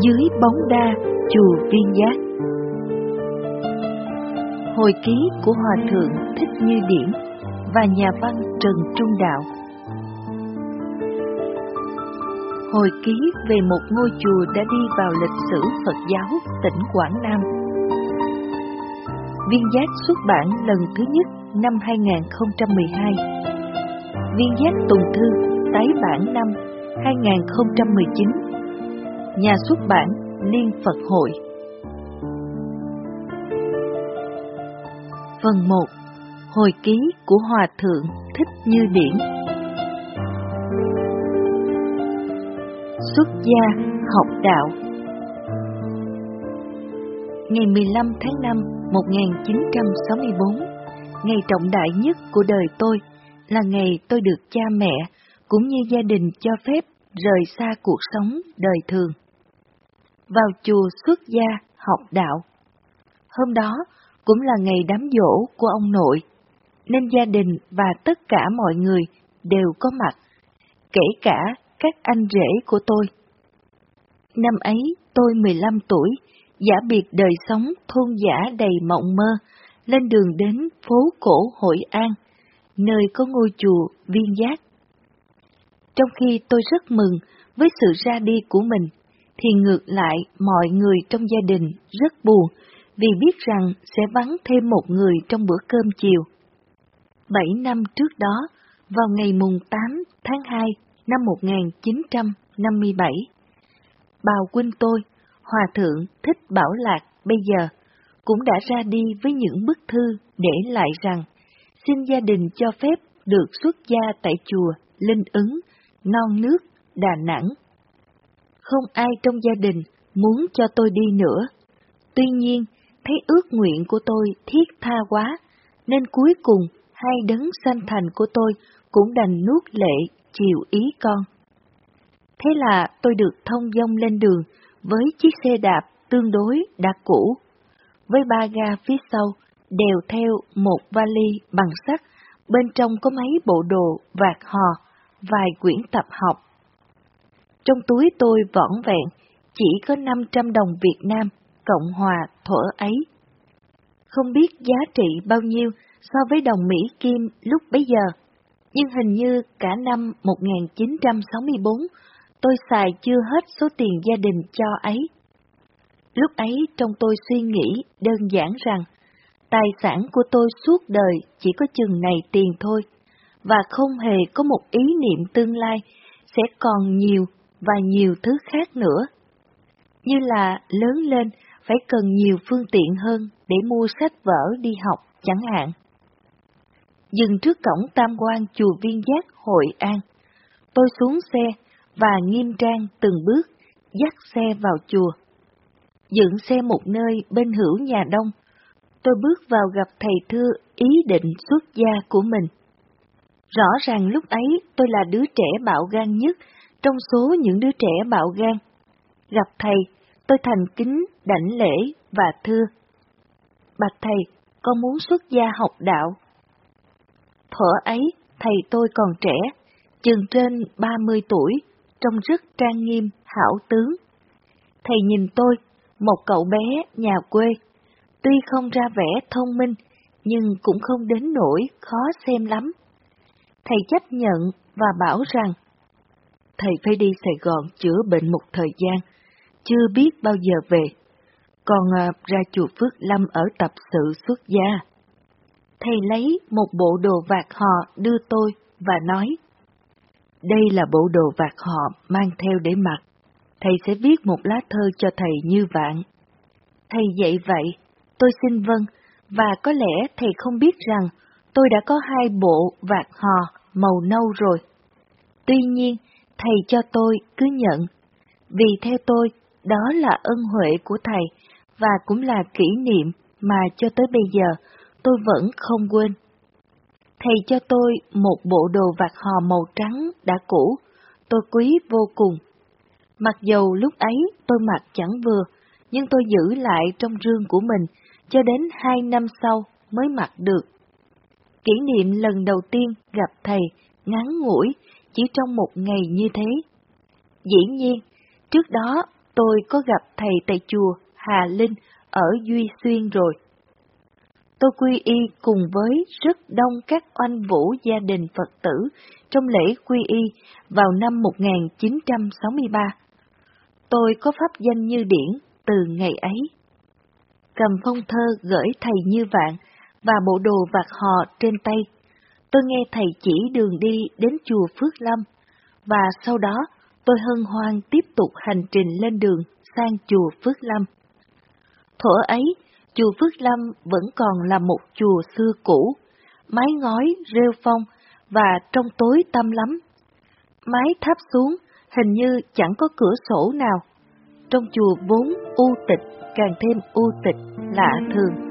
Dưới bóng đa chùa Viên Giác. Hồi ký của Hòa Thượng Thích Như Điển và nhà văn Trần Trung Đạo. Hồi ký về một ngôi chùa đã đi vào lịch sử Phật giáo tỉnh Quảng Nam. Viên Giác xuất bản lần thứ nhất năm 2012. Viên Giác Tùng Thư tái bản năm 2019. Nhà xuất bản Liên Phật Hội. Phần 1. Hồi ký của Hòa Thượng Thích Như Điển. Xuất gia học đạo. Ngày 15 tháng 5 1964, ngày trọng đại nhất của đời tôi, là ngày tôi được cha mẹ cũng như gia đình cho phép rời xa cuộc sống đời thường, vào chùa xuất gia học đạo. Hôm đó cũng là ngày đám giỗ của ông nội, nên gia đình và tất cả mọi người đều có mặt, kể cả các anh rể của tôi. Năm ấy tôi 15 tuổi, giả biệt đời sống thôn dã đầy mộng mơ, lên đường đến phố cổ Hội An, nơi có ngôi chùa Viên Giác. Trong khi tôi rất mừng với sự ra đi của mình, thì ngược lại mọi người trong gia đình rất buồn vì biết rằng sẽ vắng thêm một người trong bữa cơm chiều. 7 năm trước đó, vào ngày mùng 8 tháng 2 năm 1957, bào huynh tôi, Hòa Thượng Thích Bảo Lạc bây giờ, cũng đã ra đi với những bức thư để lại rằng xin gia đình cho phép được xuất gia tại chùa Linh Ứng, Non Nước, Đà Nẵng. Không ai trong gia đình muốn cho tôi đi nữa. Tuy nhiên, thấy ước nguyện của tôi thiết tha quá, nên cuối cùng hai đấng sanh thành của tôi cũng đành nuốt lệ chiều ý con. Thế là tôi được thông dong lên đường với chiếc xe đạp tương đối đã cũ, với ba ga phía sau đèo theo một vali bằng sắt, bên trong có mấy bộ đồ vạt hò, vài quyển tập học. Trong túi tôi vỏn vẹn chỉ có 500 đồng Việt Nam Cộng Hòa thuở ấy. Không biết giá trị bao nhiêu so với đồng Mỹ Kim lúc bấy giờ, nhưng hình như cả năm 1964 tôi xài chưa hết số tiền gia đình cho ấy. Lúc ấy trong tôi suy nghĩ đơn giản rằng tài sản của tôi suốt đời chỉ có chừng này tiền thôi, và không hề có một ý niệm tương lai sẽ còn nhiều và nhiều thứ khác nữa. Như là lớn lên phải cần nhiều phương tiện hơn để mua sách vở đi học chẳng hạn. Dừng trước cổng tam quan chùa Viên Giác Hội An, tôi xuống xe và nghiêm trang từng bước dắt xe vào chùa. Dựng xe một nơi bên hữu nhà đông, tôi bước vào gặp thầy thưa ý định xuất gia của mình. Rõ ràng lúc ấy tôi là đứa trẻ bạo gan nhất trong số những đứa trẻ bạo gan. Gặp thầy, tôi thành kính đảnh lễ và thưa: "Bạch thầy, con muốn xuất gia học đạo." Thuở ấy, thầy tôi còn trẻ, chừng trên 30 tuổi, trông rất trang nghiêm, hảo tướng. Thầy nhìn tôi, một cậu bé nhà quê, tuy không ra vẻ thông minh, nhưng cũng không đến nỗi khó xem lắm. Thầy chấp nhận và bảo rằng thầy phải đi Sài Gòn chữa bệnh một thời gian, chưa biết bao giờ về, còn ra chùa Phước Lâm ở tập sự xuất gia. Thầy lấy một bộ đồ vạt hò đưa tôi và nói: "Đây là bộ đồ vạt hò mang theo để mặc, thầy sẽ viết một lá thơ cho thầy như vạn." Thầy dạy vậy, tôi xin vâng, và có lẽ thầy không biết rằng tôi đã có 2 bộ vạt hò màu nâu rồi. Tuy nhiên, thầy cho tôi cứ nhận, vì theo tôi, đó là ân huệ của thầy, và cũng là kỷ niệm mà cho tới bây giờ tôi vẫn không quên. Thầy cho tôi một bộ đồ vạt hò màu trắng đã cũ, tôi quý vô cùng. Mặc dầu lúc ấy tôi mặc chẳng vừa, nhưng tôi giữ lại trong rương của mình cho đến 2 năm sau mới mặc được. Kỷ niệm lần đầu tiên gặp thầy ngắn ngủi, chỉ trong một ngày như thế. Dĩ nhiên, trước đó tôi có gặp thầy tại chùa Hà Linh ở Duy Xuyên rồi. Tôi quy y cùng với rất đông các oanh vũ gia đình Phật tử trong lễ quy y vào năm 1963. Tôi có pháp danh Như Điển từ ngày ấy. Cầm phong thơ gửi thầy Như Vạn và bộ đồ vạt hò trên tay, tôi nghe thầy chỉ đường đi đến chùa Phước Lâm, và sau đó tôi hân hoan tiếp tục hành trình lên đường sang chùa Phước Lâm. Thuở ấy, chùa Phước Lâm vẫn còn là một chùa xưa cũ, mái ngói, rêu phong và trong tối tăm lắm. Mái tháp xuống, hình như chẳng có cửa sổ nào. Trong chùa vốn u tịch, càng thêm u tịch, lạ thường.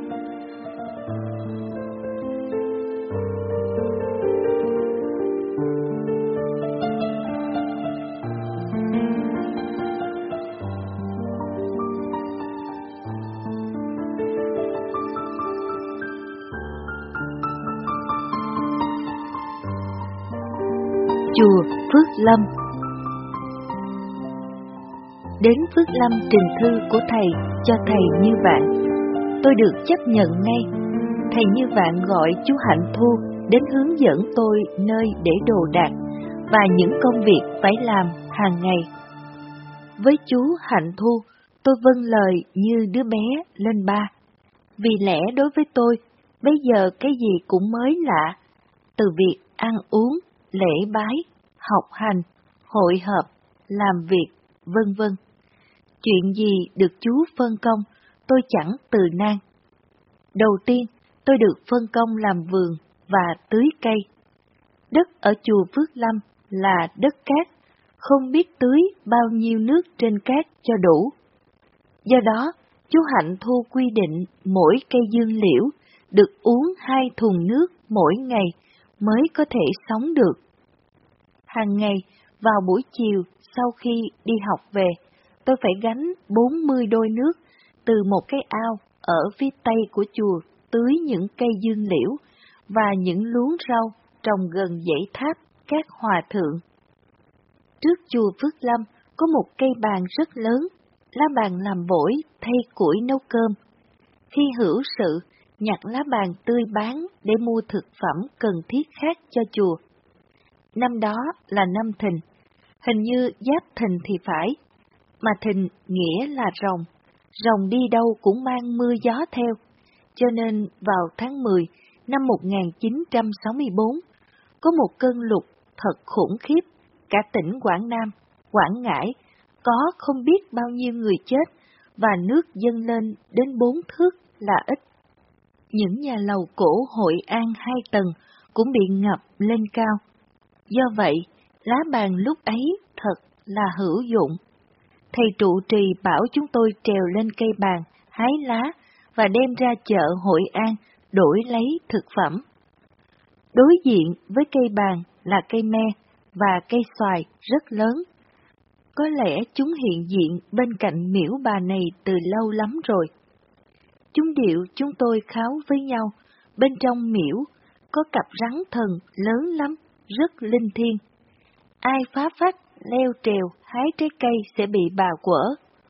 Chùa Phước Lâm. Đến Phước Lâm trình thư của thầy cho thầy Như Vạn, tôi được chấp nhận ngay. Thầy Như Vạn gọi chú Hạnh Thu đến hướng dẫn tôi nơi để đồ đạc và những công việc phải làm hàng ngày. Với chú Hạnh Thu, tôi vâng lời như đứa bé lên ba. Vì lẽ đối với tôi, bây giờ cái gì cũng mới lạ, từ việc ăn uống, lễ bái, học hành, hội họp, làm việc, vân vân. Chuyện gì được chú phân công, tôi chẳng từ nan. Đầu tiên, tôi được phân công làm vườn và tưới cây. Đất ở chùa Phước Lâm là đất cát, không biết tưới bao nhiêu nước trên cát cho đủ. Do đó, chú Hạnh Thu quy định mỗi cây dương liễu được uống 2 thùng nước mỗi ngày mới có thể sống được. Hàng ngày, vào buổi chiều sau khi đi học về, tôi phải gánh 40 đôi nước từ một cái ao ở phía tây của chùa tưới những cây dương liễu và những luống rau trồng gần dãy tháp các hòa thượng. Trước chùa Phước Lâm có một cây bàn rất lớn, lá bàn làm bổi thay củi nấu cơm. Khi hữu sự, nhặt lá bàn tươi bán để mua thực phẩm cần thiết khác cho chùa. Năm đó là năm Thìn, hình như Giáp Thìn thì phải, mà Thìn nghĩa là rồng, rồng đi đâu cũng mang mưa gió theo, cho nên vào tháng 10 năm 1964, có một cơn lụt thật khủng khiếp, cả tỉnh Quảng Nam, Quảng Ngãi, có không biết bao nhiêu người chết, và nước dâng lên đến 4 thước là ít. Những nhà lầu cổ Hội An 2 tầng cũng bị ngập lên cao. Do vậy, lá bàn lúc ấy thật là hữu dụng. Thầy trụ trì bảo chúng tôi trèo lên cây bàn, hái lá và đem ra chợ Hội An đổi lấy thực phẩm. Đối diện với cây bàn là cây me và cây xoài rất lớn. Có lẽ chúng hiện diện bên cạnh miễu bà này từ lâu lắm rồi. Chúng điệu chúng tôi kháo với nhau, bên trong miễu có cặp rắn thần lớn lắm, rất linh thiêng. Ai phá phách, leo trèo, hái trái cây sẽ bị bà quở.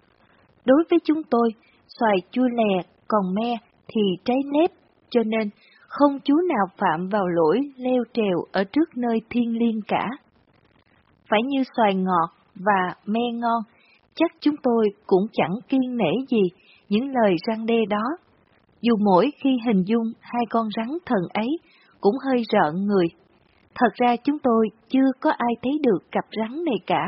Đối với chúng tôi, xoài chua lè, còn me thì trái nếp, cho nên không chú nào phạm vào lỗi leo trèo ở trước nơi thiêng liêng cả. Phải như xoài ngọt và me ngon, chắc chúng tôi cũng chẳng kiêng nể gì những lời răn đe đó, dù mỗi khi hình dung 2 con rắn thần ấy cũng hơi rợn người. Thật ra chúng tôi chưa có ai thấy được cặp rắn này cả.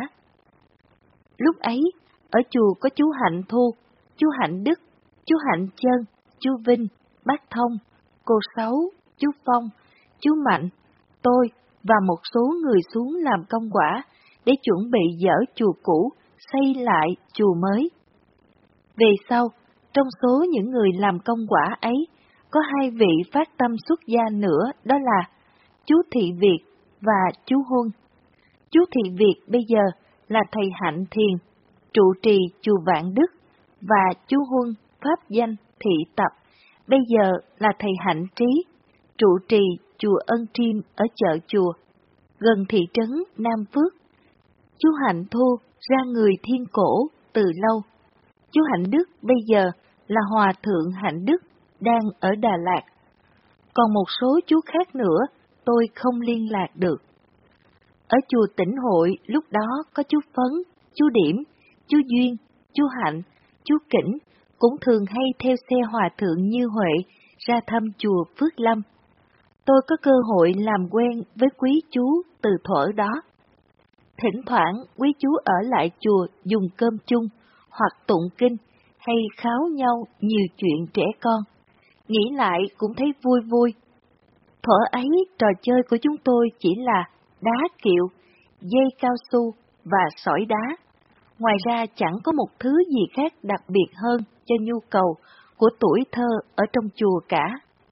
Lúc ấy, ở chùa có chú Hạnh Thu, chú Hạnh Đức, chú Hạnh Chân, chú Vinh, bác Thông, cô Sáu, chú Phong, chú Mạnh, tôi và một số người xuống làm công quả để chuẩn bị dỡ chùa cũ, xây lại chùa mới. Về sau, trong số những người làm công quả ấy, có 2 vị phát tâm xuất gia nữa, đó là chú Thị Việt và chú Huân. Chú Thị Việt bây giờ là thầy Hạnh Thiền, trụ trì chùa Vạn Đức, và chú Huân pháp danh Thị Tập, bây giờ là thầy Hạnh Trí, trụ trì chùa Ân Triêm ở chợ chùa, gần thị trấn Nam Phước. Chú Hạnh Thu ra người thiên cổ, từ lâu. Chú Hạnh Đức bây giờ là Hòa Thượng Hạnh Đức, đang ở Đà Lạt. Còn một số chú khác nữa tôi không liên lạc được. Ở chùa Tĩnh Hội lúc đó có chú Phấn, chú Điểm, chú Duyên, chú Hạnh, chú Kỉnh cũng thường hay theo xe Hòa Thượng Như Huệ ra thăm chùa Phước Lâm. Tôi có cơ hội làm quen với quý chú từ thuở đó. Thỉnh thoảng quý chú ở lại chùa dùng cơm chung hoặc tụng kinh hay kháo nhau nhiều chuyện trẻ con. Nghĩ lại cũng thấy vui vui. Thuở ấy trò chơi của chúng tôi chỉ là đá kiệu, dây cao su và sỏi đá. Ngoài ra chẳng có một thứ gì khác đặc biệt hơn cho nhu cầu của tuổi thơ ở trong chùa cả.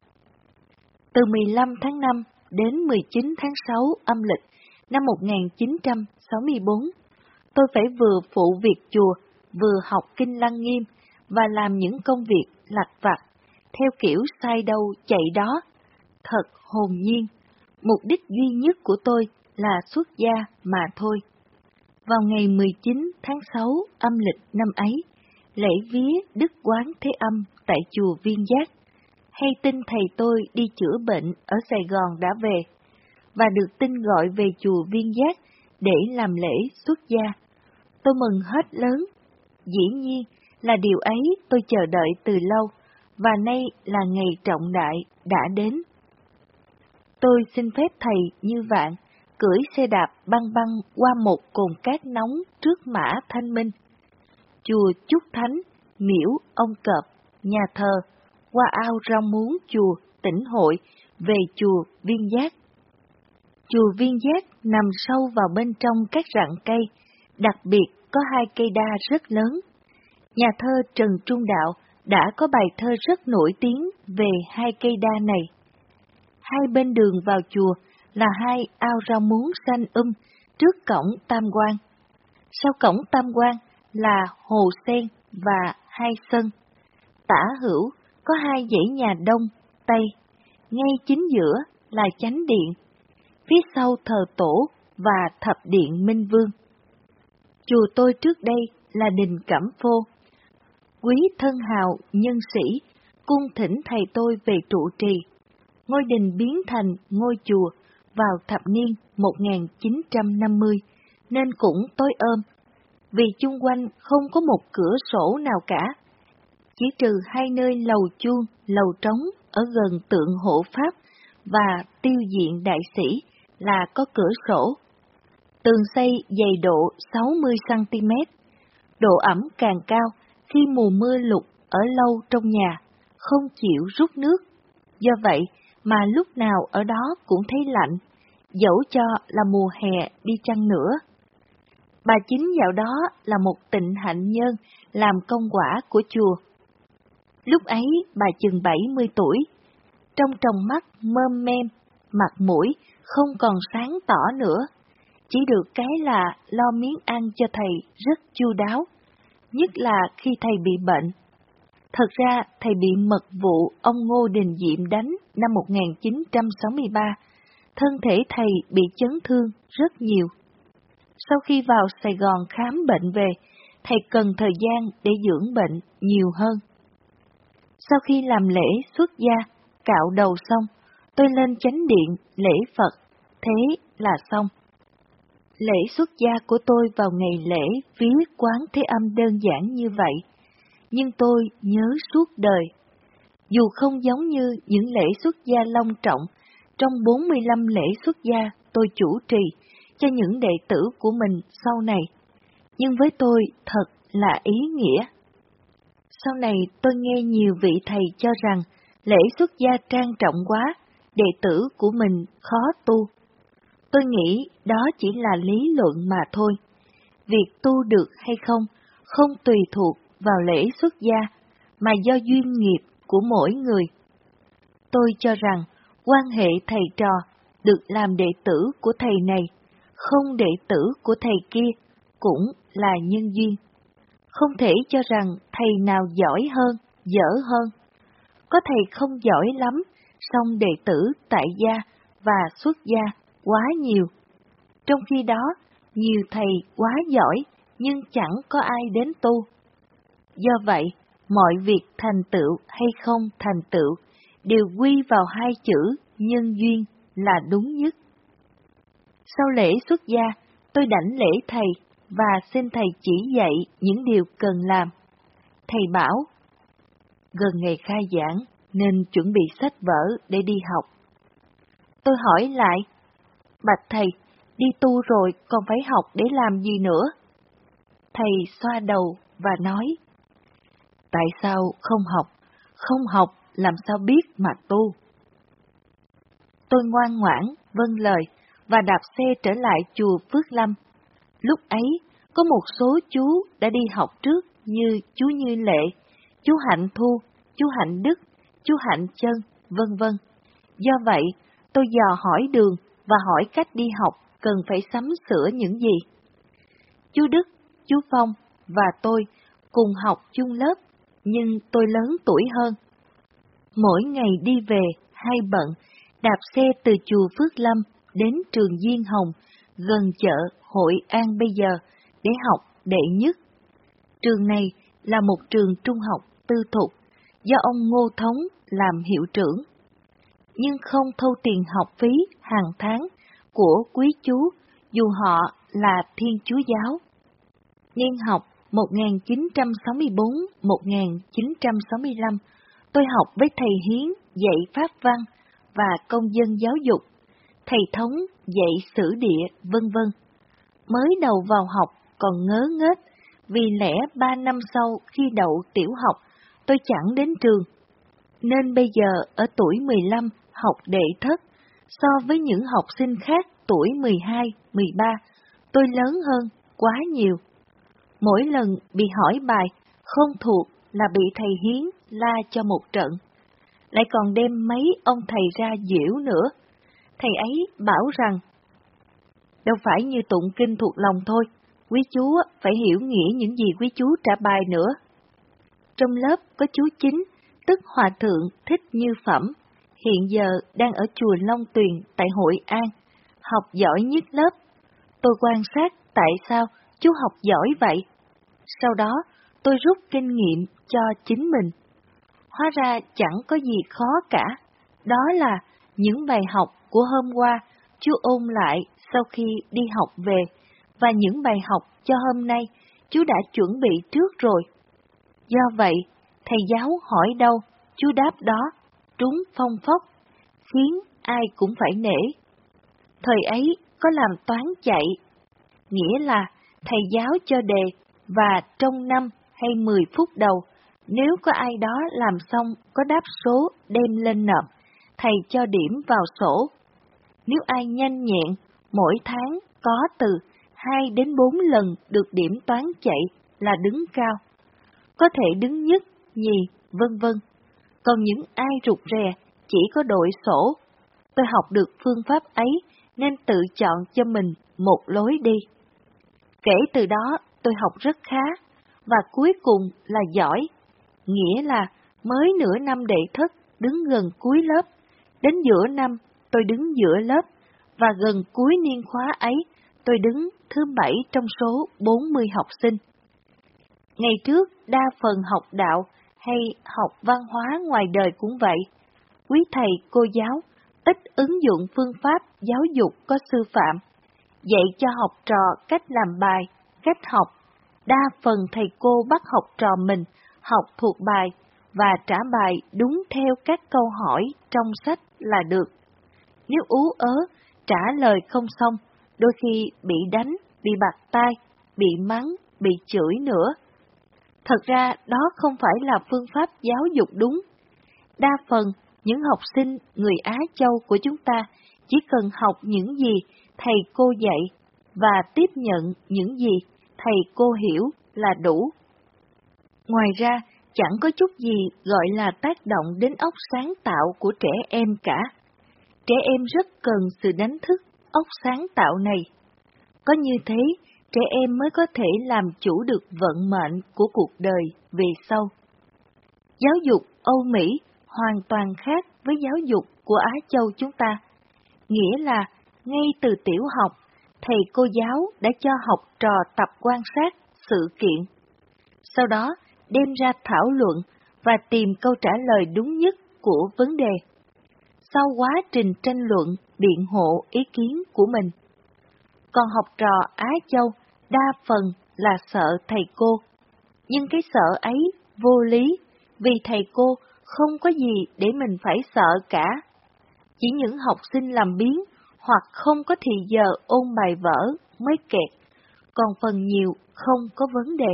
Từ 15 tháng 5 đến 19 tháng 6 âm lịch năm 1964, tôi phải vừa phụ việc chùa, vừa học kinh Lăng Nghiêm và làm những công việc lặt vặt, theo kiểu sai đâu chạy đó, thật hồn nhiên. Mục đích duy nhất của tôi là xuất gia mà thôi. Vào ngày 19 tháng 6 âm lịch năm ấy, lễ vía Đức Quán Thế Âm tại chùa Viên Giác, hay tin thầy tôi đi chữa bệnh ở Sài Gòn đã về, và được tin gọi về chùa Viên Giác để làm lễ xuất gia. Tôi mừng hết lớn. Dĩ nhiên là điều ấy tôi chờ đợi từ lâu, và nay là ngày trọng đại đã đến. Tôi xin phép thầy Như Vạn cưỡi xe đạp băng băng qua một cồn cát nóng trước mã Thanh Minh, chùa Chúc Thánh, miễu ông Cọp, nhà thờ, qua ao rau muống chùa Tĩnh Hội về chùa Viên Giác. Chùa Viên Giác nằm sâu vào bên trong các rặng cây, đặc biệt có hai cây đa rất lớn. Nhà thơ Trần Trung Đạo đã có bài thơ rất nổi tiếng về hai cây đa này. Hai bên đường vào chùa là hai ao rau muống xanh trước cổng Tam Quan. Sau cổng Tam Quan là hồ sen và hai sân. Tả hữu có hai dãy nhà đông, tây, ngay chính giữa là chánh điện, phía sau thờ tổ và thập điện Minh Vương. Chùa tôi trước đây là đình Cẩm Phô. Quý thân hào nhân sĩ cung thỉnh thầy tôi về trụ trì. Ngôi đình biến thành ngôi chùa vào thập niên 1950, nên cũng tối ôm, vì chung quanh không có một cửa sổ nào cả, chỉ trừ hai nơi lầu chuông, lầu trống ở gần tượng hộ Pháp và tiêu diện đại sĩ là có cửa sổ. Tường xây dày độ 60 cm, độ ẩm càng cao khi mùa mưa lụt ở lâu trong nhà, không chịu rút nước. Do vậy mà lúc nào ở đó cũng thấy lạnh, dẫu cho là mùa hè đi chăng nữa. Bà chính dạo đó là một tịnh hạnh nhân làm công quả của chùa. Lúc ấy bà chừng 70 tuổi, trong tròng mắt mơm mem, mặt mũi không còn sáng tỏ nữa, chỉ được cái là lo miếng ăn cho thầy rất chu đáo, nhất là khi thầy bị bệnh. Thật ra thầy bị mật vụ ông Ngô Đình Diệm đánh năm 1963, thân thể thầy bị chấn thương rất nhiều. Sau khi vào Sài Gòn khám bệnh về, thầy cần thời gian để dưỡng bệnh nhiều hơn. Sau khi làm lễ xuất gia, cạo đầu xong, tôi lên chánh điện lễ Phật, thế là xong. Lễ xuất gia của tôi vào ngày lễ vía Quán Thế Âm đơn giản như vậy, nhưng tôi nhớ suốt đời. Dù không giống như những lễ xuất gia long trọng, trong 45 lễ xuất gia tôi chủ trì cho những đệ tử của mình sau này, nhưng với tôi thật là ý nghĩa. Sau này tôi nghe nhiều vị thầy cho rằng lễ xuất gia trang trọng quá, đệ tử của mình khó tu. Tôi nghĩ đó chỉ là lý luận mà thôi. Việc tu được hay không tùy thuộc vào lễ xuất gia, mà do duyên nghiệp của mỗi người. Tôi cho rằng quan hệ thầy trò được làm đệ tử của thầy này, không đệ tử của thầy kia cũng là nhân duyên. Không thể cho rằng thầy nào giỏi hơn, dở hơn. Có thầy không giỏi lắm, song đệ tử tại gia và xuất gia quá nhiều. Trong khi đó, nhiều thầy quá giỏi nhưng chẳng có ai đến tu. Do vậy, mọi việc thành tựu hay không thành tựu đều quy vào hai chữ nhân duyên là đúng nhất. Sau lễ xuất gia, tôi đảnh lễ thầy và xin thầy chỉ dạy những điều cần làm. Thầy bảo, gần ngày khai giảng nên chuẩn bị sách vở để đi học. Tôi hỏi lại, bạch thầy, đi tu rồi còn phải học để làm gì nữa? Thầy xoa đầu và nói, tại sao không học? Không học làm sao biết mà tu? Tôi ngoan ngoãn, vâng lời và đạp xe trở lại chùa Phước Lâm. Lúc ấy, có một số chú đã đi học trước như chú Như Lệ, chú Hạnh Thu, chú Hạnh Đức, chú Hạnh Chân, vân vân. Do vậy, tôi dò hỏi đường và hỏi cách đi học cần phải sắm sửa những gì. Chú Đức, chú Phong và tôi cùng học chung lớp, nhưng tôi lớn tuổi hơn. Mỗi ngày đi về hay bận, đạp xe từ chùa Phước Lâm đến trường Diên Hồng, gần chợ Hội An bây giờ, để học đệ nhất. Trường này là một trường trung học tư thục, do ông Ngô Thống làm hiệu trưởng. Nhưng không thu tiền học phí hàng tháng của quý chú, dù họ là Thiên Chúa giáo. Niên học 1964-1965, tôi học với thầy Hiến dạy Pháp văn và công dân giáo dục, thầy Thống dạy sử địa, vân vân. Mới đầu vào học còn ngớ ngếch, vì lẽ 3 năm sau khi đậu tiểu học, tôi chẳng đến trường. Nên bây giờ ở tuổi 15 học đệ thất, so với những học sinh khác tuổi 12, 13, tôi lớn hơn quá nhiều. Mỗi lần bị hỏi bài không thuộc là bị thầy Hiến la cho một trận, lại còn đem mấy ông thầy ra giễu nữa. Thầy ấy bảo rằng, đâu phải như tụng kinh thuộc lòng thôi, quý chú phải hiểu nghĩa những gì quý chú trả bài nữa. Trong lớp có chú Chính, tức Hòa Thượng Thích Như Phẩm, hiện giờ đang ở chùa Long Tuyền tại Hội An, học giỏi nhất lớp. Tôi quan sát tại sao chú học giỏi vậy. Sau đó, tôi rút kinh nghiệm cho chính mình. Hóa ra chẳng có gì khó cả, đó là những bài học của hôm qua chú ôn lại sau khi đi học về, và những bài học cho hôm nay chú đã chuẩn bị trước rồi. Do vậy, thầy giáo hỏi đâu, chú đáp đó, trúng phong phóc, khiến ai cũng phải nể. Thời ấy có làm toán chạy, nghĩa là thầy giáo cho đề và trong 5 hay 10 phút đầu, nếu có ai đó làm xong có đáp số đem lên nộp, thầy cho điểm vào sổ. Nếu ai nhanh nhẹn, mỗi tháng có từ 2 đến 4 lần được điểm toán chạy là đứng cao, có thể đứng nhất, nhì, vân vân. Còn những ai rụt rè chỉ có đội sổ. Tôi học được phương pháp ấy nên tự chọn cho mình một lối đi. Kể từ đó tôi học rất khá, và cuối cùng là giỏi, nghĩa là mới nửa năm đệ thất đứng gần cuối lớp, đến giữa năm tôi đứng giữa lớp, và gần cuối niên khóa ấy tôi đứng thứ 7 trong số 40 học sinh. Ngày trước đa phần học đạo hay học văn hóa ngoài đời cũng vậy. Quý thầy cô giáo ít ứng dụng phương pháp giáo dục có sư phạm, dạy cho học trò cách làm bài, cách học. Đa phần thầy cô bắt học trò mình học thuộc bài và trả bài đúng theo các câu hỏi trong sách là được. Nếu ú ớ, trả lời không xong, đôi khi bị đánh, bị bạt tai, bị mắng, bị chửi nữa. Thật ra đó không phải là phương pháp giáo dục đúng. Đa phần, những học sinh người Á Châu của chúng ta chỉ cần học những gì thầy cô dạy và tiếp nhận những gì thầy cô hiểu là đủ. Ngoài ra, chẳng có chút gì gọi là tác động đến óc sáng tạo của trẻ em cả. Trẻ em rất cần sự đánh thức óc sáng tạo này. Có như thế, trẻ em mới có thể làm chủ được vận mệnh của cuộc đời về sau. Giáo dục Âu Mỹ hoàn toàn khác với giáo dục của Á Châu chúng ta. Nghĩa là, ngay từ tiểu học, thầy cô giáo đã cho học trò tập quan sát, sự kiện. Sau đó đem ra thảo luận và tìm câu trả lời đúng nhất của vấn đề. Sau quá trình tranh luận, biện hộ ý kiến của mình. Còn học trò Á Châu đa phần là sợ thầy cô, nhưng cái sợ ấy vô lý, vì thầy cô không có gì để mình phải sợ cả. Chỉ những học sinh làm biếng hoặc không có thì giờ ôn bài vở mới kẹt, còn phần nhiều không có vấn đề.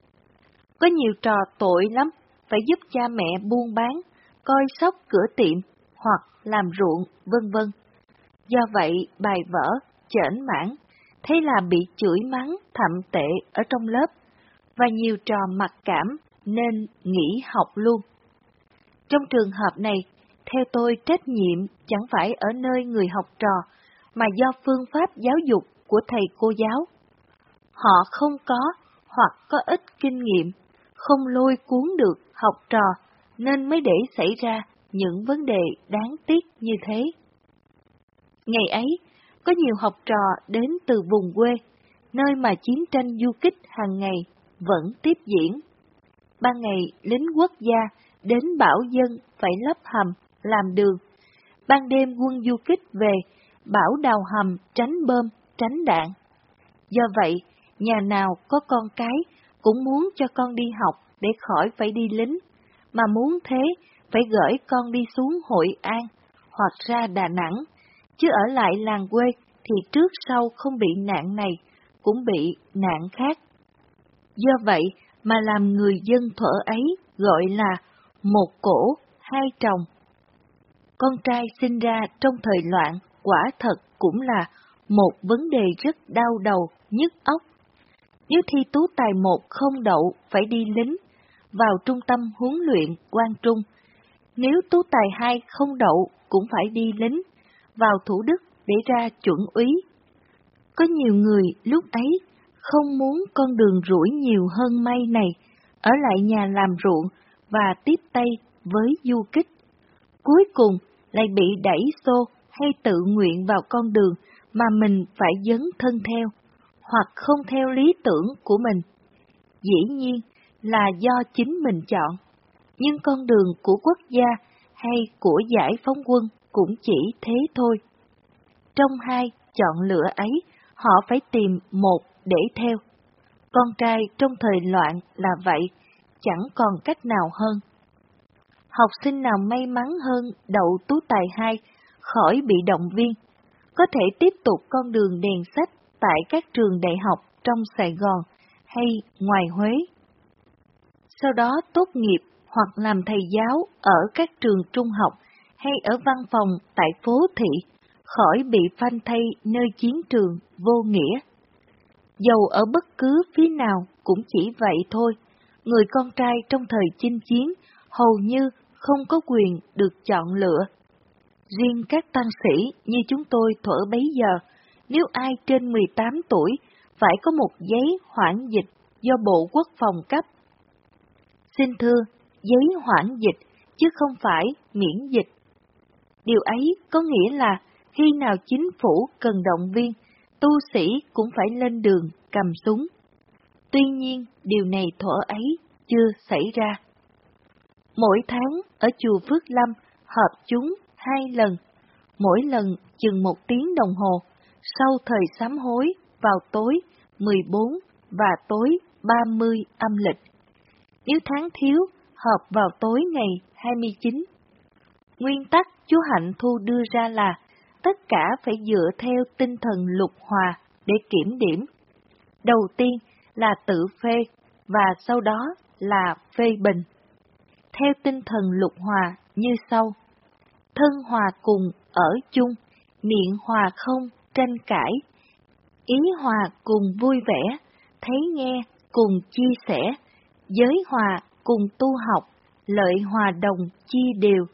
Có nhiều trò tội lắm, phải giúp cha mẹ buôn bán, coi sóc cửa tiệm hoặc làm ruộng, vân vân. Do vậy bài vở chểnh mãn, thế là bị chửi mắng thậm tệ ở trong lớp, và nhiều trò mặc cảm nên nghỉ học luôn. Trong trường hợp này, theo tôi trách nhiệm chẳng phải ở nơi người học trò, mà do phương pháp giáo dục của thầy cô giáo. Họ không có hoặc có ít kinh nghiệm, không lôi cuốn được học trò, nên mới để xảy ra những vấn đề đáng tiếc như thế. Ngày ấy, có nhiều học trò đến từ vùng quê, nơi mà chiến tranh du kích hàng ngày vẫn tiếp diễn. Ban ngày lính quốc gia đến bảo dân phải lấp hầm, làm đường. Ban đêm quân du kích về, bảo đào hầm tránh bom, tránh đạn. Do vậy, nhà nào có con cái cũng muốn cho con đi học để khỏi phải đi lính, mà muốn thế phải gửi con đi xuống Hội An hoặc ra Đà Nẵng, chứ ở lại làng quê thì trước sau không bị nạn này, cũng bị nạn khác. Do vậy mà làm người dân thuở ấy gọi là một cổ, hai chồng. Con trai sinh ra trong thời loạn quả thật cũng là một vấn đề rất đau đầu, nhức óc. Nếu thi tú tài 1 không đậu phải đi lính, vào trung tâm huấn luyện Quang Trung. Nếu tú tài 2 không đậu cũng phải đi lính, vào Thủ Đức để ra chuẩn úy. Có nhiều người lúc ấy không muốn con đường rủi nhiều hơn mây này, ở lại nhà làm ruộng và tiếp tay với du kích. Cuối cùng lại bị đẩy xô hay tự nguyện vào con đường mà mình phải dấn thân theo, hoặc không theo lý tưởng của mình. Dĩ nhiên là do chính mình chọn, nhưng con đường của quốc gia hay của giải phóng quân cũng chỉ thế thôi. Trong hai chọn lựa ấy, họ phải tìm một để theo. Con trai trong thời loạn là vậy, chẳng còn cách nào hơn. Học sinh nào may mắn hơn đậu tú tài 2, khỏi bị động viên, có thể tiếp tục con đường đèn sách tại các trường đại học trong Sài Gòn hay ngoài Huế. Sau đó tốt nghiệp hoặc làm thầy giáo ở các trường trung học hay ở văn phòng tại phố thị, khỏi bị phanh thây nơi chiến trường vô nghĩa. Dầu ở bất cứ phía nào cũng chỉ vậy thôi, người con trai trong thời chinh chiến hầu như không có quyền được chọn lựa. Riêng các tăng sĩ như chúng tôi thuở bấy giờ, nếu ai trên 18 tuổi phải có một giấy hoãn dịch do Bộ Quốc phòng cấp. Xin thưa, giấy hoãn dịch chứ không phải miễn dịch. Điều ấy có nghĩa là khi nào chính phủ cần động viên, tu sĩ cũng phải lên đường cầm súng. Tuy nhiên, điều này thuở ấy chưa xảy ra. Mỗi tháng ở chùa Phước Lâm họp chúng 2 lần, mỗi lần chừng 1 tiếng đồng hồ, sau thời sám hối vào tối 14 và tối 30 âm lịch. Nếu tháng thiếu, họp vào tối ngày 29. Nguyên tắc chú Hạnh Thu đưa ra là tất cả phải dựa theo tinh thần lục hòa để kiểm điểm. Đầu tiên là tự phê và sau đó là phê bình. Theo tinh thần lục hòa như sau: thân hòa cùng ở chung, miệng hòa không tranh cãi, ý hòa cùng vui vẻ, thấy nghe cùng chia sẻ, giới hòa cùng tu học, lợi hòa đồng chia đều.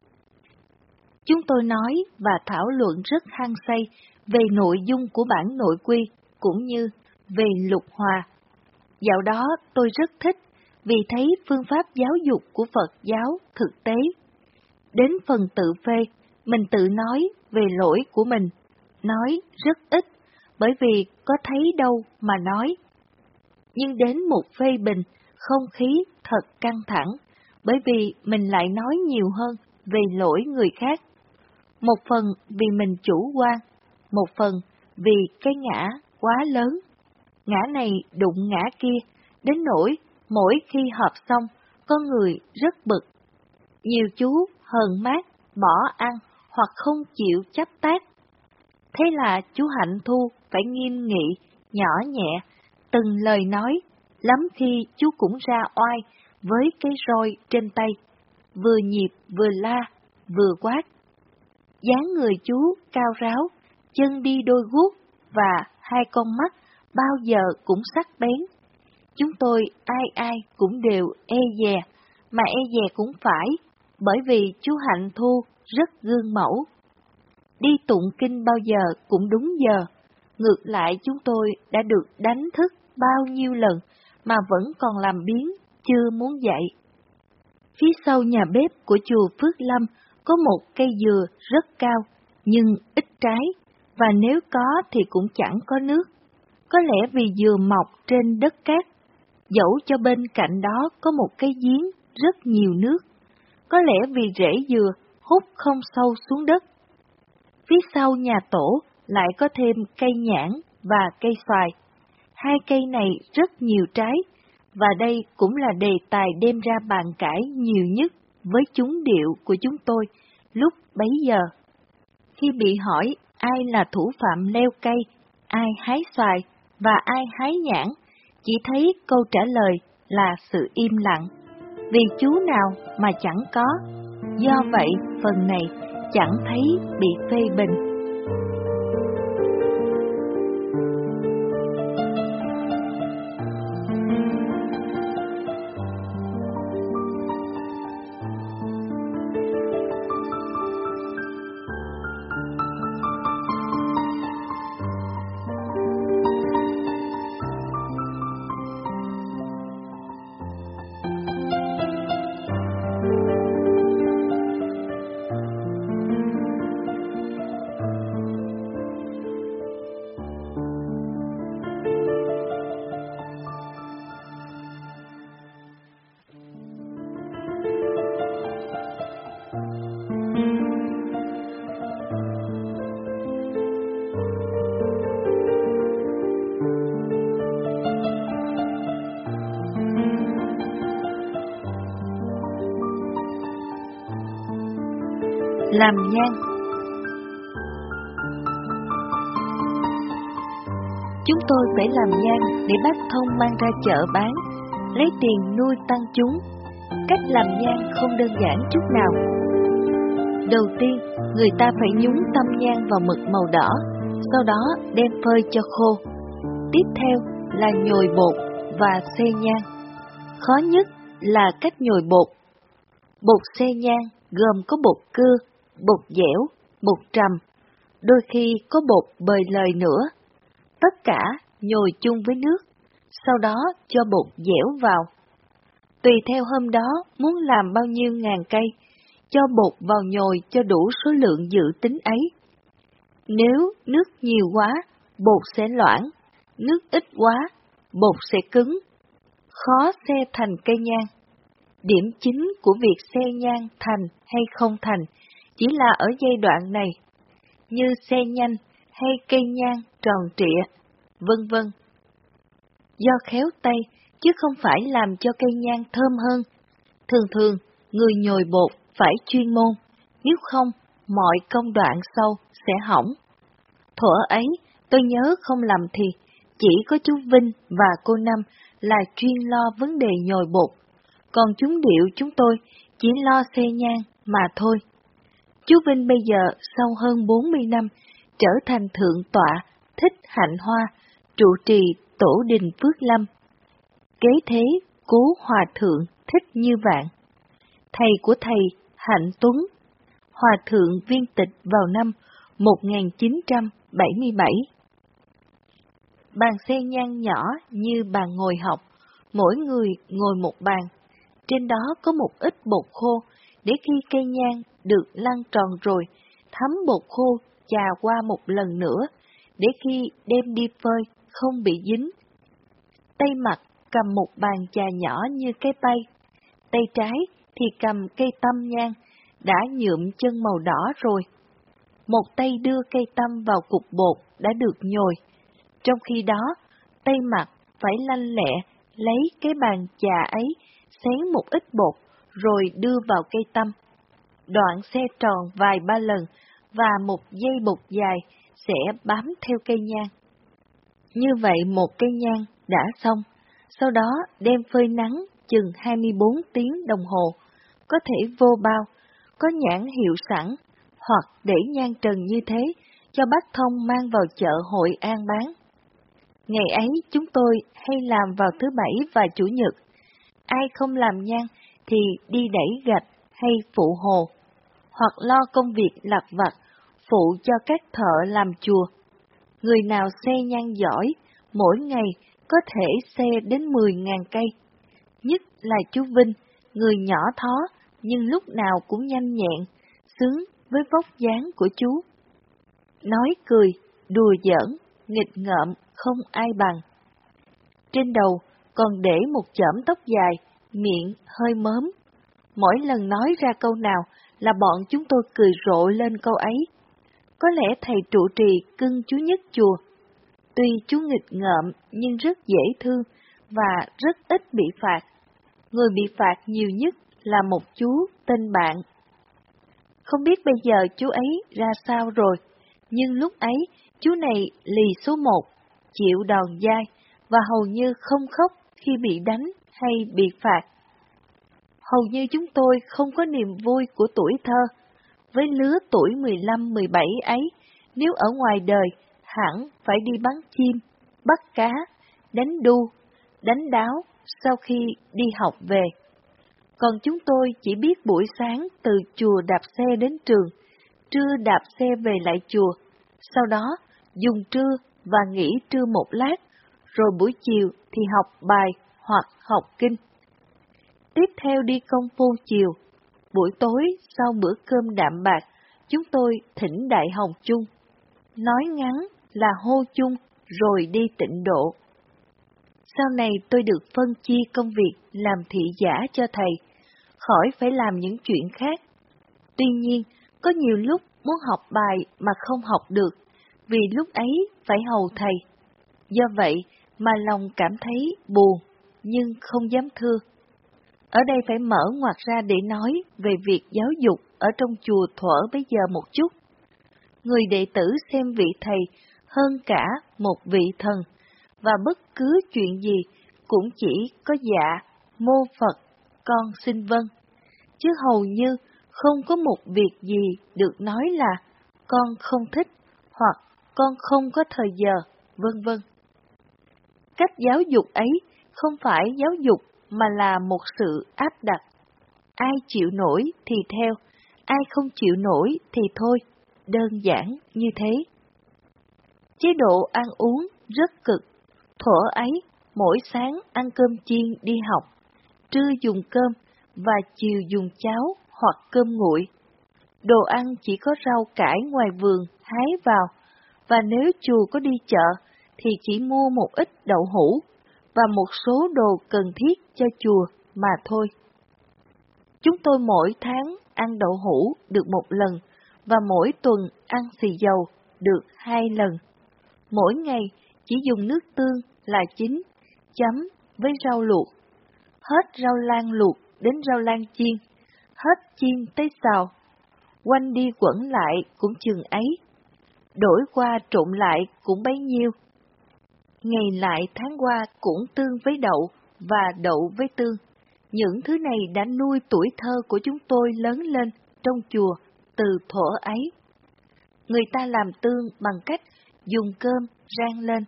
Chúng tôi nói và thảo luận rất hăng say về nội dung của bản nội quy cũng như về lục hòa. Dạo đó tôi rất thích vì thấy phương pháp giáo dục của Phật giáo thực tế. Đến phần tự phê, mình tự nói về lỗi của mình, nói rất ít, bởi vì có thấy đâu mà nói. Nhưng đến một phê bình, không khí thật căng thẳng, bởi vì mình lại nói nhiều hơn về lỗi người khác. Một phần vì mình chủ quan, một phần vì cái ngã quá lớn. Ngã này đụng ngã kia, đến nỗi mỗi khi họp xong, có người rất bực. Nhiều chú hờn mát, bỏ ăn hoặc không chịu chấp tác. Thế là chú Hạnh Thu phải nghiêm nghị, nhỏ nhẹ, từng lời nói, lắm khi chú cũng ra oai với cái roi trên tay, vừa nhịp vừa la, vừa quát. Dáng người chú cao ráo, chân đi đôi guốc và hai con mắt bao giờ cũng sắc bén. Chúng tôi ai ai cũng đều e dè, mà e dè cũng phải, bởi vì chú Hạnh Thu rất gương mẫu. Đi tụng kinh bao giờ cũng đúng giờ, ngược lại chúng tôi đã được đánh thức bao nhiêu lần mà vẫn còn làm biếng, chưa muốn dậy. Phía sau nhà bếp của chùa Phước Lâm có một cây dừa rất cao, nhưng ít trái, và nếu có thì cũng chẳng có nước. Có lẽ vì dừa mọc trên đất cát, dẫu cho bên cạnh đó có một cái giếng rất nhiều nước. Có lẽ vì rễ dừa hút không sâu xuống đất. Phía sau nhà tổ lại có thêm cây nhãn và cây xoài. Hai cây này rất nhiều trái, và đây cũng là đề tài đem ra bàn cãi nhiều nhất với chúng điệu của chúng tôi lúc bấy giờ. Khi bị hỏi ai là thủ phạm leo cây, ai hái xoài và ai hái nhãn, chỉ thấy câu trả lời là sự im lặng, vì chú nào mà chẳng có. Do vậy, phần này chẳng thấy bị phê bình. Làm nhang. Chúng tôi phải làm nhang để bác Thông mang ra chợ bán, lấy tiền nuôi tăng chúng. Cách làm nhang không đơn giản chút nào. Đầu tiên, người ta phải nhúng tâm nhang vào mực màu đỏ, sau đó đem phơi cho khô. Tiếp theo là nhồi bột và xe nhang. Khó nhất là cách nhồi bột. Bột xe nhang gồm có bột cưa, bột dẻo, bột trầm, đôi khi có bột bời lời nữa. Tất cả nhồi chung với nước, sau đó cho bột dẻo vào. Tùy theo hôm đó muốn làm bao nhiêu ngàn cây, cho bột vào nhồi cho đủ số lượng dự tính ấy. Nếu nước nhiều quá, bột sẽ loãng, nước ít quá, bột sẽ cứng, khó xe thành cây nhang. Điểm chính của việc xe nhang thành hay không thành chỉ là ở giai đoạn này, như xe nhanh hay cây nhang tròn trịa, vân vân. Do khéo tay, chứ không phải làm cho cây nhang thơm hơn. Thường thường, người nhồi bột phải chuyên môn, nếu không, mọi công đoạn sau sẽ hỏng. Thuở ấy, tôi nhớ không lầm thì, chỉ có chú Vinh và cô Năm là chuyên lo vấn đề nhồi bột, còn chúng điệu chúng tôi chỉ lo xe nhang mà thôi. Chú Vinh bây giờ sau hơn 40 năm trở thành thượng tọa Thích Hạnh Hoa, trụ trì Tổ đình Phước Lâm. Kế thế cố Hòa thượng Thích Như Vạn. Thầy của thầy Hạnh Tuấn, Hòa thượng viên tịch vào năm 1977. Bàn xe nhang nhỏ như bàn ngồi học, mỗi người ngồi một bàn. Trên đó có một ít bột khô, để khi cây nhang được lăn tròn rồi, thấm bột khô chà qua một lần nữa, để khi đem đi phơi không bị dính. tay mặt cầm một bàn trà nhỏ như cái tay, tay trái thì cầm cây tăm nhang, đã nhuộm chân màu đỏ rồi. Một tay đưa cây tăm vào cục bột đã được nhồi, trong khi đó tay mặt phải lanh lẹ lấy cái bàn trà ấy xén một ít bột rồi đưa vào cây tăm. Đoạn xe tròn vài ba lần và một dây bột dài sẽ bám theo cây nhang. Như vậy một cây nhang đã xong, sau đó đem phơi nắng chừng 24 tiếng đồng hồ, có thể vô bao, có nhãn hiệu sẵn, hoặc để nhang trần như thế cho bác thông mang vào chợ Hội An bán. Ngày ấy chúng tôi hay làm vào thứ Bảy và Chủ nhật. Ai không làm nhang thì đi đẩy gạch hay phụ hồ, hoặc lo công việc lặt vặt, phụ cho các thợ làm chùa. Người nào xe nhang giỏi, mỗi ngày có thể xe đến 10.000 cây. Nhất là chú Vinh, người nhỏ thó, nhưng lúc nào cũng nhanh nhẹn, xứng với vóc dáng của chú. Nói cười, đùa giỡn, nghịch ngợm, không ai bằng. Trên đầu còn để một chõm tóc dài, miệng hơi mớm. Mỗi lần nói ra câu nào là bọn chúng tôi cười rộ lên câu ấy. Có lẽ thầy trụ trì cưng chú nhất chùa. Tuy chú nghịch ngợm nhưng rất dễ thương và rất ít bị phạt. Người bị phạt nhiều nhất là một chú tên Bạn. Không biết bây giờ chú ấy ra sao rồi, nhưng lúc ấy chú này lì số 1, chịu đòn dai và hầu như không khóc khi bị đánh hay bị phạt. Hầu như chúng tôi không có niềm vui của tuổi thơ. Với lứa tuổi 15-17 ấy, nếu ở ngoài đời, hẳn phải đi bắn chim, bắt cá, đánh đu, đánh đáo sau khi đi học về. Còn chúng tôi chỉ biết buổi sáng từ chùa đạp xe đến trường, trưa đạp xe về lại chùa, sau đó dùng trưa và nghỉ trưa một lát, rồi buổi chiều thì học bài hoặc học kinh. Tiếp theo đi công phu chiều, buổi tối sau bữa cơm đạm bạc, chúng tôi thỉnh Đại Hồng chung. Nói ngắn là hô chung rồi đi tịnh độ. Sau này tôi được phân chia công việc làm thị giả cho thầy, khỏi phải làm những chuyện khác. Tuy nhiên, có nhiều lúc muốn học bài mà không học được, vì lúc ấy phải hầu thầy. Do vậy mà lòng cảm thấy buồn, nhưng không dám thưa. Ở đây phải mở ngoặt ra để nói về việc giáo dục ở trong chùa thuở bấy giờ một chút. Người đệ tử xem vị thầy hơn cả một vị thần, và bất cứ chuyện gì cũng chỉ có dạ, mô Phật, con xin vâng, chứ hầu như không có một việc gì được nói là con không thích hoặc con không có thời giờ, vân vân. Cách giáo dục ấy không phải giáo dục mà là một sự áp đặt. Ai chịu nổi thì theo, ai không chịu nổi thì thôi, đơn giản như thế. Chế độ ăn uống rất cực, thuở ấy mỗi sáng ăn cơm chiên đi học, trưa dùng cơm và chiều dùng cháo hoặc cơm nguội. Đồ ăn chỉ có rau cải ngoài vườn hái vào, và nếu chùa có đi chợ thì chỉ mua một ít đậu hũ và một số đồ cần thiết cho chùa mà thôi. Chúng tôi mỗi tháng ăn đậu hũ được 1 lần và mỗi tuần ăn xì dầu được 2 lần. Mỗi ngày chỉ dùng nước tương là chính, chấm với rau luộc. Hết rau lang luộc đến rau lang chiên, hết chiên tới xào. Quanh đi quẩn lại cũng chừng ấy, đổi qua trộn lại cũng bấy nhiêu. Ngày lại tháng qua cũng tương với đậu và đậu với tương. Những thứ này đã nuôi tuổi thơ của chúng tôi lớn lên trong chùa từ thuở ấy. Người ta làm tương bằng cách dùng cơm rang lên.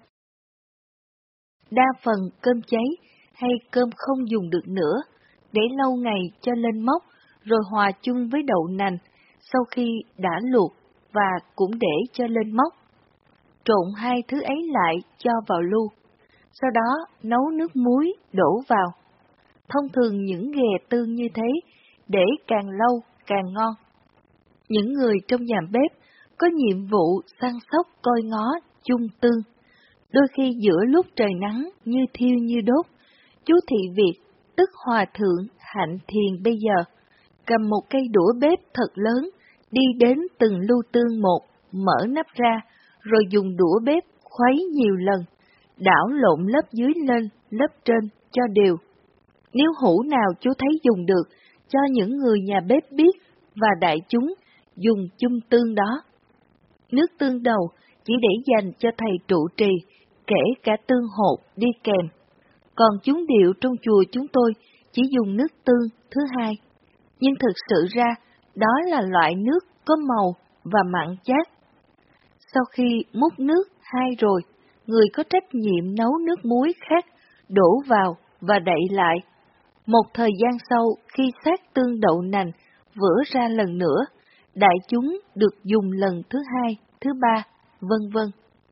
Đa phần cơm cháy hay cơm không dùng được nữa, để lâu ngày cho lên mốc, rồi hòa chung với đậu nành sau khi đã luộc và cũng để cho lên mốc. Trộn hai thứ ấy lại cho vào lu, sau đó nấu nước muối đổ vào. Thông thường những ghè tương như thế, để càng lâu càng ngon. Những người trong nhà bếp có nhiệm vụ săn sóc coi ngó chung tương. Đôi khi giữa lúc trời nắng như thiêu như đốt, chú Thị Việt, tức Hòa Thượng Hạnh Thiền bây giờ, cầm một cây đũa bếp thật lớn, đi đến từng lu tương một, mở nắp ra, rồi dùng đũa bếp khuấy nhiều lần, đảo lộn lớp dưới lên, lớp trên cho đều. Nếu hũ nào chú thấy dùng được, cho những người nhà bếp biết và đại chúng dùng chung tương đó. Nước tương đầu chỉ để dành cho thầy trụ trì, kể cả tương hột đi kèm. Còn chúng điệu trong chùa chúng tôi chỉ dùng nước tương thứ hai. Nhưng thực sự ra, đó là loại nước có màu và mặn chát. Sau khi múc nước hai rồi, người có trách nhiệm nấu nước muối khác, đổ vào và đậy lại. Một thời gian sau, khi xác tương đậu nành vỡ ra lần nữa, đại chúng được dùng lần thứ hai, thứ ba, vân vân.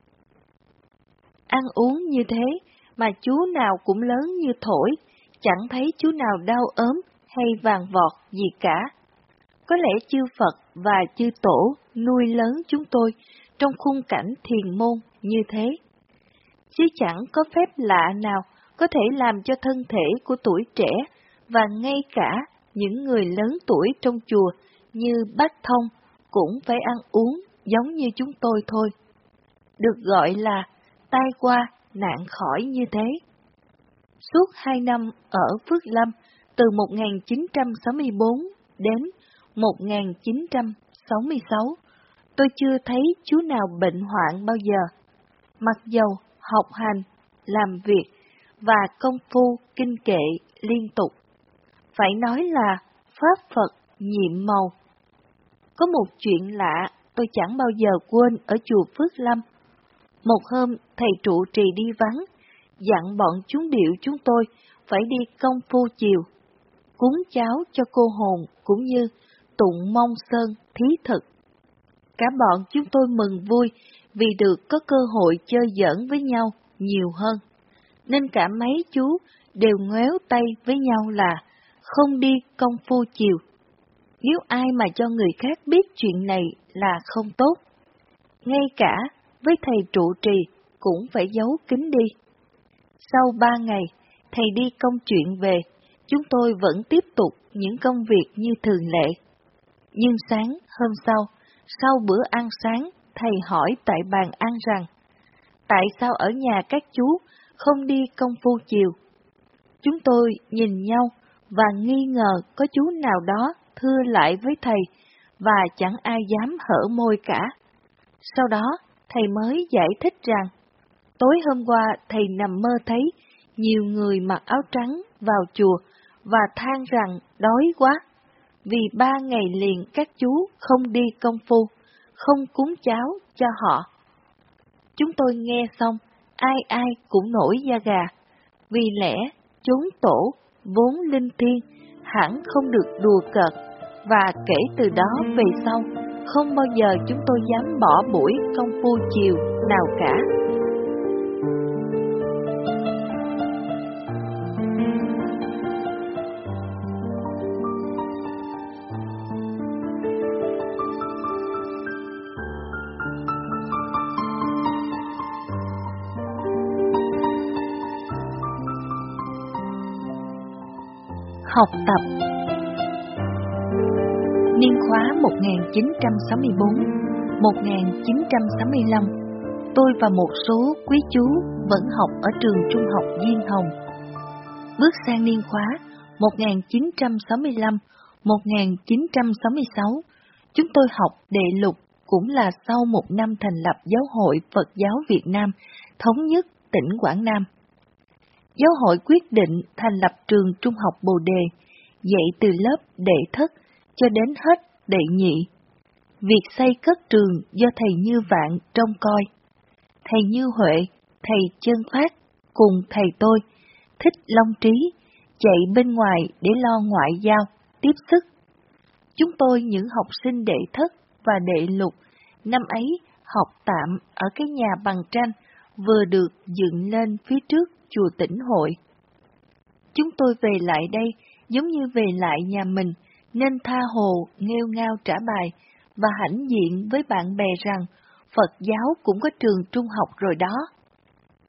Ăn uống như thế mà chú nào cũng lớn như thổi, chẳng thấy chú nào đau ốm hay vàng vọt gì cả. Có lẽ chư Phật và chư Tổ nuôi lớn chúng tôi trong khung cảnh thiền môn như thế. Chứ chẳng có phép lạ nào có thể làm cho thân thể của tuổi trẻ và ngay cả những người lớn tuổi trong chùa như Bác Thông cũng phải ăn uống giống như chúng tôi thôi. Được gọi là tai qua nạn khỏi như thế. Suốt 2 năm ở Phước Lâm, từ 1964 đến 1966, tôi chưa thấy chú nào bệnh hoạn bao giờ. Mặc dầu học hành, làm việc và công phu kinh kệ liên tục. Phải nói là Pháp Phật nhiệm màu. Có một chuyện lạ tôi chẳng bao giờ quên ở chùa Phước Lâm. Một hôm thầy trụ trì đi vắng, dặn bọn chúng điệu chúng tôi phải đi công phu chiều, cúng cháo cho cô hồn cũng như tụng mong sơn thí thực. Cả bọn chúng tôi mừng vui vì được có cơ hội chơi giỡn với nhau nhiều hơn, nên cả mấy chú đều ngoéo tay với nhau là không đi công phu chiều. Nếu ai mà cho người khác biết chuyện này là không tốt. Ngay cả với thầy trụ trì cũng phải giấu kín đi. Sau 3 ngày, thầy đi công chuyện về, chúng tôi vẫn tiếp tục những công việc như thường lệ. Nhưng sáng hôm sau bữa ăn sáng, thầy hỏi tại bàn ăn rằng, tại sao ở nhà các chú không đi công phu chiều? Chúng tôi nhìn nhau và nghi ngờ có chú nào đó thưa lại với thầy, và chẳng ai dám hở môi cả. Sau đó, thầy mới giải thích rằng, tối hôm qua thầy nằm mơ thấy nhiều người mặc áo trắng vào chùa và than rằng đói quá, vì 3 ngày liền các chú không đi công phu, không cúng cháo cho họ. Chúng tôi nghe xong, ai ai cũng nổi da gà, vì lẽ chốn tổ vốn linh thiêng hẳn không được đùa cợt, và kể từ đó về sau, không bao giờ chúng tôi dám bỏ buổi công phu chiều nào cả. Học tập. Niên khóa 1964-1965, tôi và một số quý chú vẫn học ở trường trung học Diên Hồng. Bước sang niên khóa 1965-1966, chúng tôi học đệ lục, cũng là sau một năm thành lập Giáo hội Phật giáo Việt Nam thống nhất tỉnh Quảng Nam. Giáo hội quyết định thành lập trường trung học Bồ Đề, dạy từ lớp đệ thất cho đến hết đệ nhị. Việc xây cất trường do thầy Như Vạn trông coi. Thầy Như Huệ, thầy Chân Phát cùng thầy tôi, Thích Long Trí, chạy bên ngoài để lo ngoại giao, tiếp sức. Chúng tôi những học sinh đệ thất và đệ lục, năm ấy học tạm ở cái nhà bằng tranh vừa được dựng lên phía trước chùa Tĩnh Hội. Chúng tôi về lại đây giống như về lại nhà mình, nên tha hồ nghêu ngao trả bài và hãnh diện với bạn bè rằng Phật giáo cũng có trường trung học rồi đó.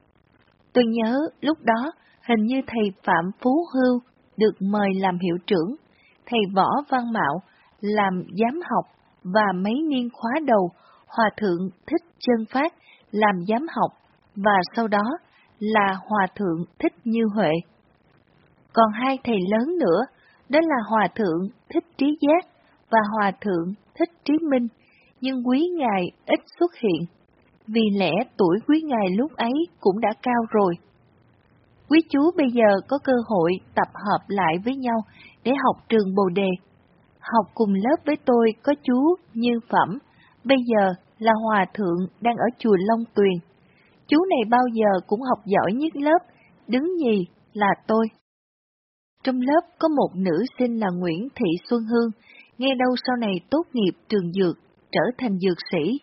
Tôi nhớ lúc đó hình như thầy Phạm Phú Hưu được mời làm hiệu trưởng, thầy Võ Văn Mạo làm giám học và mấy niên khóa đầu Hòa Thượng Thích Chân Phát làm giám học và sau đó là Hòa Thượng Thích Như Huệ. Còn hai thầy lớn nữa, đó là Hòa Thượng Thích Trí Giác và Hòa Thượng Thích Trí Minh, nhưng quý ngài ít xuất hiện, vì lẽ tuổi quý ngài lúc ấy cũng đã cao rồi. Quý chú bây giờ có cơ hội tập hợp lại với nhau để học trường Bồ Đề. Học cùng lớp với tôi có chú Như Phẩm, bây giờ là Hòa Thượng đang ở chùa Long Tuyền. Chú này bao giờ cũng học giỏi nhất lớp, đứng nhì là tôi. Trong lớp có một nữ sinh là Nguyễn Thị Xuân Hương, nghe đâu sau này tốt nghiệp trường dược, trở thành dược sĩ.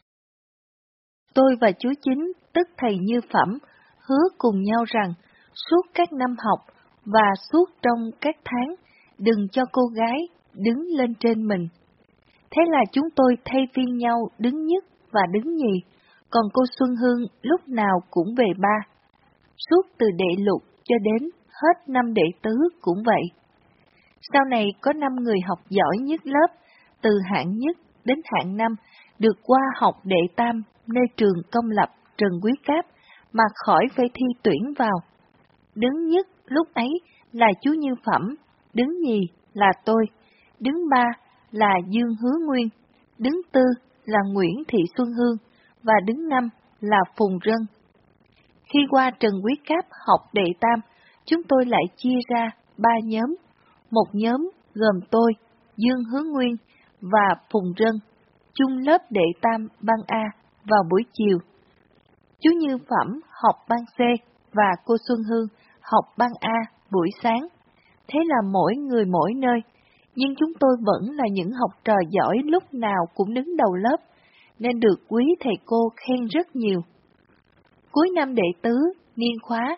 Tôi và chú Chính, tức thầy Như Phẩm, hứa cùng nhau rằng suốt các năm học và suốt trong các tháng, đừng cho cô gái đứng lên trên mình. Thế là chúng tôi thay phiên nhau đứng nhất và đứng nhì, còn cô Xuân Hương lúc nào cũng về ba. Suốt từ đệ lục cho đến hết năm đệ tứ cũng vậy. Sau này có 5 người học giỏi nhất lớp, từ hạng nhất đến hạng 5, được qua học đệ tam nơi trường công lập Trần Quý Cáp mà khỏi phải thi tuyển vào. Đứng nhất lúc ấy là chú Như Phẩm, đứng nhì là tôi, đứng ba là Dương Hứa Nguyên, đứng tư là Nguyễn Thị Xuân Hương và đứng năm là Phùng Rân. Khi qua Trần Quý Cáp học đệ tam, chúng tôi lại chia ra 3 nhóm. Một nhóm gồm tôi, Dương Hứa Nguyên và Phùng Rân, chung lớp đệ tam ban A vào buổi chiều. Chú Như Phẩm học ban C và cô Xuân Hương học ban A buổi sáng. Thế là mỗi người mỗi nơi, nhưng chúng tôi vẫn là những học trò giỏi lúc nào cũng đứng đầu lớp, nên được quý thầy cô khen rất nhiều. Cuối năm đệ tứ, niên khóa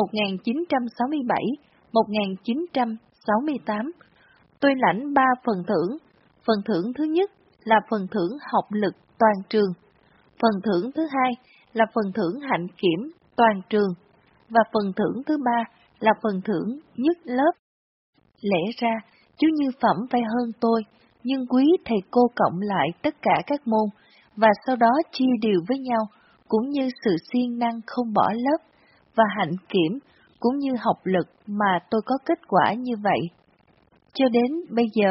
1967-1968, tôi lãnh 3 phần thưởng. Phần thưởng thứ nhất là phần thưởng học lực toàn trường, phần thưởng thứ hai là phần thưởng hạnh kiểm toàn trường, và phần thưởng thứ ba là phần thưởng nhất lớp. Lẽ ra, chú Như Phẩm phải hơn tôi, nhưng quý thầy cô cộng lại tất cả các môn, và sau đó chia đều với nhau, cũng như sự siêng năng không bỏ lớp, và hạnh kiểm, cũng như học lực mà tôi có kết quả như vậy. Cho đến bây giờ,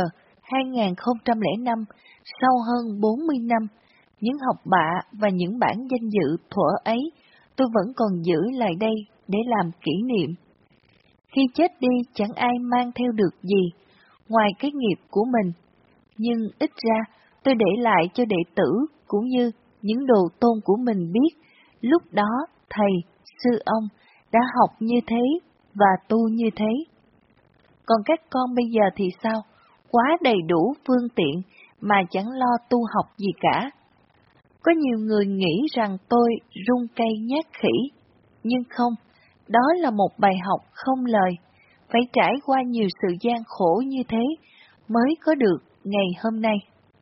2005, sau hơn 40 năm, những học bạ và những bản danh dự thuở ấy, tôi vẫn còn giữ lại đây để làm kỷ niệm. Khi chết đi chẳng ai mang theo được gì, ngoài cái nghiệp của mình, nhưng ít ra tôi để lại cho đệ tử cũng như những đồ tôn của mình biết, lúc đó thầy, sư ông đã học như thế và tu như thế. Còn các con bây giờ thì sao? Quá đầy đủ phương tiện mà chẳng lo tu học gì cả. Có nhiều người nghĩ rằng tôi rung cây nhát khỉ, nhưng không, đó là một bài học không lời, phải trải qua nhiều sự gian khổ như thế mới có được ngày hôm nay.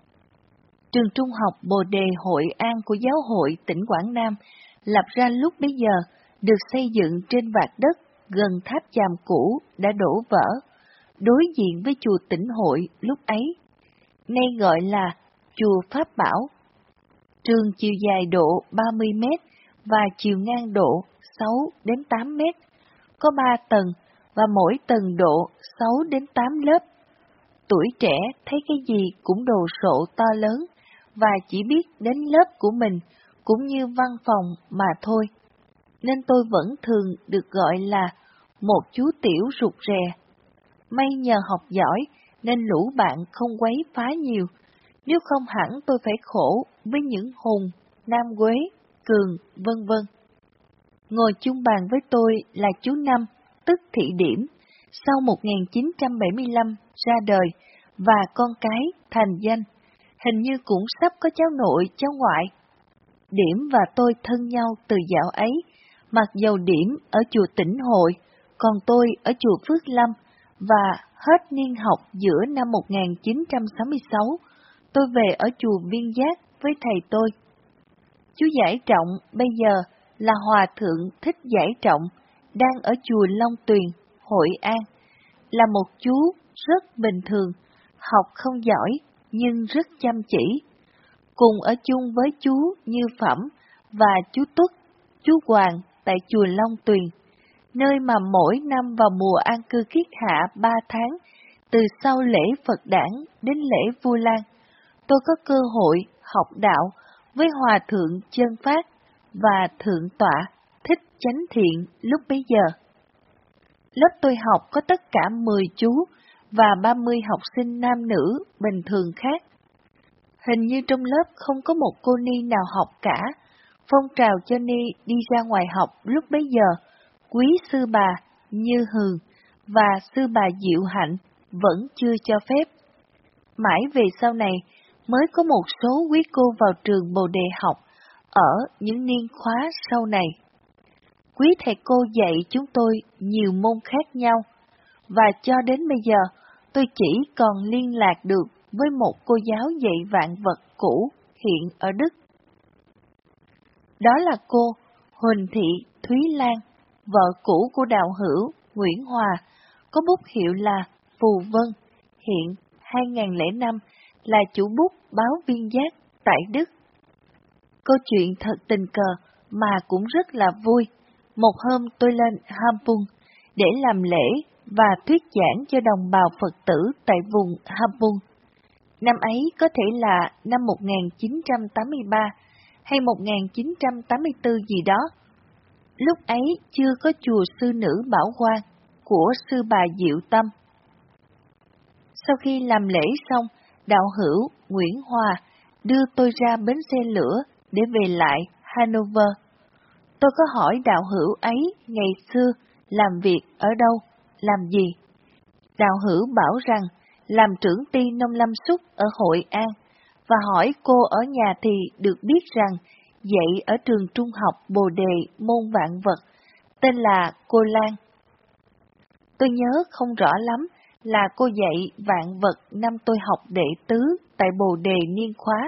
Trường trung học Bồ Đề Hội An của Giáo hội tỉnh Quảng Nam lập ra lúc bấy giờ được xây dựng trên vạt đất gần tháp chàm cũ đã đổ vỡ, đối diện với chùa Tỉnh Hội lúc ấy, nay gọi là chùa Pháp Bảo. Trường chiều dài độ 30 mét và chiều ngang độ 6 đến 8 mét, có 3 tầng và mỗi tầng độ 6 đến 8 lớp. Tuổi trẻ thấy cái gì cũng đồ sộ to lớn và chỉ biết đến lớp của mình cũng như văn phòng mà thôi. Nên tôi vẫn thường được gọi là một chú tiểu rụt rè. May nhờ học giỏi nên lũ bạn không quấy phá nhiều, nếu không hẳn tôi phải khổ với những Hùng, Nam Quế, Cường, vân vân. Ngồi chung bàn với tôi là chú Năm, tức Thị Điểm, sau 1975 ra đời, và con cái thành danh, hình như cũng sắp có cháu nội, cháu ngoại. Điểm và tôi thân nhau từ dạo ấy, mặc dầu Điểm ở chùa Tỉnh Hội, còn tôi ở chùa Phước Lâm, và hết niên học giữa năm 1966, tôi về ở chùa Viên Giác với thầy tôi. Chú Giải Trọng bây giờ là Hòa Thượng Thích Giải Trọng, đang ở chùa Long Tuyền, Hội An. Là một chú rất bình thường, học không giỏi nhưng rất chăm chỉ. Cùng ở chung với chú Như Phẩm và chú Tuất, chú Hoàng tại chùa Long Tuyền, nơi mà mỗi năm vào mùa an cư kiết hạ 3 tháng, từ sau lễ Phật đản đến lễ Vu Lan, tôi có cơ hội học đạo với Hòa Thượng Chân Phát và Thượng tọa Thích Chánh Thiện lúc bấy giờ. Lớp tôi học có tất cả 10 chú và 30 học sinh nam nữ bình thường khác. Hình như trong lớp không có một cô ni nào học cả. Phong trào cho ni đi ra ngoài học lúc bấy giờ, quý sư bà Như Hường và sư bà Diệu Hạnh vẫn chưa cho phép. Mãi về sau này mới có một số quý cô vào trường Bồ Đề học ở những niên khóa sau này. Quý thầy cô dạy chúng tôi nhiều môn khác nhau, và cho đến bây giờ tôi chỉ còn liên lạc được với một cô giáo dạy vạn vật cũ hiện ở Đức. Đó là cô Huỳnh Thị Thúy Lan, vợ cũ của đạo hữu Nguyễn Hòa, có bút hiệu là Phù Vân, hiện 2005 là chủ bút báo Viên Giác tại Đức. Câu chuyện thật tình cờ mà cũng rất là vui. Một hôm tôi lên Hamburg để làm lễ và thuyết giảng cho đồng bào Phật tử tại vùng Hamburg. Năm ấy có thể là năm 1983 hay 1984 gì đó. Lúc ấy chưa có chùa Sư Nữ Bảo Quang của sư bà Diệu Tâm. Sau khi làm lễ xong, đạo hữu Nguyễn Hòa đưa tôi ra bến xe lửa để về lại Hanover. Tôi có hỏi đạo hữu ấy ngày xưa làm việc ở đâu, làm gì. Đạo hữu bảo rằng làm trưởng ty nông lâm súc ở Hội An, và hỏi cô ở nhà thì được biết rằng dạy ở trường trung học Bồ Đề môn vạn vật, tên là cô Lan. Tôi nhớ không rõ lắm là cô dạy vạn vật năm tôi học đệ tứ tại Bồ Đề niên khóa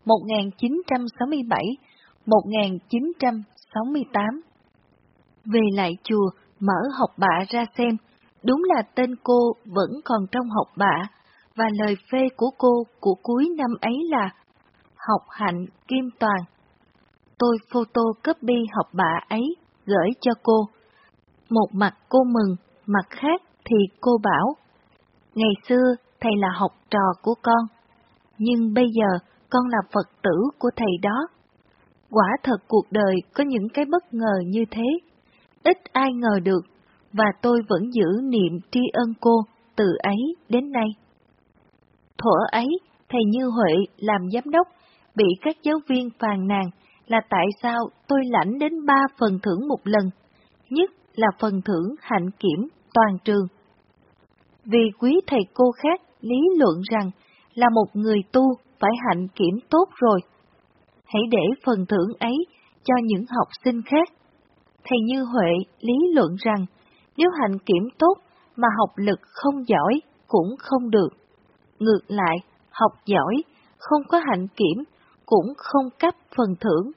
1967-1968. Về lại chùa, mở học bạ ra xem, đúng là tên cô vẫn còn trong học bạ, và lời phê của cô của cuối năm ấy là học hạnh kim toàn. Tôi photocopy học bạ ấy gửi cho cô. Một mặt cô mừng, mặt khác thì cô bảo, ngày xưa thầy là học trò của con, nhưng bây giờ con là Phật tử của thầy đó. Quả thật cuộc đời có những cái bất ngờ như thế, ít ai ngờ được, và tôi vẫn giữ niệm tri ân cô từ ấy đến nay. Thuở ấy, thầy Như Huệ làm giám đốc, bị các giáo viên phàn nàn là tại sao tôi lãnh đến 3 phần thưởng một lần, nhất là phần thưởng hạnh kiểm toàn trường. Vì quý thầy cô khác lý luận rằng là một người tu phải hạnh kiểm tốt rồi, hãy để phần thưởng ấy cho những học sinh khác. Thầy Như Huệ lý luận rằng nếu hạnh kiểm tốt mà học lực không giỏi cũng không được. Ngược lại, học giỏi, không có hạnh kiểm cũng không cấp phần thưởng.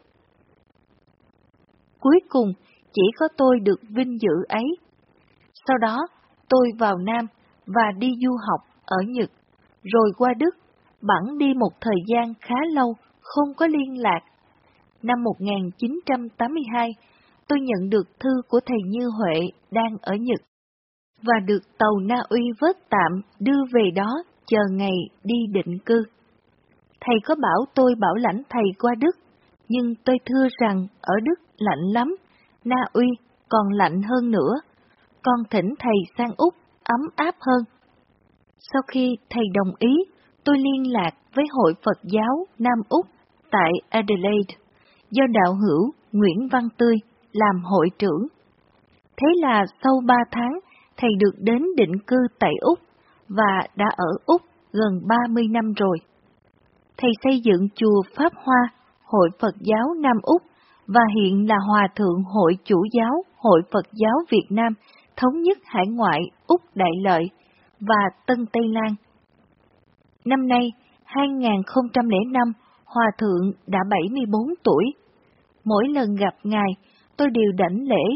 Cuối cùng, chỉ có tôi được vinh dự ấy. Sau đó, tôi vào Nam và đi du học ở Nhật, rồi qua Đức, bẵng đi một thời gian khá lâu, không có liên lạc. Năm 1982, tôi nhận được thư của thầy Như Huệ đang ở Nhật, và được tàu Na Uy vớt tạm đưa về đó chờ ngày đi định cư. Thầy có bảo tôi bảo lãnh thầy qua Đức, nhưng tôi thưa rằng ở Đức lạnh lắm, Na Uy còn lạnh hơn nữa. Con thỉnh thầy sang Úc ấm áp hơn. Sau khi thầy đồng ý, tôi liên lạc với Hội Phật giáo Nam Úc tại Adelaide, do đạo hữu Nguyễn Văn Tươi làm hội trưởng. Thế là sau 3 tháng, thầy được đến định cư tại Úc, và đã ở Úc gần 30 năm rồi. Thầy xây dựng chùa Pháp Hoa, Hội Phật giáo Nam Úc, và hiện là Hòa thượng Hội Chủ giáo Hội Phật giáo Việt Nam, thống nhất hải ngoại Úc Đại Lợi và Tân Tây Lan. Năm nay, 2005, Hòa thượng đã 74 tuổi. Mỗi lần gặp Ngài, tôi đều đảnh lễ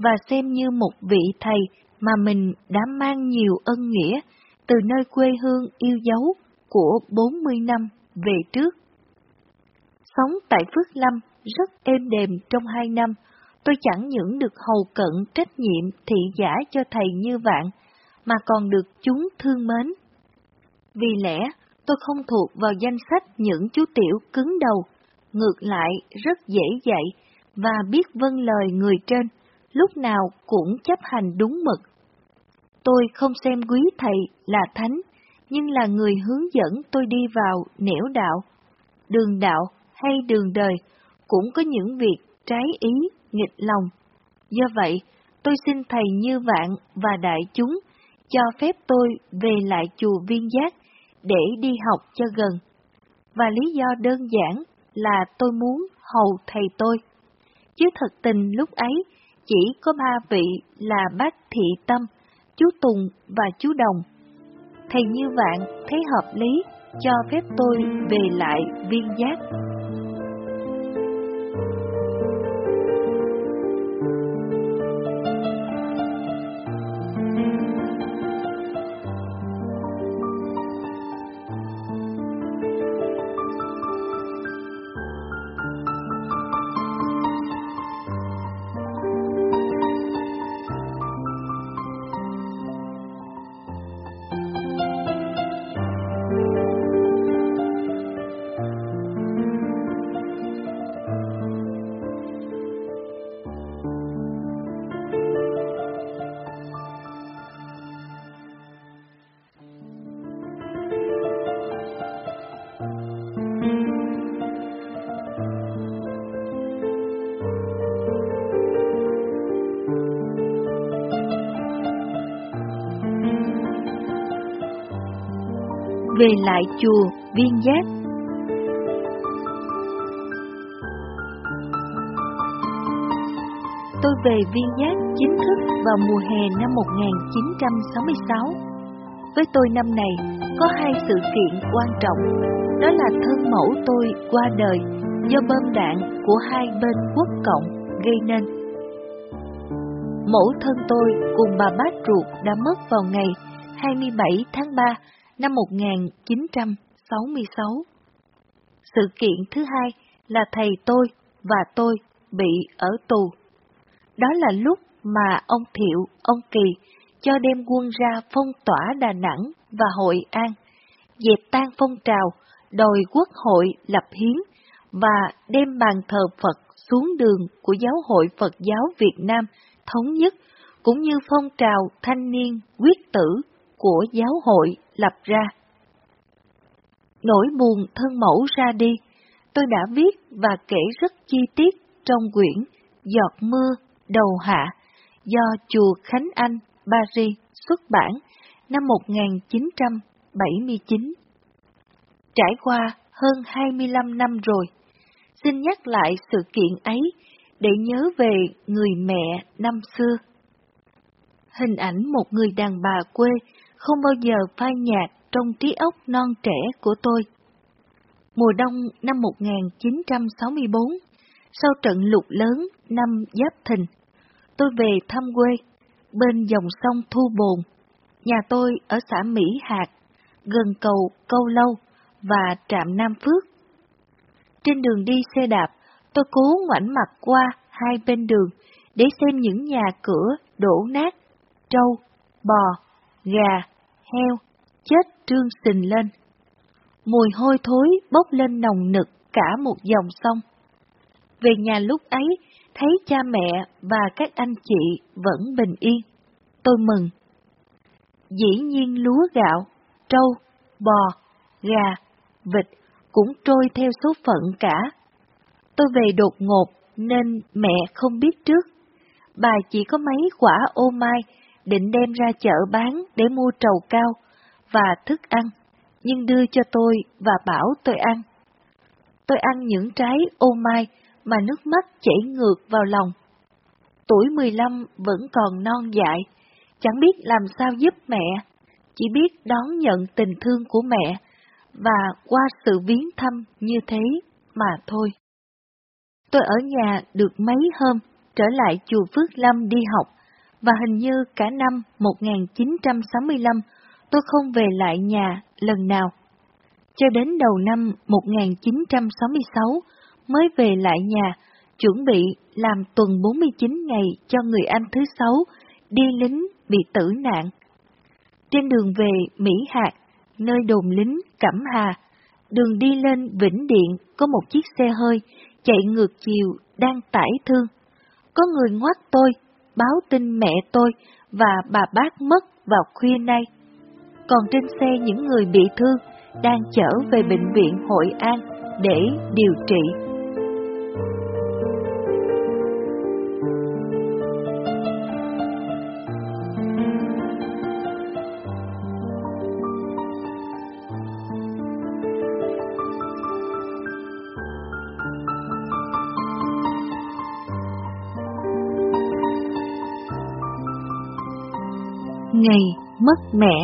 và xem như một vị thầy mà mình đã mang nhiều ân nghĩa từ nơi quê hương yêu dấu của 40 năm về trước. Sống tại Phước Lâm rất êm đềm trong 2 năm, tôi chẳng những được hầu cận trách nhiệm thị giả cho thầy Như Vạn, mà còn được chúng thương mến. Vì lẽ, tôi không thuộc vào danh sách những chú tiểu cứng đầu, ngược lại rất dễ dạy và biết vâng lời người trên, lúc nào cũng chấp hành đúng mực. Tôi không xem quý thầy là thánh, nhưng là người hướng dẫn tôi đi vào nẻo đạo, đường đạo hay đường đời, cũng có những việc trái ý, nghịch lòng. Do vậy, tôi xin thầy Như Vạn và đại chúng cho phép tôi về lại chùa Viên Giác để đi học cho gần. Và lý do đơn giản là tôi muốn hầu thầy tôi. Chứ thật tình lúc ấy chỉ có 3 vị là bác Thị Tâm, chú Tùng và chú Đồng. Thầy Như Vạn thấy hợp lý cho phép tôi về lại Viên Giác. Về lại chùa Viên Giác. Tôi về Viên Giác chính thức vào mùa hè năm 1966. Với tôi năm này có 2 sự kiện quan trọng, đó là thân mẫu tôi qua đời do bom đạn của 2 bên quốc cộng gây nên. Mẫu thân tôi cùng bà bác ruột đã mất vào ngày 27 tháng 3 năm 1966. Sự kiện thứ hai là thầy tôi và tôi bị ở tù. Đó là lúc mà ông Thiệu, ông Kỳ cho đem quân ra phong tỏa Đà Nẵng và Hội An, dẹp tan phong trào đòi quốc hội lập hiến và đem bàn thờ Phật xuống đường của Giáo hội Phật giáo Việt Nam thống nhất, cũng như phong trào thanh niên quyết tử của giáo hội lập ra. Nỗi buồn thân mẫu ra đi, tôi đã viết và kể rất chi tiết trong quyển Giọt mưa đầu hạ do chùa Khánh Anh, Paris xuất bản năm 1979. Trải qua hơn 25 năm rồi, xin nhắc lại sự kiện ấy để nhớ về người mẹ năm xưa. Hình ảnh một người đàn bà quê không bao giờ phai nhạt trong trí óc non trẻ của tôi. Mùa đông năm 1964, sau trận lụt lớn năm Giáp Thìn, tôi về thăm quê, bên dòng sông Thu Bồn. Nhà tôi ở xã Mỹ Hạt, gần cầu Câu Lâu và trạm Nam Phước. Trên đường đi xe đạp, tôi cố ngoảnh mặt qua 2 bên đường để xem những nhà cửa đổ nát, trâu, bò, gà, heo, chết trương sình lên. Mùi hôi thối bốc lên nồng nực cả một dòng sông. Về nhà lúc ấy, thấy cha mẹ và các anh chị vẫn bình yên. Tôi mừng. Dĩ nhiên lúa gạo, trâu, bò, gà, vịt cũng trôi theo số phận cả. Tôi về đột ngột nên mẹ không biết trước. Bà chỉ có mấy quả ô mai định đem ra chợ bán để mua trầu cao và thức ăn, nhưng đưa cho tôi và bảo tôi ăn. Tôi ăn những trái ô mai mà nước mắt chảy ngược vào lòng. Tuổi 15 vẫn còn non dại, chẳng biết làm sao giúp mẹ, chỉ biết đón nhận tình thương của mẹ và qua sự viếng thăm như thế mà thôi. Tôi ở nhà được mấy hôm, trở lại chùa Phước Lâm đi học, và hình như cả năm 1965 tôi không về lại nhà lần nào. Cho đến đầu năm 1966 mới về lại nhà, chuẩn bị làm tuần 49 ngày cho người anh thứ 6 đi lính bị tử nạn. Trên đường về Mỹ Hạt, nơi đồn lính Cẩm Hà, đường đi lên Vĩnh Điện có một chiếc xe hơi chạy ngược chiều đang tải thương. Có người ngoắt tôi, báo tin mẹ tôi và bà bác mất vào khuya nay. Còn trên xe những người bị thương đang chở về bệnh viện Hội An để điều trị. Ngày mất mẹ.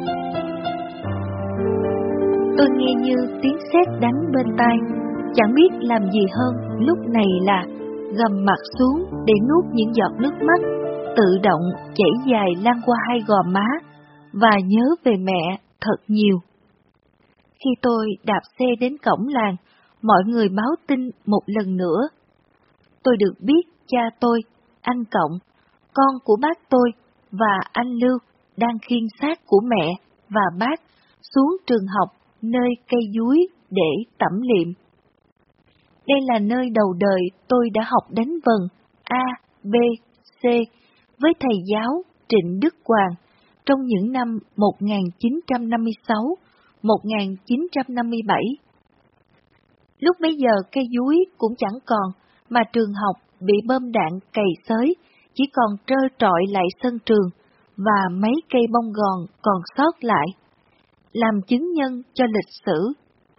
Tôi nghe như tiếng sét đánh bên tai, chẳng biết làm gì hơn lúc này là gầm mặt xuống để nuốt những giọt nước mắt tự động chảy dài lan qua hai gò má và nhớ về mẹ thật nhiều. Khi tôi đạp xe đến cổng làng, mọi người báo tin một lần nữa. Tôi được biết cha tôi, anh Cộng, con của bác tôi và anh Lưu đang khiêng xác của mẹ và bác xuống trường học nơi cây dúi để tẩm liệm. Đây là nơi đầu đời tôi đã học đánh vần A, B, C với thầy giáo Trịnh Đức Hoàng trong những năm 1956-1957. Lúc bấy giờ cây dúi cũng chẳng còn, mà trường học bị bom đạn cày xới, chỉ còn trơ trọi lại sân trường và mấy cây bông gòn còn sót lại, làm chứng nhân cho lịch sử.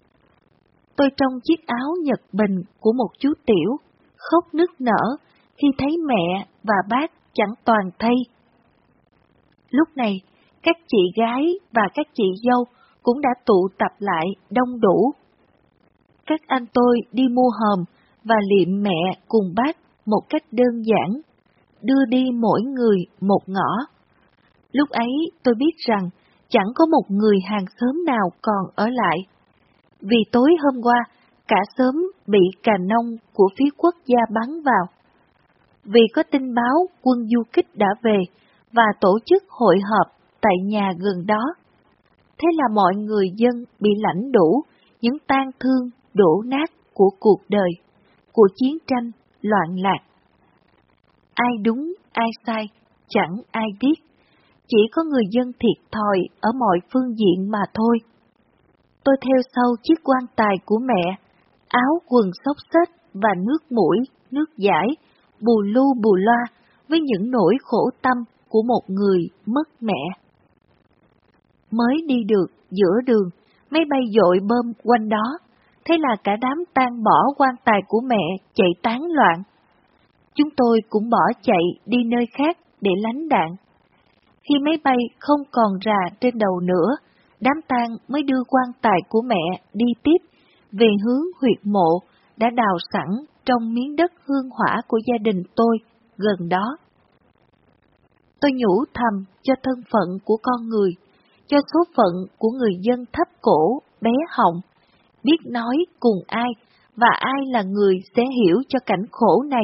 Tôi trong chiếc áo Nhật Bình của một chú tiểu, khóc nức nở khi thấy mẹ và bác chẳng toàn thây. Lúc này, các chị gái và các chị dâu cũng đã tụ tập lại đông đủ. Các anh tôi đi mua hòm và liệm mẹ cùng bác một cách đơn giản, đưa đi mỗi người một ngõ. Lúc ấy tôi biết rằng chẳng có một người hàng xóm nào còn ở lại, vì tối hôm qua cả xóm bị cà nông của phía quốc gia bắn vào. Vì có tin báo quân du kích đã về và tổ chức hội họp tại nhà gần đó. Thế là mọi người dân bị lãnh đủ những tang thương đổ nát của cuộc đời, của chiến tranh loạn lạc. Ai đúng, ai sai, chẳng ai biết. Chỉ có người dân thiệt thòi ở mọi phương diện mà thôi. Tôi theo sau chiếc quan tài của mẹ, áo quần xốc xếch và nước mũi, nước dãi, bù lu bù loa với những nỗi khổ tâm của một người mất mẹ. Mới đi được giữa đường, máy bay dội bơm quanh đó, thế là cả đám tan bỏ quan tài của mẹ chạy tán loạn. Chúng tôi cũng bỏ chạy đi nơi khác để lánh đạn. Khi máy bay không còn rà trên đầu nữa, đám tang mới đưa quan tài của mẹ đi tiếp về hướng huyệt mộ đã đào sẵn trong miếng đất hương hỏa của gia đình tôi gần đó. Tôi nhủ thầm cho thân phận của con người, cho số phận của người dân thấp cổ, bé họng, biết nói cùng ai và ai là người sẽ hiểu cho cảnh khổ này.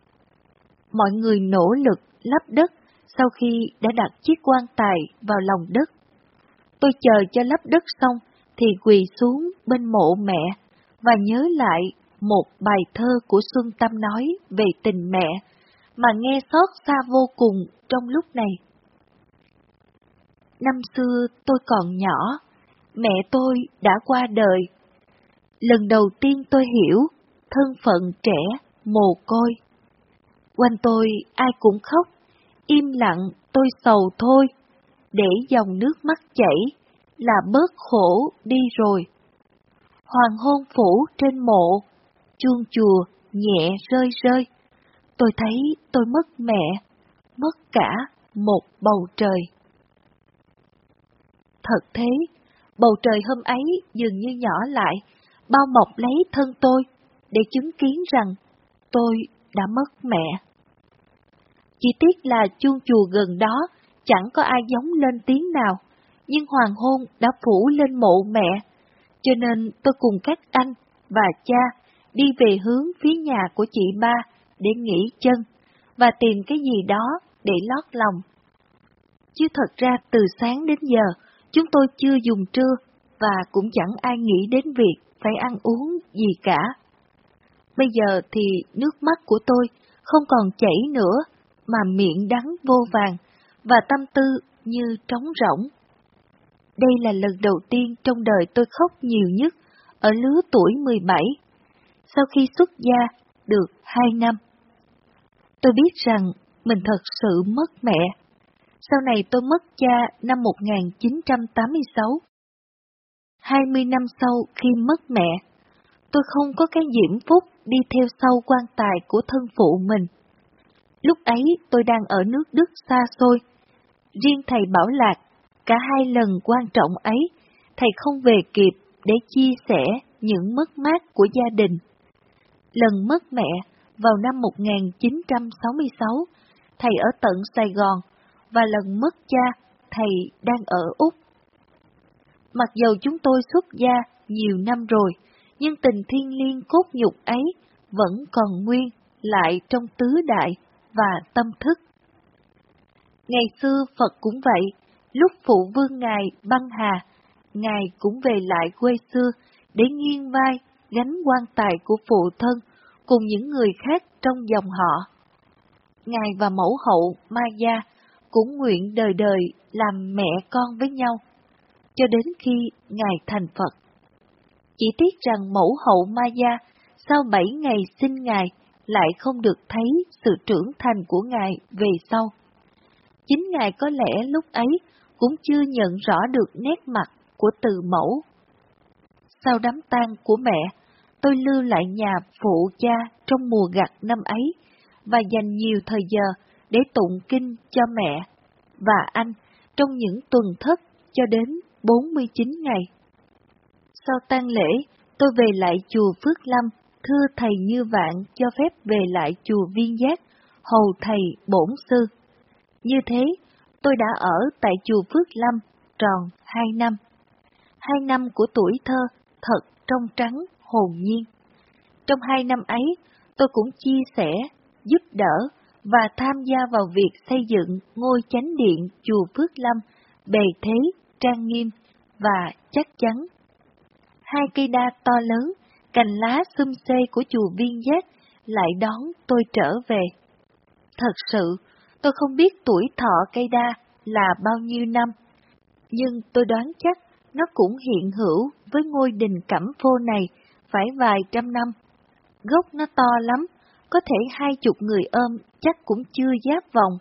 Mọi người nỗ lực lấp đất sau khi đã đặt chiếc quan tài vào lòng đất. Tôi chờ cho lấp đất xong thì quỳ xuống bên mộ mẹ và nhớ lại một bài thơ của Xuân Tâm nói về tình mẹ mà nghe xót xa vô cùng trong lúc này. Năm xưa tôi còn nhỏ, mẹ tôi đã qua đời. Lần đầu tiên tôi hiểu thân phận trẻ mồ côi. Quanh tôi ai cũng khóc, im lặng tôi sầu thôi, để dòng nước mắt chảy là bớt khổ đi rồi. Hoàng hôn phủ trên mộ, chuông chùa nhẹ rơi rơi, tôi thấy tôi mất mẹ, mất cả một bầu trời. Thật thế, bầu trời hôm ấy dường như nhỏ lại, bao bọc lấy thân tôi, để chứng kiến rằng tôi đã mất mẹ. Chỉ tiếc là chuông chùa gần đó chẳng có ai giống lên tiếng nào, nhưng hoàng hôn đã phủ lên mộ mẹ, cho nên tôi cùng các anh và cha đi về hướng phía nhà của chị ba để nghỉ chân và tìm cái gì đó để lót lòng. Chứ thật ra từ sáng đến giờ, chúng tôi chưa dùng trưa và cũng chẳng ai nghĩ đến việc phải ăn uống gì cả. Bây giờ thì nước mắt của tôi không còn chảy nữa, mà miệng đắng vô vàn và tâm tư như trống rỗng. Đây là lần đầu tiên trong đời tôi khóc nhiều nhất ở lứa tuổi 17, sau khi xuất gia được 2 năm. Tôi biết rằng mình thật sự mất mẹ. Sau này tôi mất cha năm 1986. 20 năm sau khi mất mẹ, tôi không có cái diễm phúc đi theo sau quan tài của thân phụ mình. Lúc ấy tôi đang ở nước Đức xa xôi. Riêng thầy Bảo Lạc, cả 2 lần quan trọng ấy, thầy không về kịp để chia sẻ những mất mát của gia đình. Lần mất mẹ vào năm 1966, thầy ở tận Sài Gòn, và lần mất cha, thầy đang ở Úc. Mặc dầu chúng tôi xuất gia nhiều năm rồi, nhưng tình thiêng liêng cốt nhục ấy vẫn còn nguyên lại trong tứ đại và tâm thức. Ngày xưa Phật cũng vậy, lúc phụ vương Ngài băng hà, Ngài cũng về lại quê xưa để nghiêng vai gánh quan tài của phụ thân cùng những người khác trong dòng họ. Ngài và mẫu hậu Maya cũng nguyện đời đời làm mẹ con với nhau, cho đến khi Ngài thành Phật. Chỉ tiếc rằng mẫu hậu Maya sau 7 ngày sinh Ngài lại không được thấy sự trưởng thành của Ngài về sau. Chính Ngài có lẽ lúc ấy cũng chưa nhận rõ được nét mặt của từ mẫu. Sau đám tang của mẹ, tôi lưu lại nhà phụ cha trong mùa gặt năm ấy và dành nhiều thời giờ để tụng kinh cho mẹ và anh trong những tuần thất cho đến 49 ngày. Sau tang lễ, tôi về lại chùa Phước Lâm, thưa thầy Như Vạn cho phép về lại chùa Viên Giác, hầu thầy bổn sư. Như thế, tôi đã ở tại chùa Phước Lâm tròn 2 năm. 2 năm của tuổi thơ thật trong trắng hồn nhiên. Trong 2 năm ấy, tôi cũng chia sẻ, giúp đỡ và tham gia vào việc xây dựng ngôi chánh điện chùa Phước Lâm bề thế, trang nghiêm và chắc chắn. 2 cây đa to lớn, cành lá xum xê của chùa Viên Giác lại đón tôi trở về. Thật sự, tôi không biết tuổi thọ cây đa là bao nhiêu năm, nhưng tôi đoán chắc nó cũng hiện hữu với ngôi đình Cẩm Phô này phải vài trăm năm. Gốc nó to lắm, có thể 20 người ôm chắc cũng chưa giáp vòng.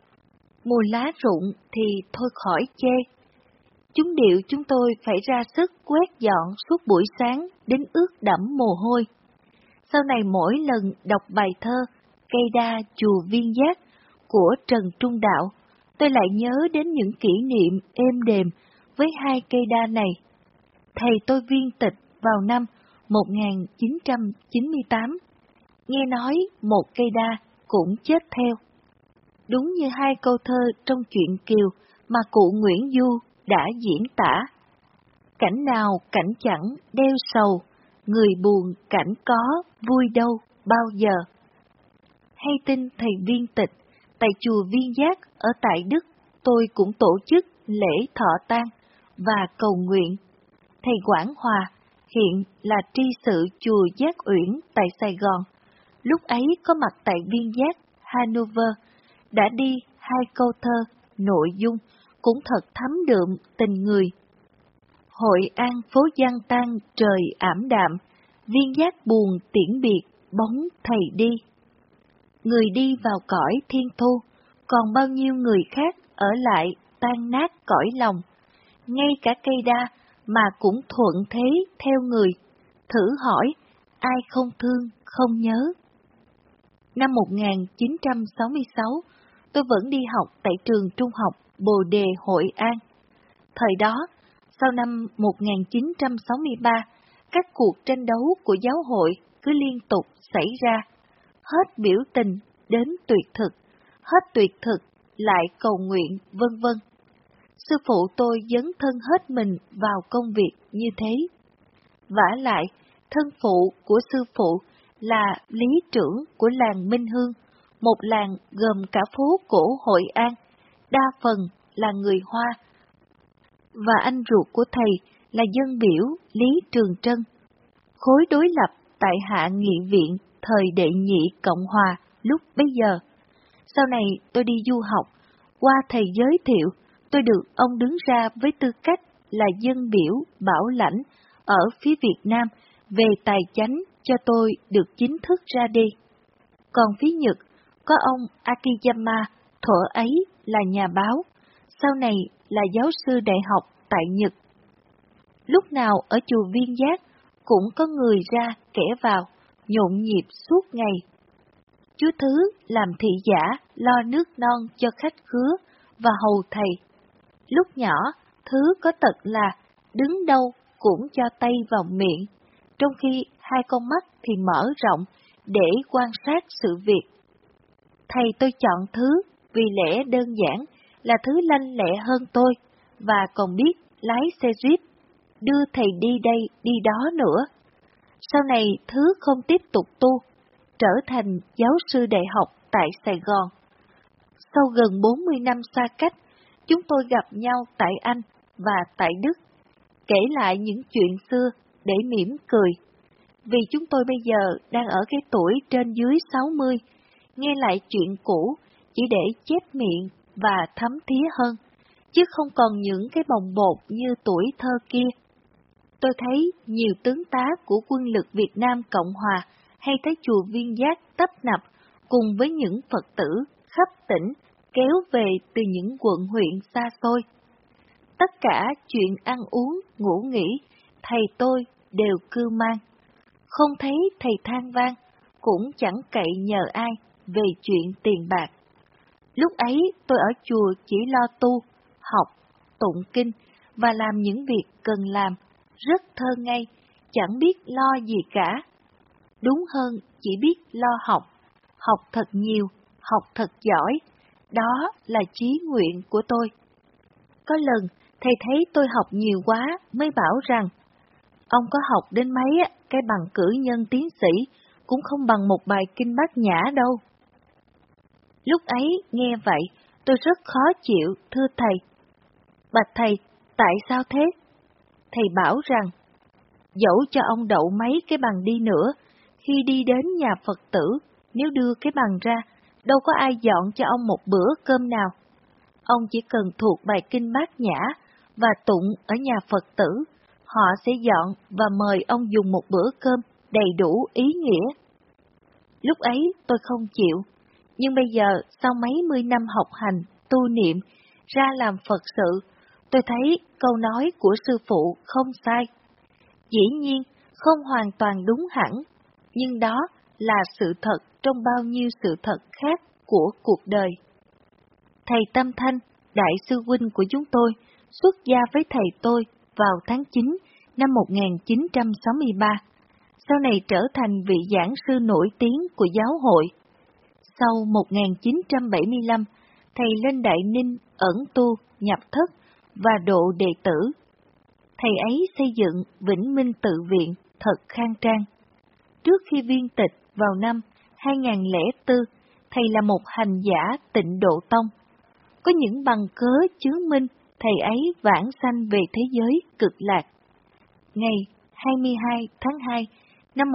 Mùa lá rụng thì thôi khỏi chê. Chúng điệu chúng tôi phải ra sức quét dọn suốt buổi sáng đến ướt đẫm mồ hôi. Sau này mỗi lần đọc bài thơ Cây đa chùa Viên Giác của Trần Trung Đạo, tôi lại nhớ đến những kỷ niệm êm đềm với 2 cây đa này. Thầy tôi viên tịch vào năm 1998. Nghe nói một cây đa cũng chết theo. Đúng như 2 câu thơ trong truyện Kiều mà cụ Nguyễn Du đã diễn tả. Cảnh nào cảnh chẳng đeo sầu, người buồn cảnh có vui đâu bao giờ. Hay tin thầy viên tịch tại chùa Viên Giác ở tại Đức, tôi cũng tổ chức lễ thọ tang và cầu nguyện. Thầy Quảng Hòa hiện là tri sự chùa Giác Uyển tại Sài Gòn, lúc ấy có mặt tại Viên Giác, Hanover, đã đi 2 câu thơ nội dung cũng thật thấm đượm tình người. Hội an phố Giang Tan trời ảm đạm, Viên Giác buồn tiễn biệt bóng thầy đi. Người đi vào cõi thiên thu, còn bao nhiêu người khác ở lại tan nát cõi lòng. Ngay cả cây đa mà cũng thuận thế theo người. Thử hỏi, ai không thương, không nhớ. Năm 1966, tôi vẫn đi học tại trường trung học Bồ Đề Hội An. Thời đó, sau năm 1963, các cuộc tranh đấu của giáo hội cứ liên tục xảy ra, hết biểu tình đến tuyệt thực, hết tuyệt thực, lại cầu nguyện, vân vân. Sư phụ tôi dấn thân hết mình vào công việc như thế. Vả lại, thân phụ của sư phụ là lý trưởng của làng Minh Hương, một làng gồm cả phố cổ Hội An, đa phần là người Hoa, và anh ruột của thầy là dân biểu Lý Trường Trân, khối đối lập tại Hạ Nghị Viện thời Đệ Nhị Cộng Hòa lúc bấy giờ. Sau này tôi đi du học, qua thầy giới thiệu, tôi được ông đứng ra với tư cách là dân biểu bảo lãnh ở phía Việt Nam về tài chánh cho tôi được chính thức ra đi. Còn phía Nhật, có ông Akiyama, thuở ấy là nhà báo, sau này là giáo sư đại học tại Nhật. Lúc nào ở chùa Viên Giác cũng có người ra kẻ vào, nhộn nhịp suốt ngày. Chú Thứ làm thị giả lo nước non cho khách khứa và hầu thầy. Lúc nhỏ, Thứ có tật là đứng đâu cũng cho tay vào miệng, trong khi hai con mắt thì mở rộng để quan sát sự việc. Thầy tôi chọn Thứ vì lẽ đơn giản là Thứ lanh lẹ hơn tôi và còn biết lái xe jeep, đưa thầy đi đây đi đó nữa. Sau này Thứ không tiếp tục tu, trở thành giáo sư đại học tại Sài Gòn. Sau gần 40 năm xa cách, chúng tôi gặp nhau tại Anh và tại Đức, kể lại những chuyện xưa để mỉm cười. Vì chúng tôi bây giờ đang ở cái tuổi trên dưới 60, nghe lại chuyện cũ chỉ để chép miệng và thấm thía hơn, chứ không còn những cái bồng bột như tuổi thơ kia. Tôi thấy nhiều tướng tá của quân lực Việt Nam Cộng Hòa hay tới chùa Viên Giác tấp nập cùng với những Phật tử khắp tỉnh kéo về từ những quận huyện xa xôi. Tất cả chuyện ăn uống, ngủ nghỉ, thầy tôi đều cưu mang. Không thấy thầy than vang, cũng chẳng cậy nhờ ai về chuyện tiền bạc. Lúc ấy tôi ở chùa chỉ lo tu, học, tụng kinh và làm những việc cần làm, rất thơ ngây, chẳng biết lo gì cả. Đúng hơn, chỉ biết lo học, học thật nhiều, học thật giỏi, đó là chí nguyện của tôi. Có lần, thầy thấy tôi học nhiều quá mới bảo rằng, ông có học đến mấy cái bằng cử nhân tiến sĩ cũng không bằng một bài kinh Bát Nhã đâu. Lúc ấy nghe vậy, tôi rất khó chịu, thưa thầy. Bạch thầy, tại sao thế? Thầy bảo rằng, dẫu cho ông đậu mấy cái bằng đi nữa, khi đi đến nhà Phật tử, nếu đưa cái bằng ra, đâu có ai dọn cho ông một bữa cơm nào. Ông chỉ cần thuộc bài kinh Bát Nhã và tụng ở nhà Phật tử, họ sẽ dọn và mời ông dùng một bữa cơm đầy đủ ý nghĩa. Lúc ấy tôi không chịu, nhưng bây giờ sau mấy mươi năm học hành, tu niệm, ra làm Phật sự, tôi thấy câu nói của sư phụ không sai. Dĩ nhiên, không hoàn toàn đúng hẳn, nhưng đó là sự thật trong bao nhiêu sự thật khác của cuộc đời. Thầy Tâm Thanh, đại sư huynh của chúng tôi, xuất gia với thầy tôi vào tháng 9 năm 1963, sau này trở thành vị giảng sư nổi tiếng của giáo hội. Sau 1975, thầy lên Đại Ninh ẩn tu, nhập thất và độ đệ tử. Thầy ấy xây dựng Vĩnh Minh Tự Viện thật khang trang. Trước khi viên tịch vào năm 2004, thầy là một hành giả Tịnh Độ Tông. Có những bằng cớ chứng minh thầy ấy vãng sanh về thế giới cực lạc. Ngày 22 tháng 2 năm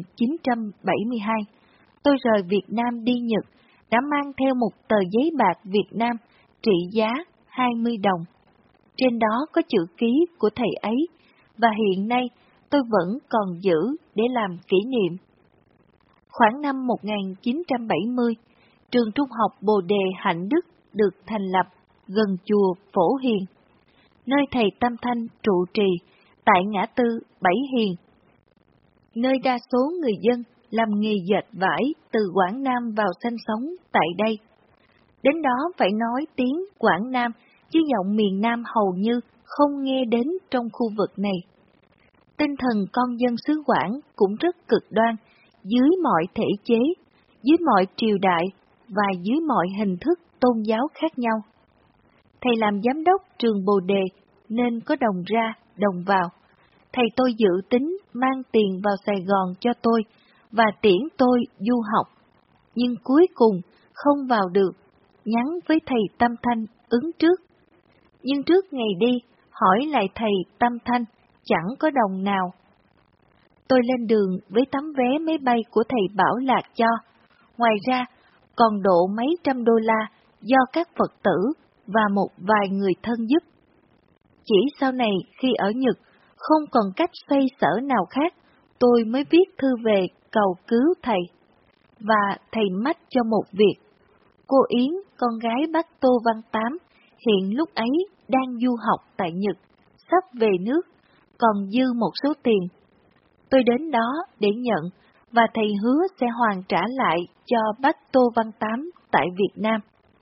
1972, tôi rời Việt Nam đi Nhật, đã mang theo một tờ giấy bạc Việt Nam trị giá 20 đồng. Trên đó có chữ ký của thầy ấy, và hiện nay tôi vẫn còn giữ để làm kỷ niệm. Khoảng năm 1970, trường trung học Bồ Đề Hạnh Đức được thành lập gần chùa Phổ Hiền, nơi thầy Tâm Thanh trụ trì tại ngã tư Bảy Hiền, nơi đa số người dân làm nghề dệt vải từ Quảng Nam vào sinh sống tại đây. Đến đó phải nói tiếng Quảng Nam, chứ giọng miền Nam hầu như không nghe đến trong khu vực này. Tinh thần con dân xứ Quảng cũng rất cực đoan, dưới mọi thể chế, dưới mọi triều đại, và dưới mọi hình thức tôn giáo khác nhau. Thầy làm giám đốc trường Bồ Đề nên có đồng ra, đồng vào. Thầy tôi dự tính mang tiền vào Sài Gòn cho tôi và tiễn tôi du học, nhưng cuối cùng không vào được, nhắn với thầy Tâm Thanh ứng trước. Nhưng trước ngày đi, hỏi lại thầy Tâm Thanh, chẳng có đồng nào. Tôi lên đường với tấm vé máy bay của thầy Bảo Lạc cho, ngoài ra còn độ mấy trăm đô la do các Phật tử và một vài người thân giúp. Chỉ sau này khi ở Nhật, không còn cách xoay sở nào khác, tôi mới viết thư về cầu cứu thầy. Và thầy mách cho một việc. Cô Yến, con gái bác Tô Văn Tám, hiện lúc ấy đang du học tại Nhật, sắp về nước, còn dư một số tiền. Tôi đến đó để nhận, và thầy hứa sẽ hoàn trả lại cho bác Tô Văn Tám tại Việt Nam.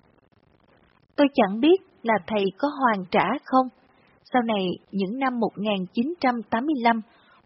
Tôi chẳng biết là thầy có hoàn trả không. Sau này, những năm 1985,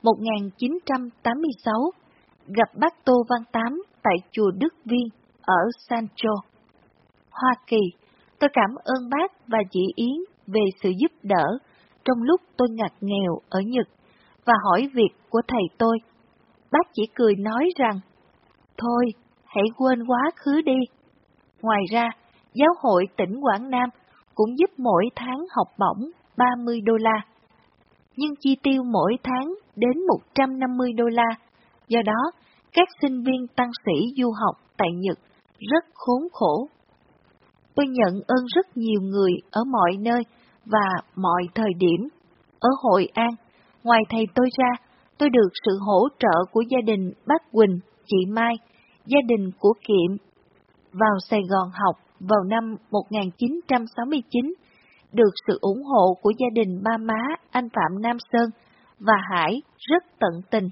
1986, gặp bác Tô Văn Tám tại chùa Đức Viên ở Sancho, Hoa Kỳ. Tôi cảm ơn bác và chị Yến về sự giúp đỡ trong lúc tôi ngặt nghèo ở Nhật và hỏi việc của thầy tôi. Bác chỉ cười nói rằng, thôi, hãy quên quá khứ đi. Ngoài ra, Giáo hội tỉnh Quảng Nam cũng giúp mỗi tháng học bổng 30 đô la, nhưng chi tiêu mỗi tháng đến 150 đô la. Do đó, các sinh viên tăng sĩ du học tại Nhật rất khốn khổ. Tôi nhận ơn rất nhiều người ở mọi nơi và mọi thời điểm. Ở Hội An, ngoài thầy tôi ra, tôi được sự hỗ trợ của gia đình bác Quỳnh, chị Mai, gia đình của Kiệm. Vào Sài Gòn học vào năm 1969, được sự ủng hộ của gia đình ba má anh Phạm Nam Sơn và Hải rất tận tình.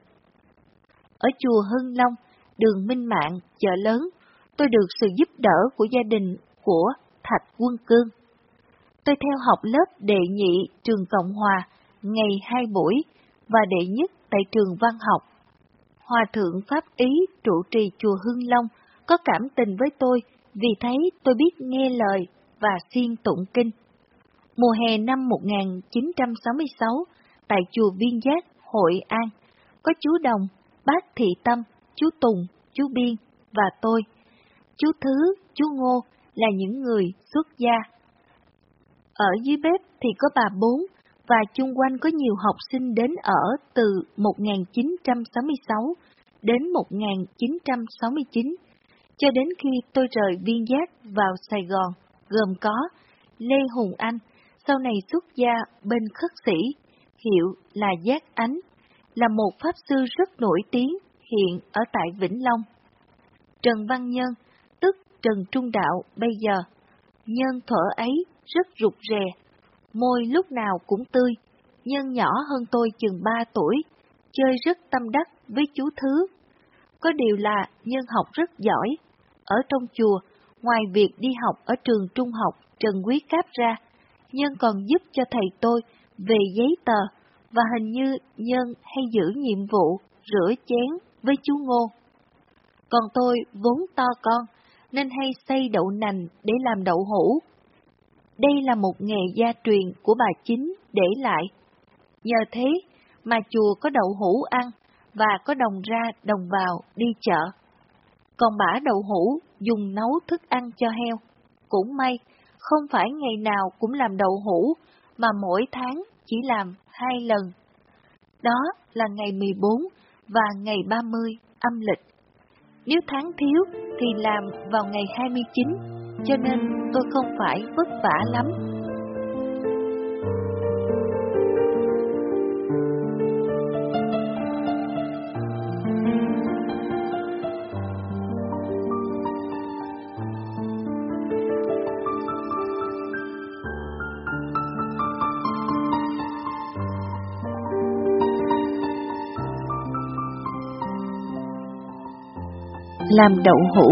Ở chùa Hưng Long, đường Minh Mạng, chợ lớn, tôi được sự giúp đỡ của gia đình của Thạch Quân Cương. Tôi theo học lớp đệ nhị trường Cộng Hòa ngày 2 buổi và đệ nhất tại trường Văn học. Hòa thượng Pháp Ý trụ trì chùa Hưng Long có cảm tình với tôi vì thấy tôi biết nghe lời và siêng tụng kinh. Mùa hè năm 1966, tại chùa Viên Giác, Hội An, có chú Đồng, bác Thị Tâm, chú Tùng, chú Biên và tôi. Chú Thứ, chú Ngô là những người xuất gia. Ở dưới bếp thì có bà Bốn, và chung quanh có nhiều học sinh đến ở từ 1966 đến 1969, cho đến khi tôi rời Viên Giác vào Sài Gòn, gồm có Lê Hùng Anh, sau này xuất gia bên Khất Sĩ, hiệu là Giác Ánh, là một pháp sư rất nổi tiếng hiện ở tại Vĩnh Long. Trần Văn Nhân, tức Trần Trung Đạo bây giờ, Nhân thuở ấy rất rụt rè, môi lúc nào cũng tươi. Nhân nhỏ hơn tôi chừng 3 tuổi, chơi rất tâm đắc với chú Thứ. Có điều là Nhân học rất giỏi. Ở trong chùa, ngoài việc đi học ở trường trung học Trần Quý Cáp ra, Nhân còn giúp cho thầy tôi về giấy tờ, và hình như Nhân hay giữ nhiệm vụ rửa chén với chú Ngô. Còn tôi vốn to con, nên hay xay đậu nành để làm đậu hũ. Đây là một nghề gia truyền của bà Chính để lại. Nhờ thế mà chùa có đậu hũ ăn và có đồng ra đồng vào đi chợ. Còn bã đậu hũ dùng nấu thức ăn cho heo. Cũng may, không phải ngày nào cũng làm đậu hũ, mà mỗi tháng chỉ làm 2 lần. Đó là ngày 14 và ngày 30 âm lịch. Nếu tháng thiếu thì làm vào ngày 29, cho nên tôi không phải vất vả lắm. Làm đậu hũ.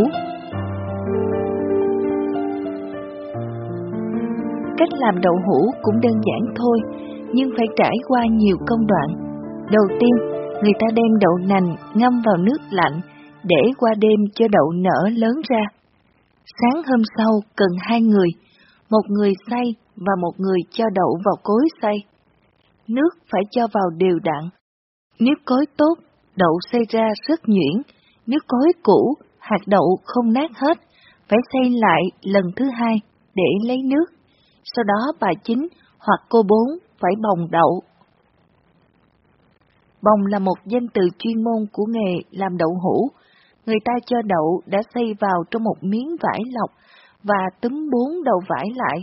Cách làm đậu hũ cũng đơn giản thôi, nhưng phải trải qua nhiều công đoạn. Đầu tiên, người ta đem đậu nành ngâm vào nước lạnh để qua đêm cho đậu nở lớn ra. Sáng hôm sau cần 2 người, một người xay và một người cho đậu vào cối xay. Nước phải cho vào đều đặn. Nếu cối tốt, đậu xay ra rất nhuyễn, nếu cối cũ, hạt đậu không nát hết, phải xay lại lần thứ 2 để lấy nước. Sau đó bà Chính hoặc cô Bốn phải bồng đậu. Bồng là một danh từ chuyên môn của nghề làm đậu hũ. Người ta cho đậu đã xay vào trong một miếng vải lọc và túm 4 đầu vải lại.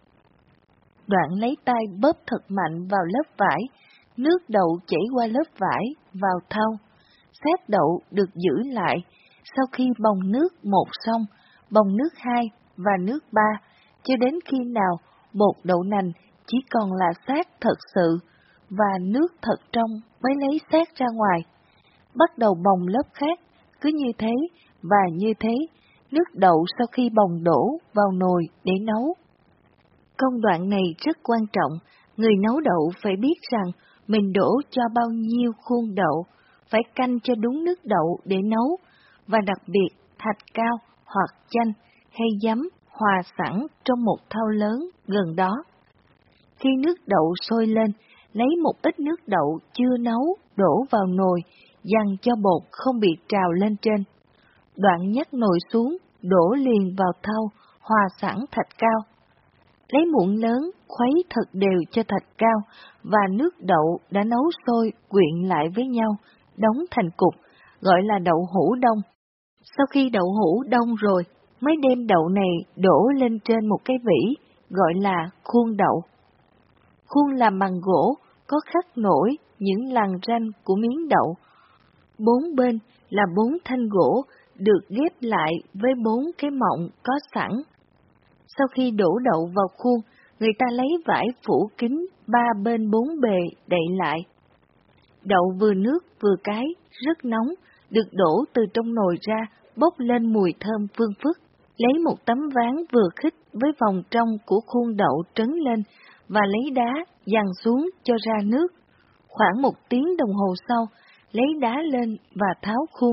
Đoạn lấy tay bóp thật mạnh vào lớp vải, nước đậu chảy qua lớp vải vào thau. Sát đậu được giữ lại, sau khi bồng nước 1 xong, bồng nước 2 và nước 3, cho đến khi nào bột đậu nành chỉ còn là sát thật sự và nước thật trong mới lấy sát ra ngoài. Bắt đầu bồng lớp khác, cứ như thế và như thế, nước đậu sau khi bồng đổ vào nồi để nấu. Công đoạn này rất quan trọng, người nấu đậu phải biết rằng mình đổ cho bao nhiêu khuôn đậu, phải canh cho đúng nước đậu để nấu, và đặc biệt thạch cao hoặc chanh hay giấm hòa sẵn trong một thau lớn gần đó. Khi nước đậu sôi lên, lấy một ít nước đậu chưa nấu đổ vào nồi, dằn cho bột không bị trào lên trên. Đoạn nhấc nồi xuống, đổ liền vào thau, hòa sẵn thạch cao. Lấy muỗng lớn, khuấy thật đều cho thạch cao và nước đậu đã nấu sôi quyện lại với nhau, đóng thành cục, gọi là đậu hũ đông. Sau khi đậu hũ đông rồi, mới đem đậu này đổ lên trên một cái vỉ, gọi là khuôn đậu. Khuôn làm bằng gỗ, có khắc nổi những lằn ranh của miếng đậu. 4 bên là 4 thanh gỗ được ghép lại với 4 cái mọng có sẵn. Sau khi đổ đậu vào khuôn, người ta lấy vải phủ kín 3 bên 4 bề đậy lại. Đậu vừa nước vừa cái, rất nóng, được đổ từ trong nồi ra, bốc lên mùi thơm phương phức. Lấy một tấm ván vừa khít với vòng trong của khuôn đậu trấn lên và lấy đá dằn xuống cho ra nước. Khoảng 1 tiếng đồng hồ sau, lấy đá lên và tháo khuôn.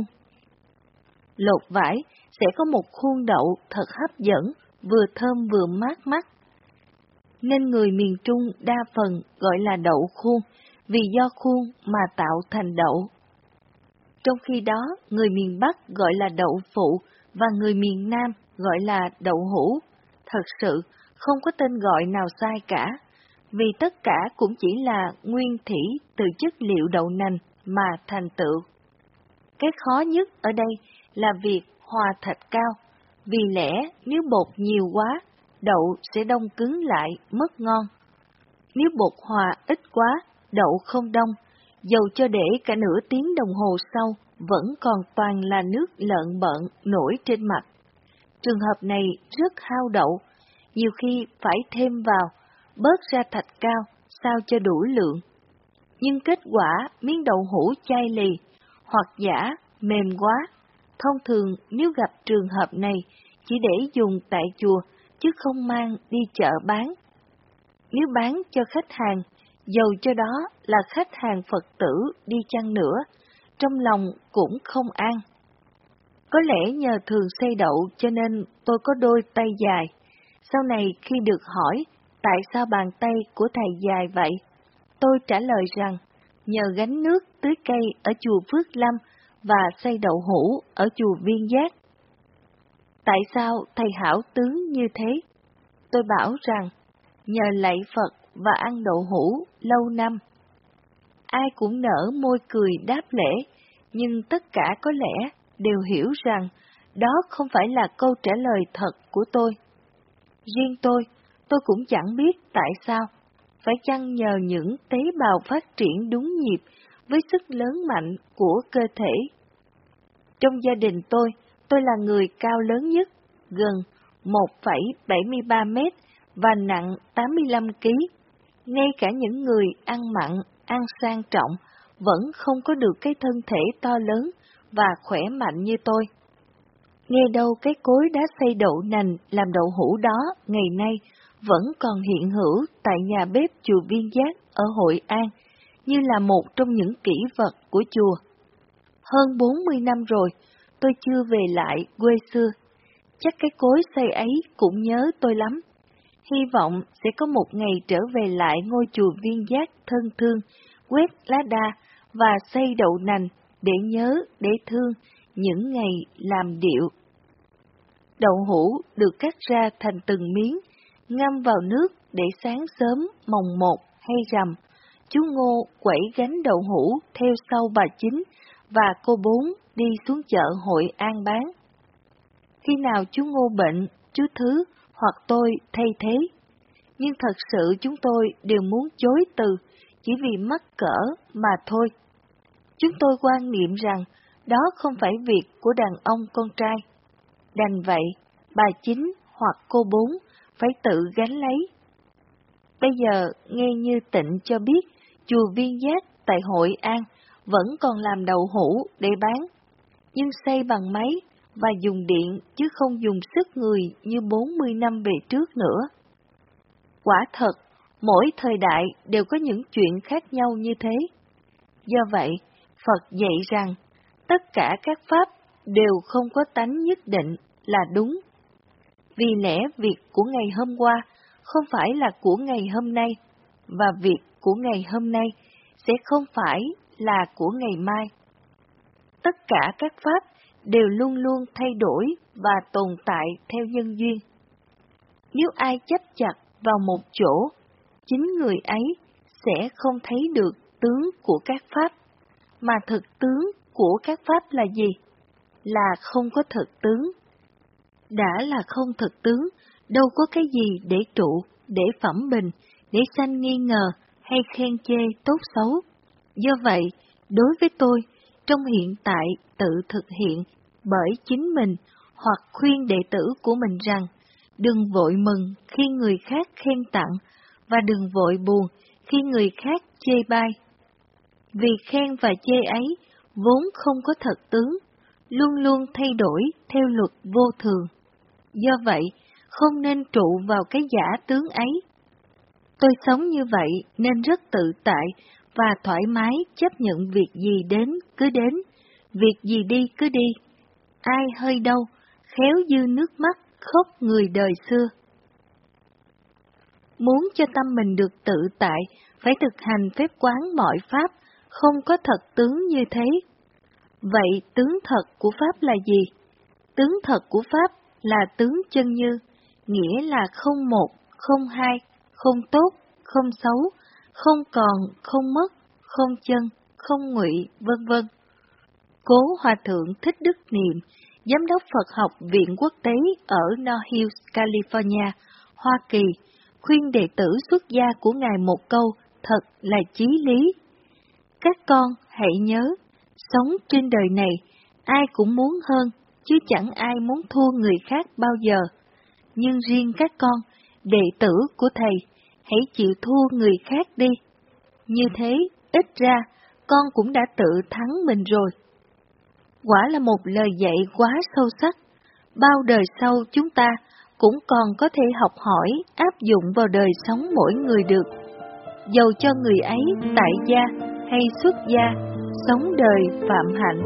Lột vải sẽ có một khuôn đậu thật hấp dẫn, vừa thơm vừa mát mắt. Nên người miền Trung đa phần gọi là đậu khuôn, vì do khuôn mà tạo thành đậu. Trong khi đó, người miền Bắc gọi là đậu phụ và người miền Nam gọi là đậu hũ. Thật sự, không có tên gọi nào sai cả, vì tất cả cũng chỉ là nguyên thủy từ chất liệu đậu nành mà thành tựu. Cái khó nhất ở đây là việc hòa thạch cao, vì lẽ nếu bột nhiều quá, đậu sẽ đông cứng lại, mất ngon. Nếu bột hòa ít quá, đậu không đông, dầu cho để cả nửa tiếng đồng hồ sau, vẫn còn toàn là nước lợn bợn nổi trên mặt. Trường hợp này rất hao đậu, nhiều khi phải thêm vào, bớt ra thạch cao, sao cho đủ lượng. Nhưng kết quả miếng đậu hũ chai lì, hoặc giả, mềm quá. Thông thường nếu gặp trường hợp này, chỉ để dùng tại chùa, chứ không mang đi chợ bán. Nếu bán cho khách hàng, dầu cho đó là khách hàng Phật tử đi chăng nữa, trong lòng cũng không an. Có lẽ nhờ thường xây đậu cho nên tôi có đôi tay dài. Sau này khi được hỏi tại sao bàn tay của thầy dài vậy, tôi trả lời rằng nhờ gánh nước tưới cây ở chùa Phước Lâm và xây đậu hũ ở chùa Viên Giác. Tại sao thầy hảo tướng như thế? Tôi bảo rằng nhờ lạy Phật và ăn đậu hũ lâu năm. Ai cũng nở môi cười đáp lễ, nhưng tất cả có lẽ đều hiểu rằng đó không phải là câu trả lời thật của tôi. Riêng tôi cũng chẳng biết tại sao, phải chăng nhờ những tế bào phát triển đúng nhịp với sức lớn mạnh của cơ thể. Trong gia đình tôi là người cao lớn nhất, gần 1,73 mét và nặng 85 kg. Ngay cả những người ăn mặn, ăn sang trọng, vẫn không có được cái thân thể to lớn và khỏe mạnh như tôi. Nghe đâu cái cối đá xay đậu nành làm đậu hũ đó ngày nay vẫn còn hiện hữu tại nhà bếp chùa Viên Giác ở Hội An, như là một trong những kỷ vật của chùa. Hơn 40 năm rồi, tôi chưa về lại quê xưa. chắc cái cối xây ấy cũng nhớ tôi lắm. Hy vọng sẽ có một ngày trở về lại ngôi chùa Viên Giác thân thương, quét lá đa và xây đậu nành để nhớ, để thương những ngày làm điệu. Đậu hũ được cắt ra thành từng miếng, ngâm vào nước để sáng sớm mồng 1 hay rằm. Chú Ngô quẩy gánh đậu hũ theo sau bà Chính và cô Bốn đi xuống chợ Hội An bán. Khi nào chú Ngô bệnh, chú Thứ hoặc tôi thay thế. Nhưng thật sự chúng tôi đều muốn chối từ chỉ vì mắc cỡ mà thôi. Chúng tôi quan niệm rằng đó không phải việc của đàn ông con trai. Đành vậy, bà Chính hoặc cô Bốn phải tự gánh lấy. Bây giờ nghe như Tịnh cho biết, chùa Viên Giác tại Hội An vẫn còn làm đậu hũ để bán, nhưng xây bằng máy và dùng điện chứ không dùng sức người như 40 năm về trước nữa. Quả thật, mỗi thời đại đều có những chuyện khác nhau như thế. Do vậy, Phật dạy rằng, tất cả các pháp đều không có tánh nhất định là đúng. Vì lẽ việc của ngày hôm qua không phải là của ngày hôm nay, và việc của ngày hôm nay sẽ không phải là của ngày mai. Tất cả các pháp đều luôn luôn thay đổi và tồn tại theo nhân duyên. Nếu ai chấp chặt vào một chỗ, chính người ấy sẽ không thấy được tướng của các pháp, mà thực tướng của các pháp là gì? Là không có thực tướng. Đã là không thực tướng, đâu có cái gì để trụ, để phẩm bình, để sanh nghi ngờ hay khen chê tốt xấu. Do vậy, đối với tôi, trong hiện tại tự thực hiện bởi chính mình hoặc khuyên đệ tử của mình rằng, đừng vội mừng khi người khác khen tặng và đừng vội buồn khi người khác chê bai. Vì khen và chê ấy vốn không có thật tướng, luôn luôn thay đổi theo luật vô thường. Do vậy, không nên trụ vào cái giả tướng ấy. Tôi sống như vậy nên rất tự tại và thoải mái chấp nhận việc gì đến cứ đến, việc gì đi cứ đi. Ai hơi đâu, khéo dư nước mắt khóc người đời xưa. Muốn cho tâm mình được tự tại, phải thực hành phép quán mọi pháp, không có thật tướng như thế. Vậy tướng thật của pháp là gì? Tướng thật của pháp là tướng chân như, nghĩa là không một, không hai, không tốt, không xấu, không còn, không mất, không chân, không ngụy, vân vân. Cố Hòa Thượng Thích Đức Niệm, Giám đốc Phật học Viện Quốc tế ở North Hills, California, Hoa Kỳ, khuyên đệ tử xuất gia của Ngài một câu thật là chí lý. Các con hãy nhớ, sống trên đời này, ai cũng muốn hơn, chứ chẳng ai muốn thua người khác bao giờ. Nhưng riêng các con, đệ tử của Thầy, hãy chịu thua người khác đi. Như thế, ít ra, con cũng đã tự thắng mình rồi. Quả là một lời dạy quá sâu sắc. Bao đời sau chúng ta cũng còn có thể học hỏi, áp dụng vào đời sống mỗi người được. Dầu cho người ấy tại gia hay xuất gia, sống đời phạm hạnh.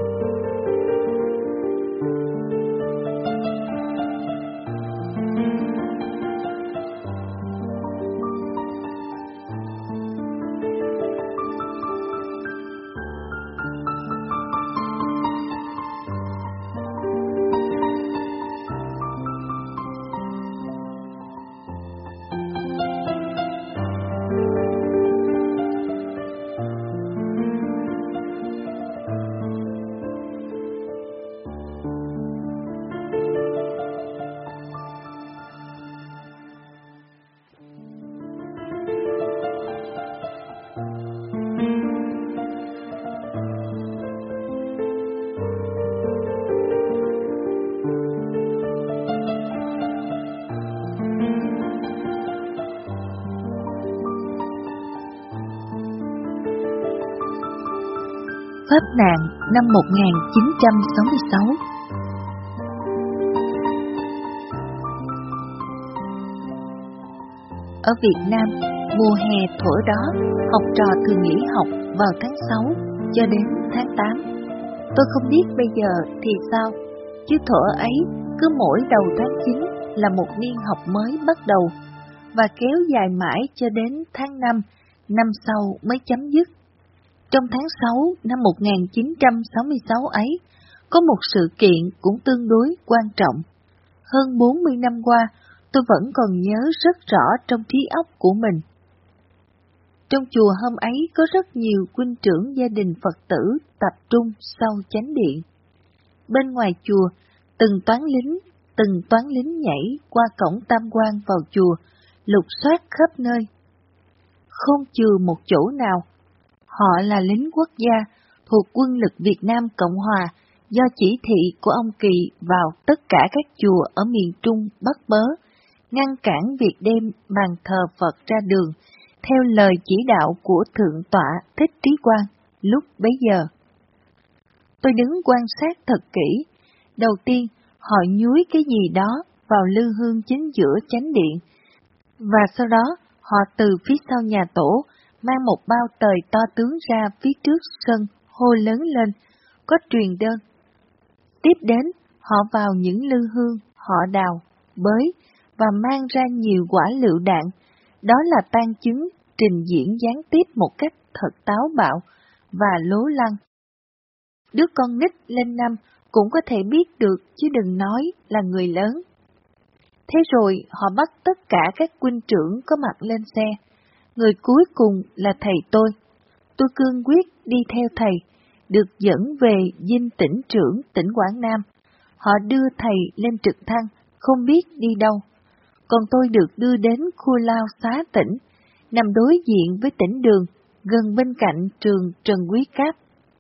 Pháp nạn năm 1966. Ở Việt Nam, mùa hè thuở đó, học trò thường nghỉ học vào tháng 6 cho đến tháng 8. Tôi không biết bây giờ thì sao, chứ thuở ấy Cứ mỗi đầu tháng 9 là một niên học mới bắt đầu, và kéo dài mãi cho đến tháng 5, năm sau mới chấm dứt. Trong tháng 6 năm 1966 ấy, có một sự kiện cũng tương đối quan trọng. Hơn 40 năm qua, tôi vẫn còn nhớ rất rõ trong trí óc của mình. Trong chùa hôm ấy có rất nhiều huynh trưởng gia đình Phật tử tập trung sau chánh điện. Bên ngoài chùa, từng toán lính nhảy qua cổng tam quan vào chùa, lục soát khắp nơi. Không chừa một chỗ nào. Họ là lính quốc gia thuộc quân lực Việt Nam Cộng Hòa, do chỉ thị của ông Kỳ vào tất cả các chùa ở miền Trung bắt bớ, ngăn cản việc đem bàn thờ Phật ra đường, theo lời chỉ đạo của Thượng tọa Thích Trí Quang lúc bấy giờ. Tôi đứng quan sát thật kỹ. Đầu tiên, họ nhúi cái gì đó vào lư hương chính giữa chánh điện, và sau đó họ từ phía sau nhà tổ mang một bao tời to tướng ra phía trước sân, hô lớn lên, có truyền đơn. Tiếp đến, họ vào những lư hương, họ đào, bới và mang ra nhiều quả lựu đạn. Đó là tang chứng trình diễn gián tiếp một cách thật táo bạo và lố lăng. Đứa con nít lên năm cũng có thể biết được chứ đừng nói là người lớn. Thế rồi họ bắt tất cả các huynh trưởng có mặt lên xe. Người cuối cùng là thầy tôi. Tôi cương quyết đi theo thầy, được dẫn về dinh tỉnh trưởng tỉnh Quảng Nam. Họ đưa thầy lên trực thăng, không biết đi đâu. Còn tôi được đưa đến khu lao xá tỉnh, nằm đối diện với tỉnh Đường, gần bên cạnh trường Trần Quý Cáp.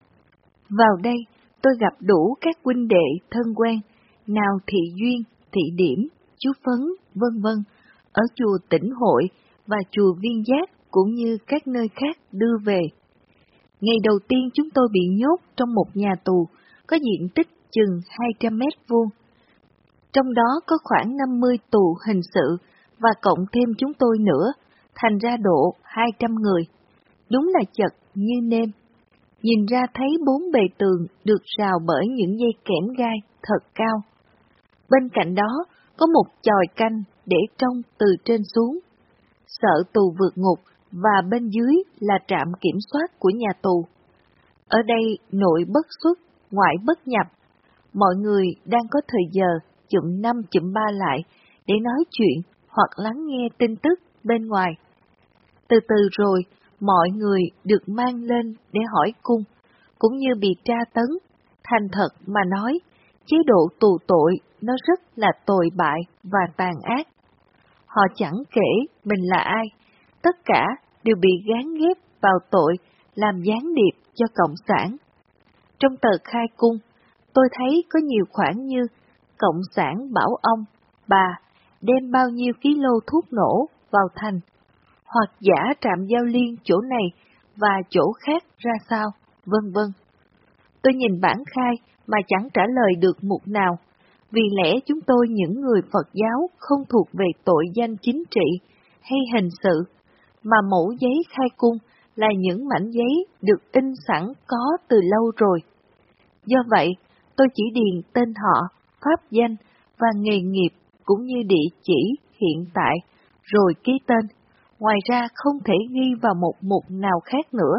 Vào đây, tôi gặp đủ các huynh đệ thân quen, nào Thị Duyên, Thị Điểm, chú Phấn, vân vân, ở chùa Tỉnh Hội và chùa Viên Giác cũng như các nơi khác đưa về. Ngày đầu tiên chúng tôi bị nhốt trong một nhà tù có diện tích chừng 200 mét vuông. Trong đó có khoảng 50 tù hình sự và cộng thêm chúng tôi nữa, thành ra độ 200 người. Đúng là chật như nêm. Nhìn ra thấy bốn bề tường được rào bởi những dây kẽm gai thật cao. Bên cạnh đó có một chòi canh để trông từ trên xuống. Sợ tù vượt ngục và bên dưới là trạm kiểm soát của nhà tù. Ở đây nội bất xuất, ngoại bất nhập. Mọi người đang có thời giờ chụm 5 chụm 3 lại để nói chuyện hoặc lắng nghe tin tức bên ngoài. Từ từ rồi, mọi người được mang lên để hỏi cung, cũng như bị tra tấn. Thành thật mà nói, chế độ tù tội nó rất là tồi bại và tàn ác. Họ chẳng kể mình là ai, tất cả đều bị gán ghép vào tội làm gián điệp cho Cộng sản. Trong tờ khai cung, tôi thấy có nhiều khoản như Cộng sản bảo ông, bà, đem bao nhiêu ký lô thuốc nổ vào thành, hoặc giả trạm giao liên chỗ này và chỗ khác ra sao, vân vân. Tôi nhìn bản khai mà chẳng trả lời được mục nào, vì lẽ chúng tôi những người Phật giáo không thuộc về tội danh chính trị hay hình sự, mà mẫu giấy khai cung là những mảnh giấy được in sẵn có từ lâu rồi. Do vậy, tôi chỉ điền tên họ, pháp danh và nghề nghiệp cũng như địa chỉ hiện tại, rồi ký tên. Ngoài ra không thể ghi vào một mục nào khác nữa.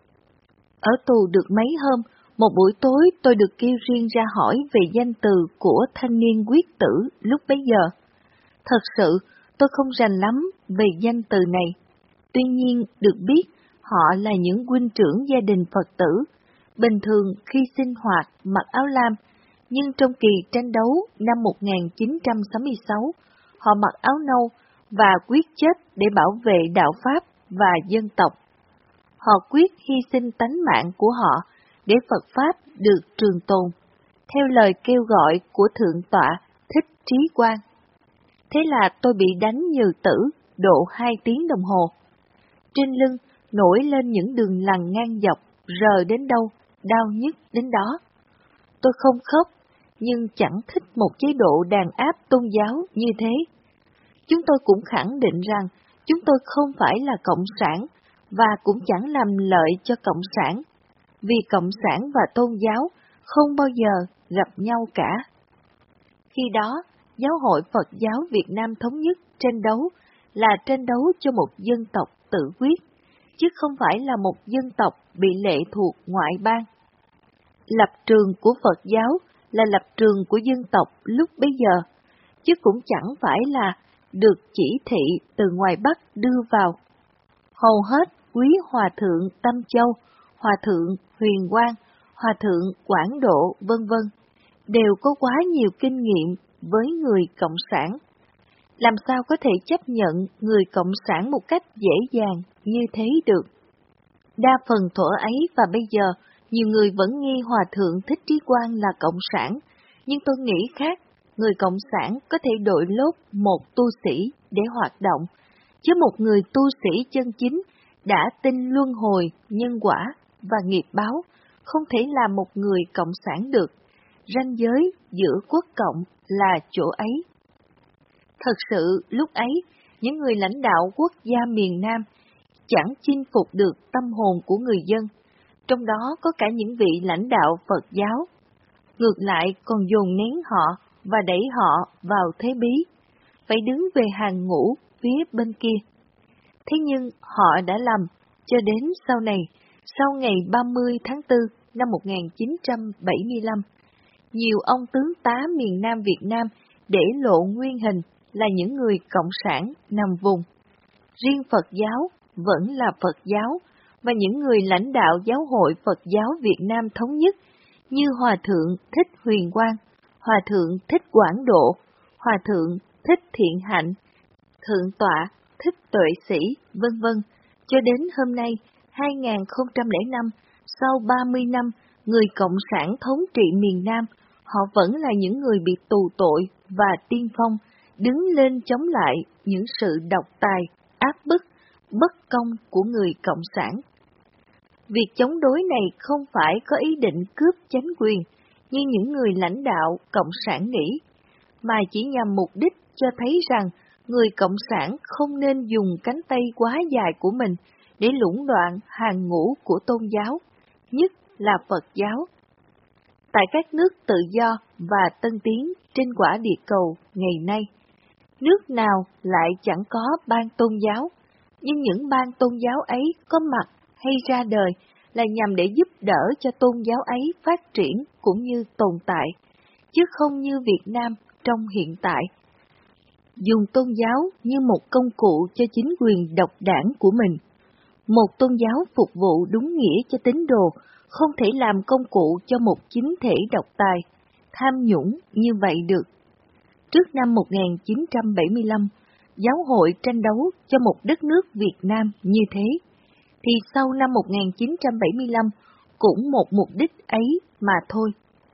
Ở tù được mấy hôm, một buổi tối tôi được kêu riêng ra hỏi về danh từ của thanh niên quyết tử lúc bấy giờ. Thật sự, tôi không rành lắm về danh từ này. Tuy nhiên, được biết, họ là những huynh trưởng gia đình Phật tử. Bình thường khi sinh hoạt mặc áo lam, nhưng trong kỳ tranh đấu năm 1966, họ mặc áo nâu và quyết chết để bảo vệ đạo Pháp và dân tộc. Họ quyết hy sinh tánh mạng của họ để Phật Pháp được trường tồn, theo lời kêu gọi của Thượng tọa Thích Trí Quang. Thế là tôi bị đánh như tử, độ 2 tiếng đồng hồ. Trên lưng nổi lên những đường lằn ngang dọc, rờ đến đâu, đau nhức đến đó. Tôi không khóc, nhưng chẳng thích một chế độ đàn áp tôn giáo như thế. Chúng tôi cũng khẳng định rằng chúng tôi không phải là Cộng sản và cũng chẳng làm lợi cho Cộng sản, vì Cộng sản và tôn giáo không bao giờ gặp nhau cả. Khi đó, Giáo hội Phật giáo Việt Nam Thống nhất tranh đấu là tranh đấu cho một dân tộc tự quyết, chứ không phải là một dân tộc bị lệ thuộc ngoại bang. Lập trường của Phật giáo là lập trường của dân tộc lúc bấy giờ, chứ cũng chẳng phải là được chỉ thị từ ngoài Bắc đưa vào. Hầu hết quý Hòa Thượng Tâm Châu, Hòa Thượng Huyền Quang, Hòa Thượng Quảng Độ, vân vân, đều có quá nhiều kinh nghiệm với người Cộng sản. Làm sao có thể chấp nhận người Cộng sản một cách dễ dàng như thế được? Đa phần thuở ấy và bây giờ, nhiều người vẫn nghi Hòa Thượng Thích Trí Quang là Cộng sản, nhưng tôi nghĩ khác, người Cộng sản có thể đội lốt một tu sĩ để hoạt động, chứ một người tu sĩ chân chính đã tin luân hồi, nhân quả và nghiệp báo, không thể là một người Cộng sản được. Ranh giới giữa quốc cộng là chỗ ấy. Thật sự, lúc ấy, những người lãnh đạo quốc gia miền Nam chẳng chinh phục được tâm hồn của người dân, trong đó có cả những vị lãnh đạo Phật giáo. Ngược lại còn dồn nén họ và đẩy họ vào thế bí, phải đứng về hàng ngũ phía bên kia. Thế nhưng họ đã lầm, cho đến sau này, sau ngày 30 tháng 4 năm 1975, nhiều ông tướng tá miền Nam Việt Nam để lộ nguyên hình là những người cộng sản nằm vùng. Riêng Phật giáo vẫn là Phật giáo, và những người lãnh đạo Giáo hội Phật giáo Việt Nam Thống nhất như Hòa Thượng Thích Huyền Quang, Hòa Thượng Thích Quảng Độ, Hòa Thượng Thích Thiện Hạnh, Thượng tọa Thích Tuệ Sĩ, vân vân, cho đến hôm nay, 2005, sau 30 năm, người Cộng sản thống trị miền Nam, họ vẫn là những người bị tù tội và tiên phong, đứng lên chống lại những sự độc tài, áp bức, bất công của người Cộng sản. Việc chống đối này không phải có ý định cướp chánh quyền như những người lãnh đạo Cộng sản nghĩ, mà chỉ nhằm mục đích cho thấy rằng người Cộng sản không nên dùng cánh tay quá dài của mình để lũng đoạn hàng ngũ của tôn giáo, nhất là Phật giáo. Tại các nước tự do và tân tiến trên quả địa cầu ngày nay, nước nào lại chẳng có ban tôn giáo, nhưng những ban tôn giáo ấy có mặt hay ra đời là nhằm để giúp đỡ cho tôn giáo ấy phát triển cũng như tồn tại, chứ không như Việt Nam trong hiện tại. Dùng tôn giáo như một công cụ cho chính quyền độc đảng của mình. Một tôn giáo phục vụ đúng nghĩa cho tín đồ, không thể làm công cụ cho một chính thể độc tài, tham nhũng như vậy được. Trước năm 1975, giáo hội tranh đấu cho một đất nước Việt Nam như thế, thì sau năm 1975 cũng một mục đích ấy mà thôi.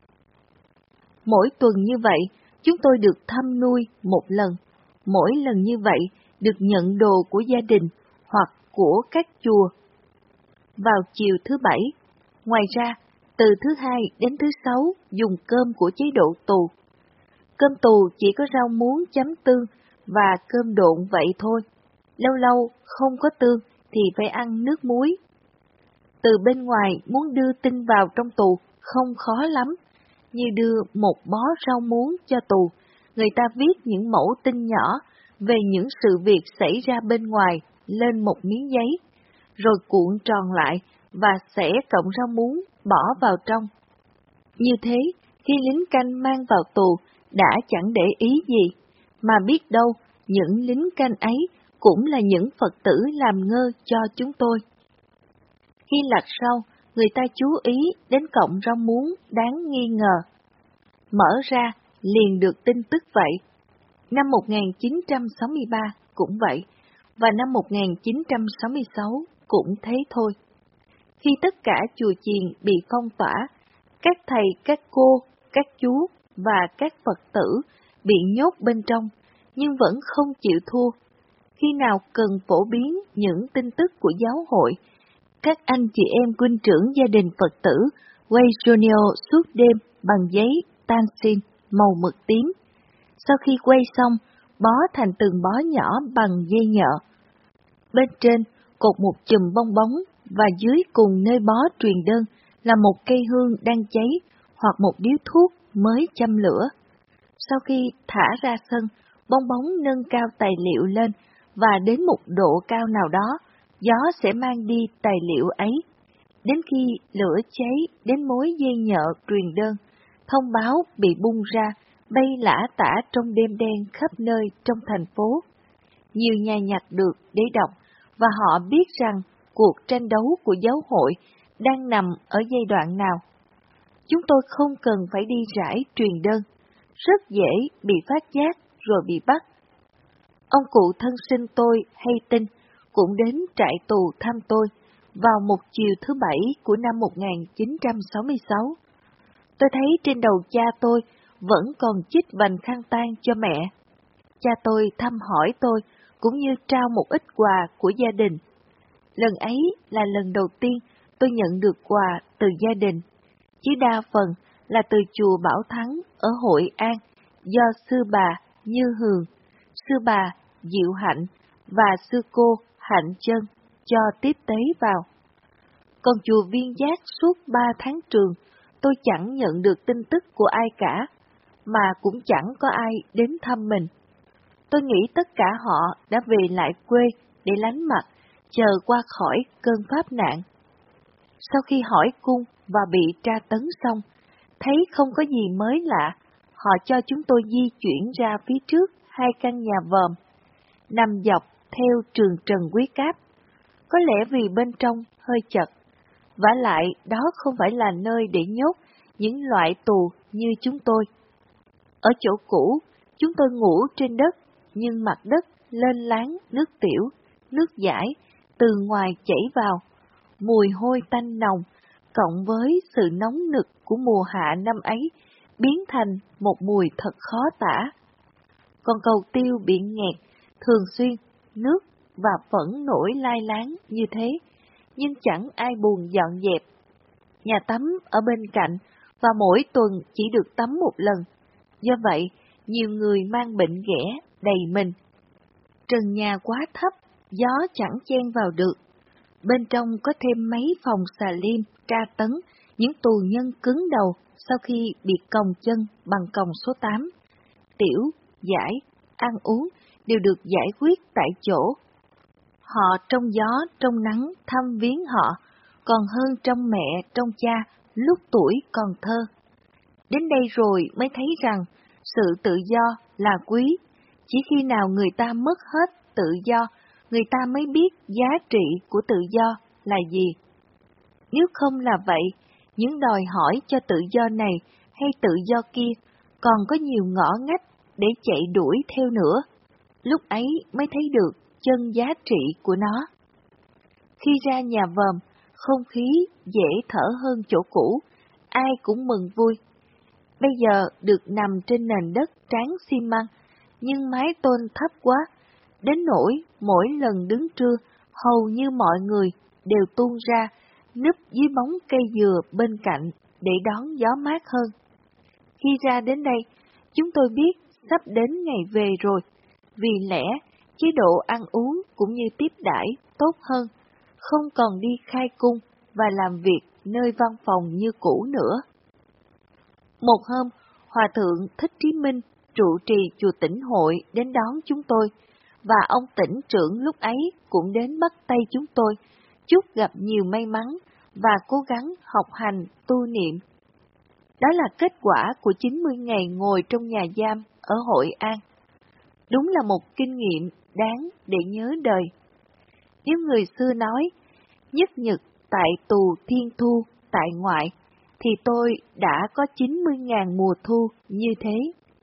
Mỗi tuần như vậy, chúng tôi được thăm nuôi một lần. Mỗi lần như vậy được nhận đồ của gia đình hoặc của các chùa. Vào chiều thứ Bảy, ngoài ra, từ thứ Hai đến thứ Sáu dùng cơm của chế độ tù. Cơm tù chỉ có rau muống chấm tương và cơm độn vậy thôi. Lâu lâu không có tương thì phải ăn nước muối. Từ bên ngoài muốn đưa tin vào trong tù không khó lắm, như đưa một bó rau muống cho tù, người ta viết những mẫu tin nhỏ về những sự việc xảy ra bên ngoài lên một miếng giấy, rồi cuộn tròn lại và xẻ cọng rau muống bỏ vào trong. Như thế, khi lính canh mang vào tù đã chẳng để ý gì, mà biết đâu những lính canh ấy cũng là những Phật tử làm ngơ cho chúng tôi. Khi lật sau, người ta chú ý đến cọng rau muống đáng nghi ngờ. Mở ra, liền được tin tức vậy. Năm 1963 cũng vậy, và năm 1966 cũng thế thôi. Khi tất cả chùa chiền bị phong tỏa, các thầy, các cô, các chú và các Phật tử bị nhốt bên trong, nhưng vẫn không chịu thua. Khi nào cần phổ biến những tin tức của giáo hội, các anh chị em huynh trưởng gia đình Phật tử quay journal suốt đêm bằng giấy tansin màu mực tím. Sau khi quay xong, bó thành từng bó nhỏ bằng dây nhợ. Bên trên cột một chùm bong bóng và dưới cùng nơi bó truyền đơn là một cây hương đang cháy hoặc một điếu thuốc mới châm lửa. Sau khi thả ra sân, bong bóng nâng cao tài liệu lên và đến một độ cao nào đó, gió sẽ mang đi tài liệu ấy. Đến khi lửa cháy đến mối dây nhợ truyền đơn, thông báo bị bung ra, bay lả tả trong đêm đen khắp nơi trong thành phố. Nhiều nhà nhặt được để đọc, và họ biết rằng cuộc tranh đấu của giáo hội đang nằm ở giai đoạn nào. Chúng tôi không cần phải đi rải truyền đơn, rất dễ bị phát giác rồi bị bắt. Ông cụ thân sinh tôi hay tin cũng đến trại tù thăm tôi vào một chiều thứ Bảy của năm 1966. Tôi thấy trên đầu cha tôi vẫn còn chích vành khăn tang cho mẹ. Cha tôi thăm hỏi tôi cũng như trao một ít quà của gia đình. Lần ấy là lần đầu tiên tôi nhận được quà từ gia đình, chứ đa phần là từ chùa Bảo Thắng ở Hội An do sư bà Như Hường, sư bà Diệu Hạnh và sư cô Hạnh Chân cho tiếp tế vào. Còn chùa Viên Giác suốt 3 tháng trường, tôi chẳng nhận được tin tức của ai cả, mà cũng chẳng có ai đến thăm mình. Tôi nghĩ tất cả họ đã về lại quê để lánh mặt, chờ qua khỏi cơn pháp nạn. Sau khi hỏi cung và bị tra tấn xong, thấy không có gì mới lạ, họ cho chúng tôi di chuyển ra phía trước 2 căn nhà vòm, nằm dọc theo trường Trần Quý Cáp. Có lẽ vì bên trong hơi chật, vả lại đó không phải là nơi để nhốt những loại tù như chúng tôi. Ở chỗ cũ, chúng tôi ngủ trên đất, nhưng mặt đất lên láng nước tiểu, nước dãi từ ngoài chảy vào, mùi hôi tanh nồng, cộng với sự nóng nực của mùa hạ năm ấy, biến thành một mùi thật khó tả. Còn cầu tiêu bị nghẹt, thường xuyên, nước và vẫn nổi lai láng như thế, nhưng chẳng ai buồn dọn dẹp. Nhà tắm ở bên cạnh, và mỗi tuần chỉ được tắm một lần. Do vậy, nhiều người mang bệnh ghẻ đầy mình. Trần nhà quá thấp, gió chẳng chen vào được. Bên trong có thêm mấy phòng xà lim, tra tấn, những tù nhân cứng đầu sau khi bị còng chân bằng còng số 8. Tiểu, giải, ăn uống đều được giải quyết tại chỗ. Họ trong gió, trong nắng thăm viếng họ, còn hơn trong mẹ, trong cha, lúc tuổi còn thơ. Đến đây rồi mới thấy rằng sự tự do là quý, chỉ khi nào người ta mất hết tự do, người ta mới biết giá trị của tự do là gì. Nếu không là vậy, những đòi hỏi cho tự do này hay tự do kia còn có nhiều ngõ ngách để chạy đuổi theo nữa. Lúc ấy mới thấy được chân giá trị của nó. Khi ra nhà vòm, không khí dễ thở hơn chỗ cũ, ai cũng mừng vui. Bây giờ được nằm trên nền đất tráng xi măng, nhưng mái tôn thấp quá, đến nỗi mỗi lần đứng trưa, hầu như mọi người đều tuôn ra, núp dưới bóng cây dừa bên cạnh để đón gió mát hơn. Khi ra đến đây, chúng tôi biết sắp đến ngày về rồi, vì lẽ chế độ ăn uống cũng như tiếp đãi tốt hơn, không còn đi khai cung và làm việc nơi văn phòng như cũ nữa. Một hôm, Hòa thượng Thích Trí Minh, trụ trì chùa Tỉnh Hội đến đón chúng tôi, và ông tỉnh trưởng lúc ấy cũng đến bắt tay chúng tôi, chúc gặp nhiều may mắn và cố gắng học hành tu niệm. Đó là kết quả của 90 ngày ngồi trong nhà giam ở Hội An. Đúng là một kinh nghiệm đáng để nhớ đời. Nếu người xưa nói, nhất nhật tại tù thiên thu tại ngoại, thì tôi đã có 90.000 mùa thu như thế.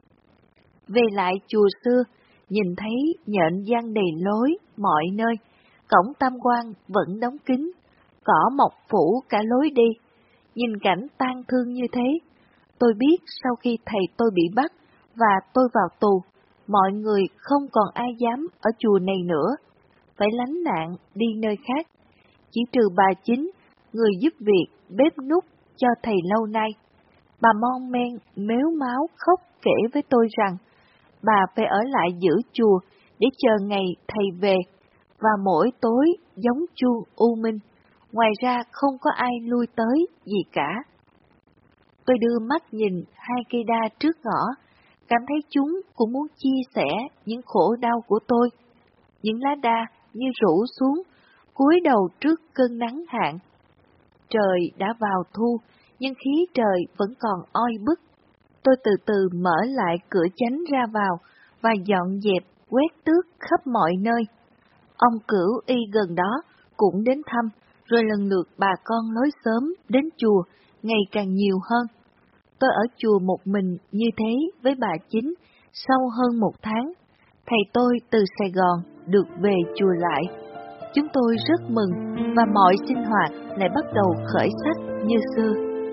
Về lại chùa xưa, nhìn thấy nhện giăng đầy lối mọi nơi, cổng tam quan vẫn đóng kín, cỏ mọc phủ cả lối đi. Nhìn cảnh tang thương như thế, tôi biết sau khi thầy tôi bị bắt và tôi vào tù, mọi người không còn ai dám ở chùa này nữa, phải lánh nạn đi nơi khác. Chỉ trừ bà Chính, người giúp việc bếp núc cho thầy lâu nay. Bà mon men mếu máo khóc kể với tôi rằng bà phải ở lại giữ chùa để chờ ngày thầy về, và mỗi tối giống chuông u minh, ngoài ra không có ai lui tới gì cả. Tôi đưa mắt nhìn 2 cây đa trước ngõ, cảm thấy chúng cũng muốn chia sẻ những khổ đau của tôi. Những lá đa như rủ xuống, cúi đầu trước cơn nắng hạn. Trời đã vào thu, nhưng khí trời vẫn còn oi bức. Tôi từ từ mở lại cửa chánh ra vào và dọn dẹp, quét tước khắp mọi nơi. Ông Cửu Y gần đó cũng đến thăm, rồi lần lượt bà con lối xóm đến chùa ngày càng nhiều hơn. Tôi ở chùa một mình như thế với bà Chính sau hơn 1 tháng. Thầy tôi từ Sài Gòn được về chùa lại. Chúng tôi rất mừng và mọi sinh hoạt lại bắt đầu khởi sắc như xưa.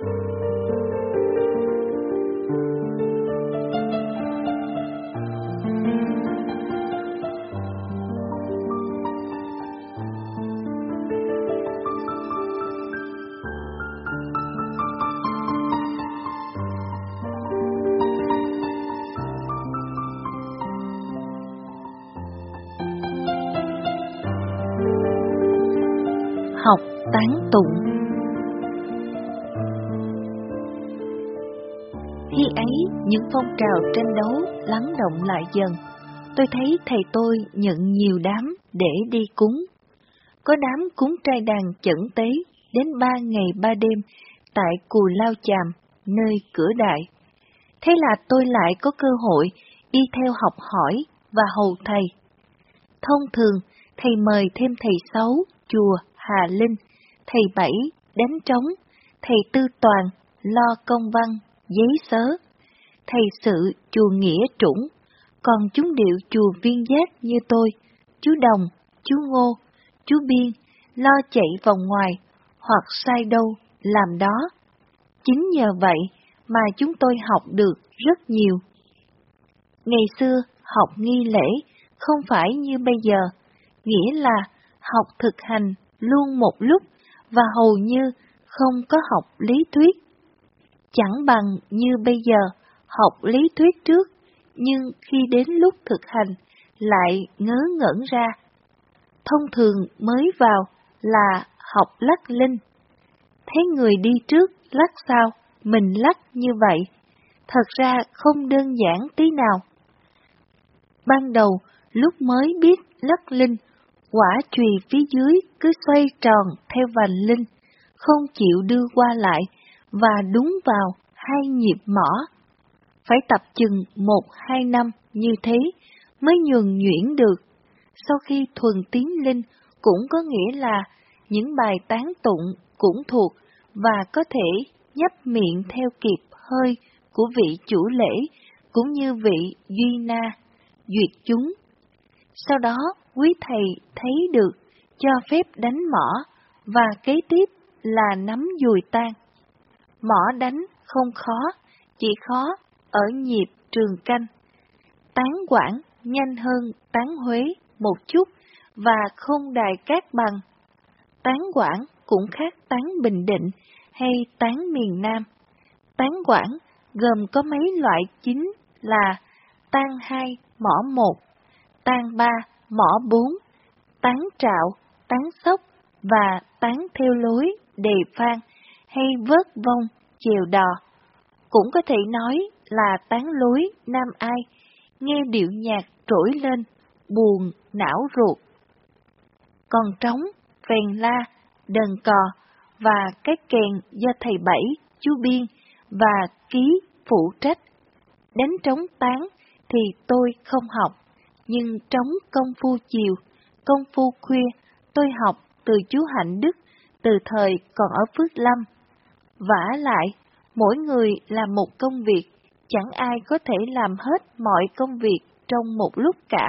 Học tán tụng. Khi ấy, những phong trào tranh đấu lắng động lại dần. Tôi thấy thầy tôi nhận nhiều đám để đi cúng. Có đám cúng trai đàn chẩn tế đến 3 ngày 3 đêm tại Cù Lao Chàm, nơi Cửa Đại. Thế là tôi lại có cơ hội đi theo học hỏi và hầu thầy. Thông thường, thầy mời thêm thầy Sáu, chùa Hà Linh, thầy Bảy, đánh trống, thầy Tư Toàn, lo công văn, giấy sớ, thầy Sự, chùa Nghĩa Trũng, còn chúng điệu chùa Viên Giác như tôi, chú Đồng, chú Ngô, chú Biên, lo chạy vòng ngoài, hoặc sai đâu, làm đó. Chính nhờ vậy mà chúng tôi học được rất nhiều. Ngày xưa, học nghi lễ không phải như bây giờ, nghĩa là học thực hành luôn một lúc và hầu như không có học lý thuyết. Chẳng bằng như bây giờ học lý thuyết trước, nhưng khi đến lúc thực hành lại ngớ ngẩn ra. Thông thường mới vào là học lắc linh. Thấy người đi trước lắc sau, mình lắc như vậy, thật ra không đơn giản tí nào. Ban đầu, lúc mới biết lắc linh, quả chùy phía dưới cứ xoay tròn theo vành linh, không chịu đưa qua lại và đúng vào 2 nhịp mõ. Phải tập chừng 1-2 năm như thế mới nhuần nhuyễn được. Sau khi thuần tiến linh cũng có nghĩa là những bài tán tụng cũng thuộc và có thể nhấp miệng theo kịp hơi của vị chủ lễ cũng như vị duy na, duyệt chúng. Sau đó quý thầy thấy được cho phép đánh mõ và kế tiếp là nắm dùi tang. Mõ đánh không khó, chỉ khó ở nhịp trường canh. Tán Quảng nhanh hơn tán Huế một chút và không đài cát bằng. Tán Quảng cũng khác tán Bình Định hay tán miền Nam. Tán Quảng gồm có mấy loại chính là tán 2, mõ 1, tán 3, mõ 4, tán trạo, tán sóc và tán theo lối, đề phan hay vớt vong, chèo đò. Cũng có thể nói là tán lối Nam Ai, nghe điệu nhạc trỗi lên, buồn, não ruột. Còn trống, phèn la, đờn cò và cái kèn do thầy Bảy, chú Biên và Ký phụ trách. Đánh trống tán thì tôi không học, nhưng trống công phu chiều, công phu khuya tôi học từ chú Hạnh Đức từ thời còn ở Phước Lâm. Vả lại, mỗi người làm một công việc, chẳng ai có thể làm hết mọi công việc trong một lúc cả.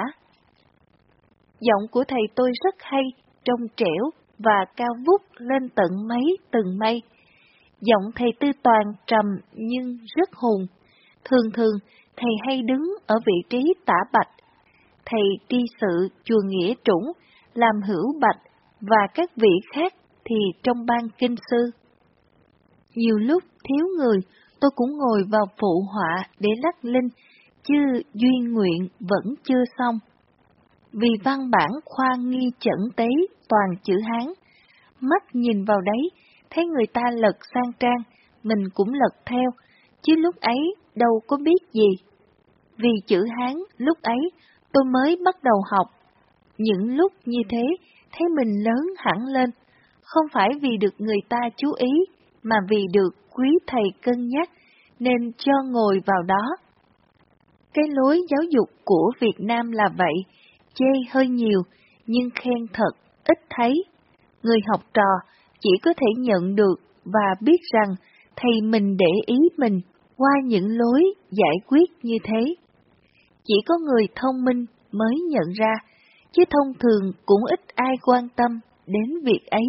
Giọng của thầy tôi rất hay, trong trẻo và cao vút lên tận mấy tầng mây. Giọng thầy Tư Toàn trầm nhưng rất hùng. Thường thường, thầy hay đứng ở vị trí tả bạch. Thầy tri sự chùa Nghĩa Trũng làm hữu bạch và các vị khác thì trong ban kinh sư. Nhiều lúc thiếu người, tôi cũng ngồi vào phụ họa để lắc linh, chứ duyên nguyện vẫn chưa xong. Vì văn bản khoa nghi chẩn tế toàn chữ Hán, mắt nhìn vào đấy, thấy người ta lật sang trang, mình cũng lật theo, chứ lúc ấy đâu có biết gì. Vì chữ Hán lúc ấy tôi mới bắt đầu học. Những lúc như thế, thấy mình lớn hẳn lên, không phải vì được người ta chú ý, mà vì được quý thầy cân nhắc, nên cho ngồi vào đó. Cái lối giáo dục của Việt Nam là vậy, chê hơi nhiều, nhưng khen thật ít thấy. Người học trò chỉ có thể nhận được và biết rằng thầy mình để ý mình qua những lối giải quyết như thế. Chỉ có người thông minh mới nhận ra, chứ thông thường cũng ít ai quan tâm đến việc ấy.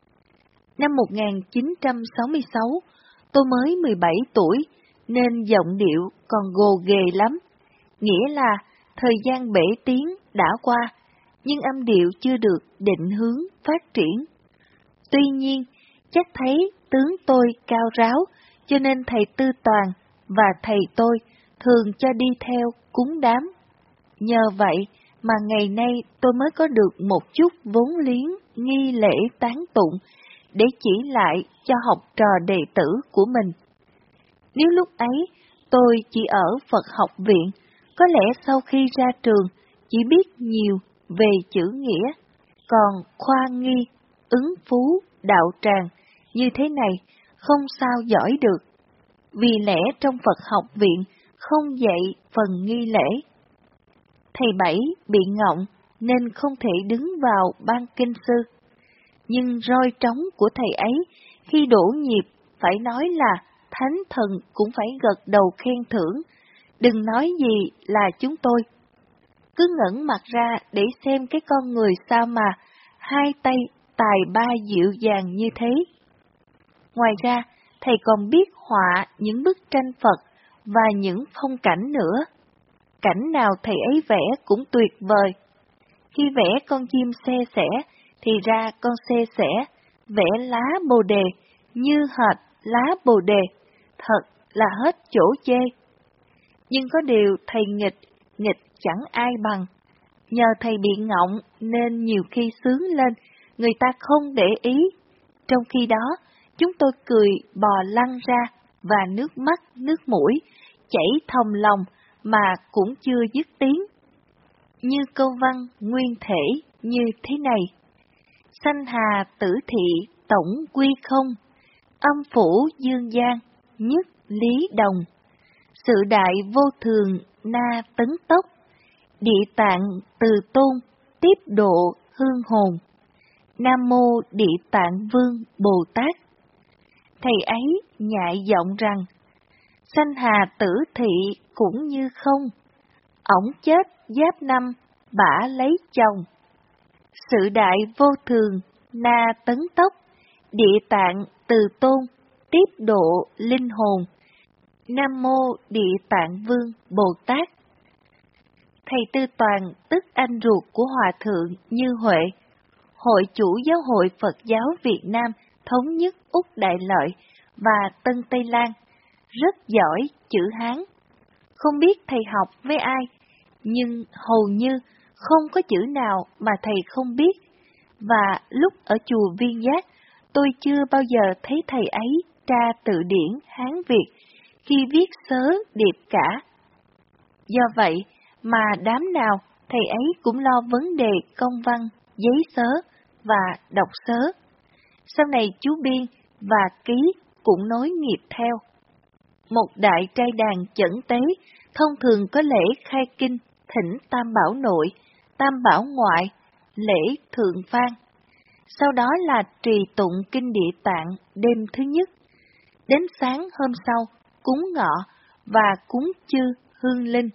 Năm 1966, tôi mới 17 tuổi, nên giọng điệu còn gồ ghề lắm. Nghĩa là thời gian bể tiếng đã qua, nhưng âm điệu chưa được định hướng phát triển. Tuy nhiên, chắc thấy tướng tôi cao ráo, cho nên thầy Tư Toàn và thầy tôi thường cho đi theo cúng đám. Nhờ vậy mà ngày nay tôi mới có được một chút vốn liếng nghi lễ tán tụng để chỉ lại cho học trò đệ tử của mình. Nếu lúc ấy tôi chỉ ở Phật học viện, có lẽ sau khi ra trường chỉ biết nhiều về chữ nghĩa, còn khoa nghi, ứng phú, đạo tràng như thế này không sao giỏi được, vì lẽ trong Phật học viện không dạy phần nghi lễ. Thầy Bảy bị ngọng nên không thể đứng vào ban kinh sư, nhưng roi trống của thầy ấy khi đổ nhịp phải nói là thánh thần cũng phải gật đầu khen thưởng, đừng nói gì là chúng tôi. Cứ ngẩng mặt ra để xem cái con người sao mà hai tay tài ba dịu dàng như thế. Ngoài ra, thầy còn biết họa những bức tranh Phật và những phong cảnh nữa. Cảnh nào thầy ấy vẽ cũng tuyệt vời. Khi vẽ con chim xe sẻ, thì ra con xe sẻ vẽ lá bồ đề như hệt lá bồ đề, thật là hết chỗ chê. Nhưng có điều thầy nghịch chẳng ai bằng. Nhờ thầy bị ngọng nên nhiều khi sướng lên, người ta không để ý. Trong khi đó, chúng tôi cười bò lăn ra và nước mắt, nước mũi chảy thòng lòng mà cũng chưa dứt tiếng. Như câu văn nguyên thể như thế này: sanh hà tử thị tổng quy không, âm phủ dương gian nhất lý đồng, sự đại vô thường na tấn tốc, địa tạng từ tôn tiếp độ hương hồn, Nam mô Địa Tạng Vương Bồ Tát. Thầy ấy nhại giọng rằng, sanh hà tử thị cũng như không, ổng chết giáp năm bả lấy chồng, sự đại vô thường na tấn tốc, địa tạng từ tôn tiếp độ linh hồn, Nam mô Địa Tạng Vương Bồ Tát. Thầy Tư Toàn tức anh ruột của Hòa Thượng Như Huệ, Hội chủ Giáo hội Phật giáo Việt Nam Thống nhất Úc Đại Lợi và Tân Tây Lan, rất giỏi chữ Hán. Không biết thầy học với ai, nhưng hầu như không có chữ nào mà thầy không biết, và lúc ở chùa Viên Giác, tôi chưa bao giờ thấy thầy ấy tra từ điển Hán Việt khi viết sớ điệp cả. Do vậy mà đám nào thầy ấy cũng lo vấn đề công văn, giấy sớ và đọc sớ. Sau này chú Biên và Ký cũng nối nghiệp theo. Một đại trai đàn chẩn tế thông thường có lễ khai kinh, thỉnh Tam Bảo Nội, Tam Bảo Ngoại, lễ Thượng Phan. Sau đó là trì tụng kinh Địa Tạng đêm thứ nhất. Đến sáng hôm sau, cúng ngọ và cúng chư hương linh.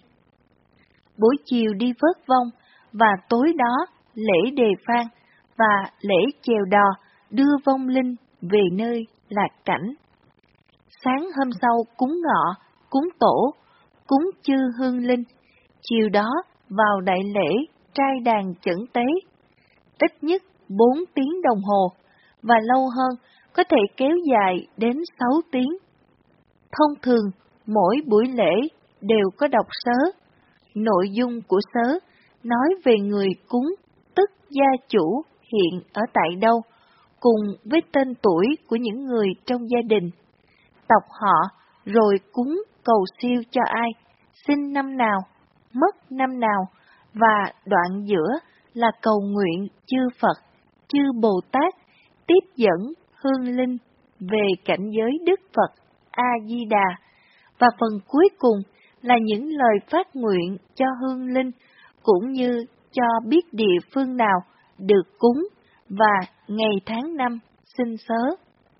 Buổi chiều đi vớt vong và tối đó lễ đề phan và lễ chèo đò đưa vong linh về nơi lạc cảnh. Sáng hôm sau cúng ngọ, cúng tổ, cúng chư hương linh, chiều đó vào đại lễ trai đàn chẩn tế. Ít nhất 4 tiếng đồng hồ, và lâu hơn có thể kéo dài đến 6 tiếng. Thông thường, mỗi buổi lễ đều có đọc sớ. Nội dung của sớ nói về người cúng, tức gia chủ hiện ở tại đâu, cùng với tên tuổi của những người trong gia đình, tộc họ, rồi cúng cầu siêu cho ai, sinh năm nào, mất năm nào, và đoạn giữa là cầu nguyện chư Phật, chư Bồ Tát tiếp dẫn hương linh về cảnh giới Đức Phật A-di-đà, và phần cuối cùng là những lời phát nguyện cho hương linh, cũng như cho biết địa phương nào được cúng và ngày tháng năm sinh sớ.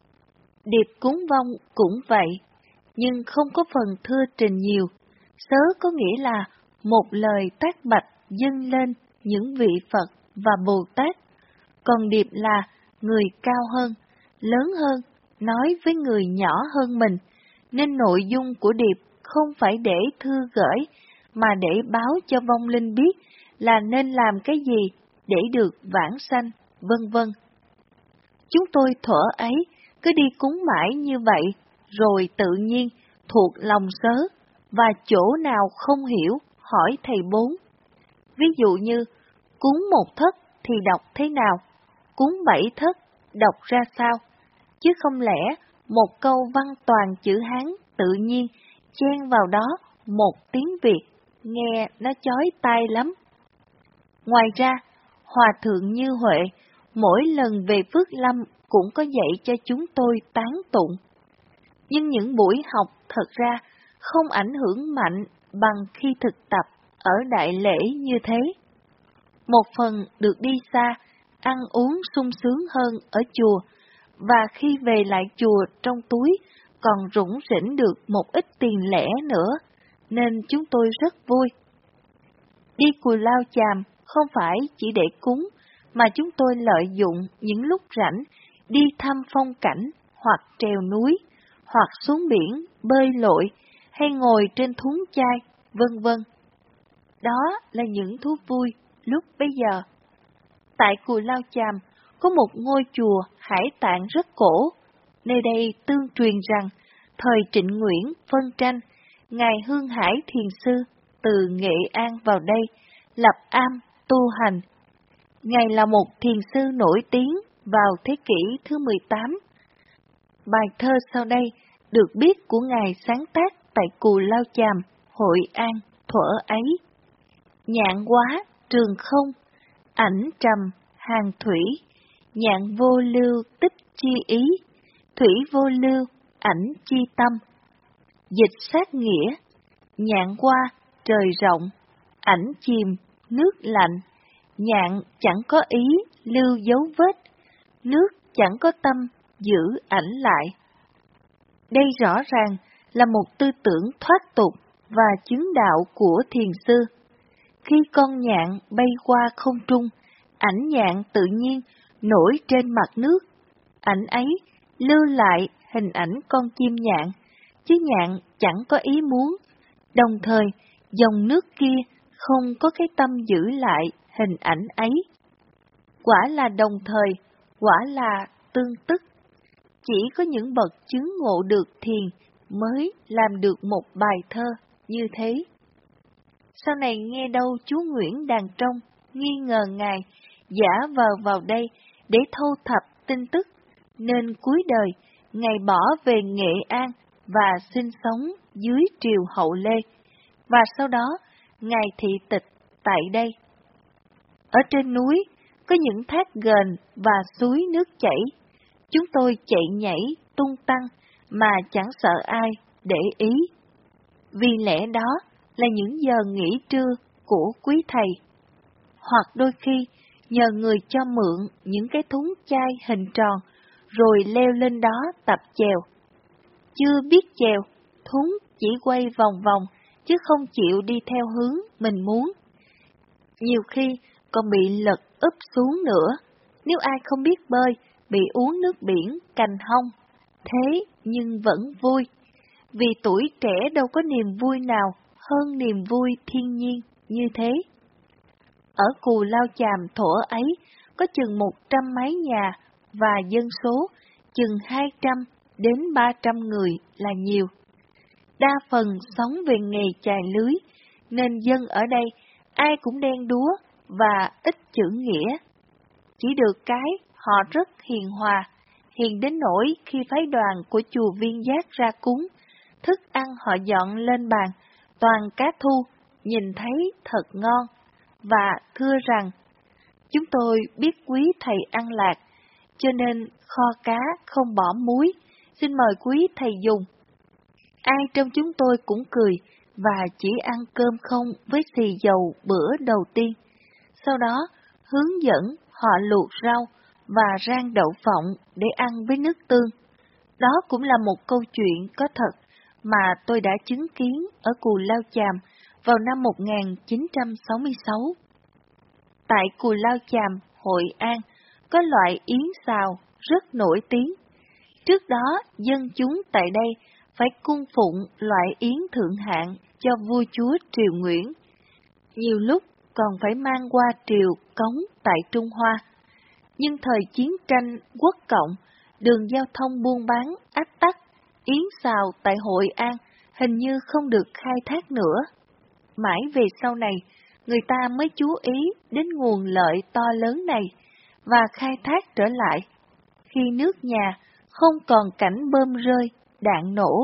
Điệp cúng vong cũng vậy, nhưng không có phần thưa trình nhiều. Sớ có nghĩa là một lời tác bạch dâng lên những vị Phật và Bồ Tát, còn điệp là người cao hơn, lớn hơn, nói với người nhỏ hơn mình, nên nội dung của điệp không phải để thư gửi, mà để báo cho vong linh biết là nên làm cái gì để được vãng sanh, vân vân. Chúng tôi thuở ấy cứ đi cúng mãi như vậy, rồi tự nhiên thuộc lòng sớ, và chỗ nào không hiểu hỏi thầy bốn. Ví dụ như, cúng một thất thì đọc thế nào, cúng 7 thất đọc ra sao, chứ không lẽ một câu văn toàn chữ Hán tự nhiên chen vào đó một tiếng Việt, nghe nó chói tai lắm. Ngoài ra, Hòa Thượng Như Huệ mỗi lần về Phước Lâm cũng có dạy cho chúng tôi tán tụng. Nhưng những buổi học thật ra không ảnh hưởng mạnh bằng khi thực tập ở đại lễ như thế. Một phần được đi xa, ăn uống sung sướng hơn ở chùa, và khi về lại chùa trong túi còn rủng rỉnh được một ít tiền lẻ nữa, nên chúng tôi rất vui. Đi Cù Lao Chàm không phải chỉ để cúng, mà chúng tôi lợi dụng những lúc rảnh đi thăm phong cảnh, hoặc trèo núi, hoặc xuống biển, bơi lội, hay ngồi trên thúng chai, vân vân. Đó là những thú vui lúc bấy giờ. Tại Cù Lao Chàm có một ngôi chùa Hải Tạng rất cổ. Nơi đây tương truyền rằng, thời Trịnh Nguyễn phân tranh, Ngài Hương Hải Thiền Sư từ Nghệ An vào đây, lập am, tu hành. Ngài là một thiền sư nổi tiếng vào thế kỷ thứ 18. Bài thơ sau đây được biết của Ngài sáng tác tại Cù Lao Chàm, Hội An, thuở ấy. Nhạn quá, trường không, ảnh trầm, hàng thủy, nhạn vô lưu tích chi ý, thủy vô lưu, ảnh chi tâm. Dịch sát nghĩa, nhạn qua, trời rộng, ảnh chìm, nước lạnh, nhạn chẳng có ý, lưu dấu vết, nước chẳng có tâm, giữ ảnh lại. Đây rõ ràng là một tư tưởng thoát tục và chứng đạo của thiền sư. Khi con nhạn bay qua không trung, ảnh nhạn tự nhiên nổi trên mặt nước. Ảnh ấy lưu lại hình ảnh con chim nhạn, chứ nhạn chẳng có ý muốn. Đồng thời, dòng nước kia không có cái tâm giữ lại hình ảnh ấy. Quả là đồng thời, quả là tương tức. Chỉ có những bậc chứng ngộ được thiền mới làm được một bài thơ như thế. Sau này nghe đâu chú Nguyễn Đàn Trong nghi ngờ Ngài giả vờ vào đây để thâu thập tin tức, nên cuối đời Ngài bỏ về Nghệ An và sinh sống dưới triều Hậu Lê, và sau đó Ngài thị tịch tại đây. Ở trên núi có những thác ghềnh và suối nước chảy. Chúng tôi chạy nhảy, tung tăng mà chẳng sợ ai để ý. Vì lẽ đó là những giờ nghỉ trưa của quý thầy. Hoặc đôi khi nhờ người cho mượn những cái thúng chai hình tròn, rồi leo lên đó tập chèo. Chưa biết chèo, thúng chỉ quay vòng vòng, chứ không chịu đi theo hướng mình muốn. Nhiều khi còn bị lật úp xuống nữa, nếu ai không biết bơi, bị uống nước biển cành hông. Thế nhưng vẫn vui, vì tuổi trẻ đâu có niềm vui nào hơn niềm vui thiên nhiên như thế. Ở Cù Lao Chàm thuở ấy có chừng 100 mái nhà và dân số chừng 200 đến 300 người là nhiều. Đa phần sống về nghề chài lưới, nên dân ở đây ai cũng đen đúa và ít chữ nghĩa. Chỉ được cái họ rất hiền hòa, hiền đến nỗi khi phái đoàn của chùa Viên Giác ra cúng, thức ăn họ dọn lên bàn, toàn cá thu, nhìn thấy thật ngon, và thưa rằng, chúng tôi biết quý thầy ăn lạc, cho nên kho cá không bỏ muối, xin mời quý thầy dùng. Ai trong chúng tôi cũng cười, và chỉ ăn cơm không với xì dầu bữa đầu tiên. Sau đó, hướng dẫn họ luộc rau và rang đậu phộng để ăn với nước tương. Đó cũng là một câu chuyện có thật mà tôi đã chứng kiến ở Cù Lao Chàm vào năm 1966. Tại Cù Lao Chàm, Hội An, có loại yến xào rất nổi tiếng. Trước đó, dân chúng tại đây phải cung phụng loại yến thượng hạng cho vua chúa Triều Nguyễn. Nhiều lúc còn phải mang qua triều cống tại Trung Hoa. Nhưng thời chiến tranh quốc cộng, đường giao thông buôn bán ách tắc, yến xào tại Hội An hình như không được khai thác nữa. Mãi về sau này, người ta mới chú ý đến nguồn lợi to lớn này và khai thác trở lại, khi nước nhà không còn cảnh bơm rơi, đạn nổ.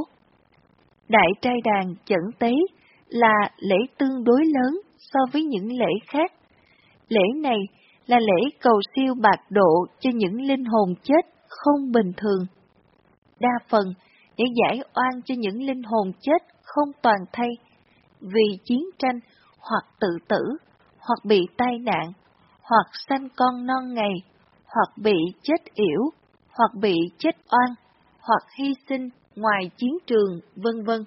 Đại trai đàn chẩn tế là lễ tương đối lớn so với những lễ khác. Lễ này là lễ cầu siêu bạc độ cho những linh hồn chết không bình thường. Đa phần để giải oan cho những linh hồn chết không toàn thây, vì chiến tranh hoặc tự tử, hoặc bị tai nạn, hoặc sanh con non ngày, hoặc bị chết yểu, hoặc bị chết oan, hoặc hy sinh ngoài chiến trường, vân vân.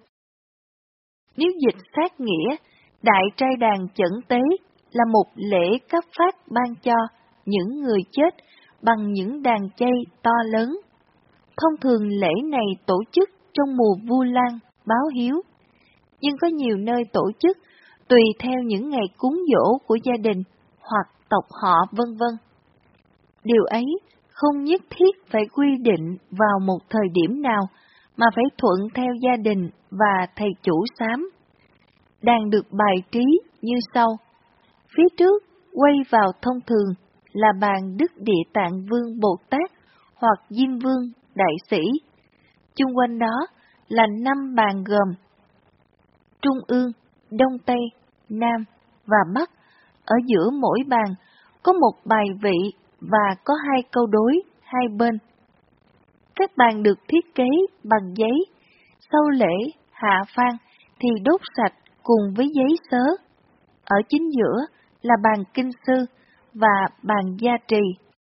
Nếu dịch sát nghĩa, đại trai đàn chẩn tế là một lễ cấp phát ban cho những người chết bằng những đàn chay to lớn. Thông thường lễ này tổ chức trong mùa Vu Lan, báo hiếu, nhưng có nhiều nơi tổ chức tùy theo những ngày cúng giỗ của gia đình hoặc tộc họ vân vân. Điều ấy không nhất thiết phải quy định vào một thời điểm nào, mà phải thuận theo gia đình và thầy chủ xám. Đàn được bài trí như sau. Phía trước, quay vào thông thường, là bàn Đức Địa Tạng Vương Bồ Tát hoặc Diêm Vương Đại Sĩ. Chung quanh đó là 5 bàn gồm Trung ương, Đông Tây, Nam và Bắc. Ở giữa mỗi bàn có một bài vị và có 2 câu đối hai bên. Các bàn được thiết kế bằng giấy. Sau lễ hạ phan thì đốt sạch cùng với giấy sớ. Ở chính giữa là bàn kinh sư và bàn gia trì.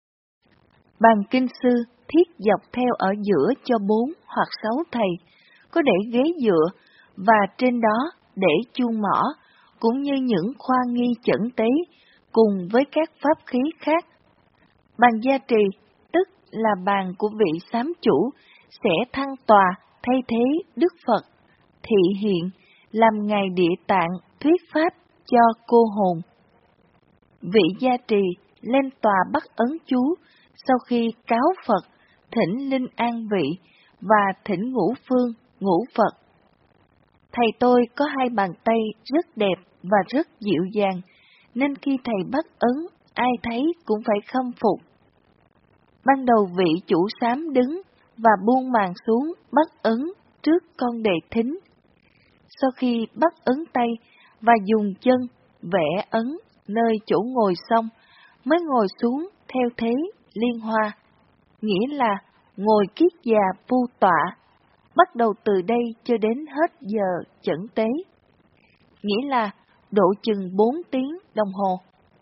Bàn kinh sư thiết dọc theo ở giữa cho 4 hoặc 6 thầy, có để ghế dựa và trên đó để chuông mõ, cũng như những khoa nghi chẩn tế cùng với các pháp khí khác. Bàn gia trì, tức là bàn của vị xám chủ, sẽ thăng tòa thay thế Đức Phật, thị hiện, làm Ngài Địa Tạng thuyết pháp cho cô hồn. Vị gia trì lên tòa bắt ấn chú, sau khi cáo Phật, thỉnh linh an vị và thỉnh ngũ phương, ngũ Phật. Thầy tôi có 2 bàn tay rất đẹp và rất dịu dàng, nên khi thầy bắt ấn, ai thấy cũng phải khâm phục. Ban đầu vị chủ xám đứng và buông màn xuống bắt ấn trước con đề thính. Sau khi bắt ấn tay và dùng chân vẽ ấn nơi chỗ ngồi xong, mới ngồi xuống theo thế liên hoa, nghĩa là ngồi kiết già pu tọa, bắt đầu từ đây cho đến hết giờ chẩn tế, nghĩa là độ chừng 4 tiếng đồng hồ.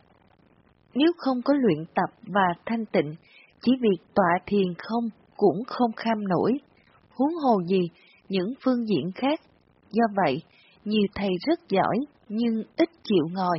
Nếu không có luyện tập và thanh tịnh, chỉ việc tọa thiền không cũng không kham nổi, huống hồ gì những phương diện khác. Do vậy, nhiều thầy rất giỏi nhưng ít chịu ngồi.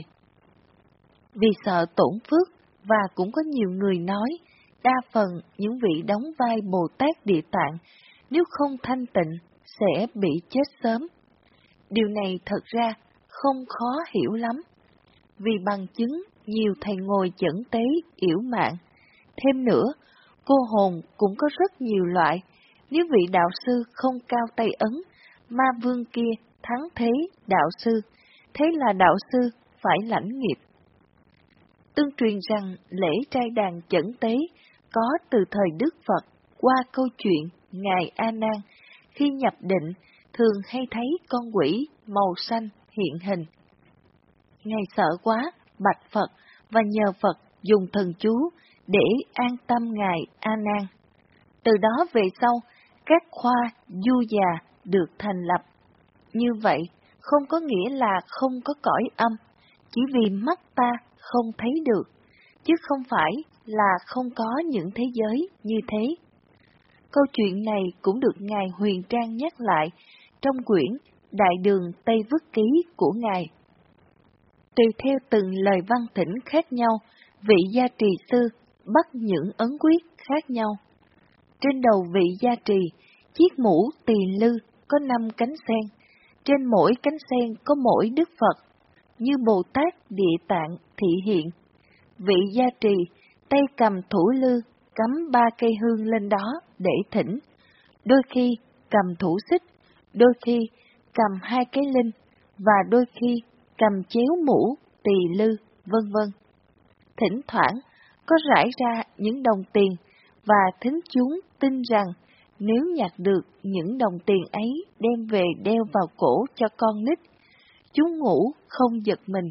Vì sợ tổn phước, và cũng có nhiều người nói, đa phần những vị đóng vai Bồ Tát Địa Tạng, nếu không thanh tịnh, sẽ bị chết sớm. Điều này thật ra không khó hiểu lắm, vì bằng chứng nhiều thầy ngồi chẩn tế yểu mạng. Thêm nữa, cô hồn cũng có rất nhiều loại, nếu vị đạo sư không cao tay ấn, ma vương kia thắng thế đạo sư, thế là đạo sư phải lãnh nghiệp. Tương truyền rằng lễ trai đàn chẩn tế có từ thời Đức Phật qua câu chuyện Ngài A Nan khi nhập định thường hay thấy con quỷ màu xanh hiện hình. Ngài sợ quá, bạch Phật và nhờ Phật dùng thần chú để an tâm Ngài A Nan. Từ đó về sau, các khoa du già được thành lập. Như vậy, không có nghĩa là không có cõi âm, chỉ vì mắt ta không thấy được, chứ không phải là không có những thế giới như thế. Câu chuyện này cũng được Ngài Huyền Trang nhắc lại trong quyển Đại Đường Tây Vức Ký của Ngài. Tùy theo từng lời văn thỉnh khác nhau, vị gia trì sư bắt những ấn quyết khác nhau. Trên đầu vị gia trì, chiếc mũ tỳ lư có 5 cánh sen, trên mỗi cánh sen có mỗi Đức Phật, như Bồ Tát Địa Tạng thị hiện. Vị gia trì tay cầm thủ lư, cắm 3 cây hương lên đó để thỉnh, đôi khi cầm thủ xích, đôi khi cầm 2 cái linh, và đôi khi cầm chéo mũ, tỳ lư, vân vân. Thỉnh thoảng có rải ra những đồng tiền, và thính chúng tin rằng nếu nhặt được những đồng tiền ấy đem về đeo vào cổ cho con nít, chúng ngủ không giật mình.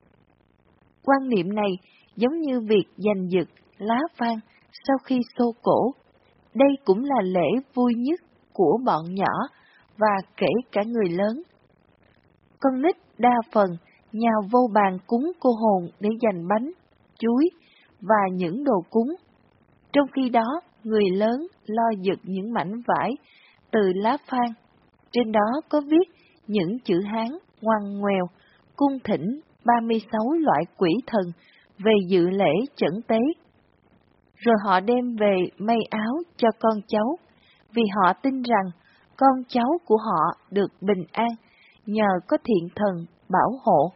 Quan niệm này giống như việc giành giật lá vang sau khi xô cổ. Đây cũng là lễ vui nhất của bọn nhỏ và kể cả người lớn. Con nít đa phần nhào vô bàn cúng cô hồn để giành bánh, chuối và những đồ cúng. Trong khi đó, người lớn lo giật những mảnh vải từ lá phan. Trên đó có viết những chữ Hán ngoằn ngoèo, cung thỉnh 36 loại quỷ thần về dự lễ chẩn tế. Rồi họ đem về may áo cho con cháu, vì họ tin rằng con cháu của họ được bình an nhờ có thiện thần bảo hộ.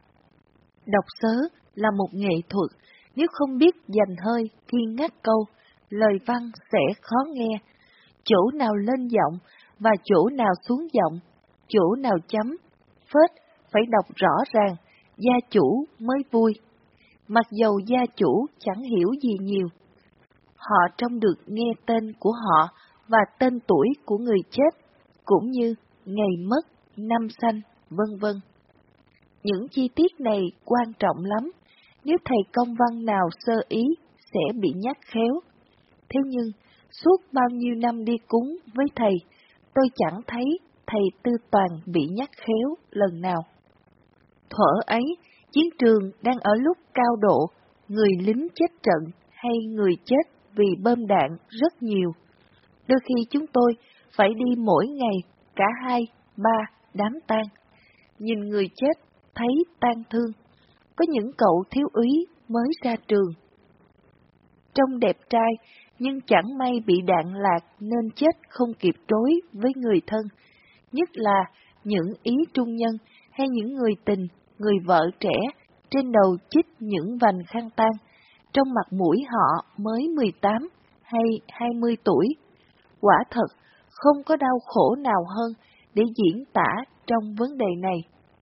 Đọc sớ là một nghệ thuật, nếu không biết dành hơi khi ngắt câu, lời văn sẽ khó nghe. Chỗ nào lên giọng và chỗ nào xuống giọng, chỗ nào chấm, phết phải đọc rõ ràng, gia chủ mới vui. Mặc dầu gia chủ chẳng hiểu gì nhiều, họ trông được nghe tên của họ và tên tuổi của người chết, cũng như ngày mất, năm sanh, vân vân. Những chi tiết này quan trọng lắm, nếu thầy công văn nào sơ ý sẽ bị nhắc khéo. Thế nhưng, suốt bao nhiêu năm đi cúng với thầy, tôi chẳng thấy thầy Tư Toàn bị nhắc khéo lần nào. Thuở ấy, chiến trường đang ở lúc cao độ, người lính chết trận hay người chết vì bom đạn rất nhiều. Đôi khi chúng tôi phải đi mỗi ngày cả 2, 3 đám tang. Nhìn người chết, thấy tang thương. Có những cậu thiếu úy mới ra trường. Trông đẹp trai, nhưng chẳng may bị đạn lạc nên chết không kịp trối với người thân. Nhất là những ý trung nhân hay những người tình, người vợ trẻ, trên đầu chích những vành khăn tang, trong mặt mũi họ mới 18 hay 20 tuổi. Quả thật, không có đau khổ nào hơn để diễn tả trong vấn đề này.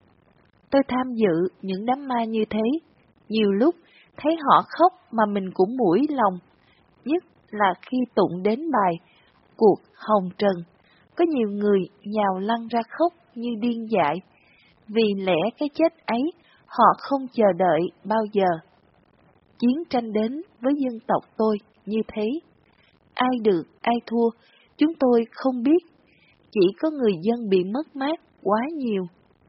Tôi tham dự những đám ma như thế, nhiều lúc thấy họ khóc mà mình cũng mũi lòng, nhất là khi tụng đến bài Cuộc Hồng Trần, có nhiều người nhào lăn ra khóc như điên dại, vì lẽ cái chết ấy họ không chờ đợi bao giờ. Chiến tranh đến với dân tộc tôi như thế, ai được ai thua, chúng tôi không biết, chỉ có người dân bị mất mát quá nhiều.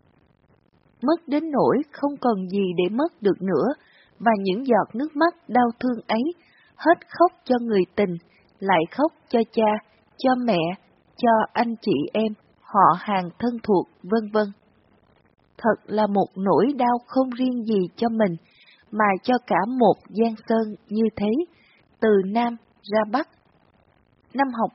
Mất đến nỗi không còn gì để mất được nữa, và những giọt nước mắt đau thương ấy, hết khóc cho người tình, lại khóc cho cha, cho mẹ, cho anh chị em, họ hàng thân thuộc, vân vân. Thật là một nỗi đau không riêng gì cho mình, mà cho cả một Giang Sơn như thế, từ Nam ra Bắc. Năm học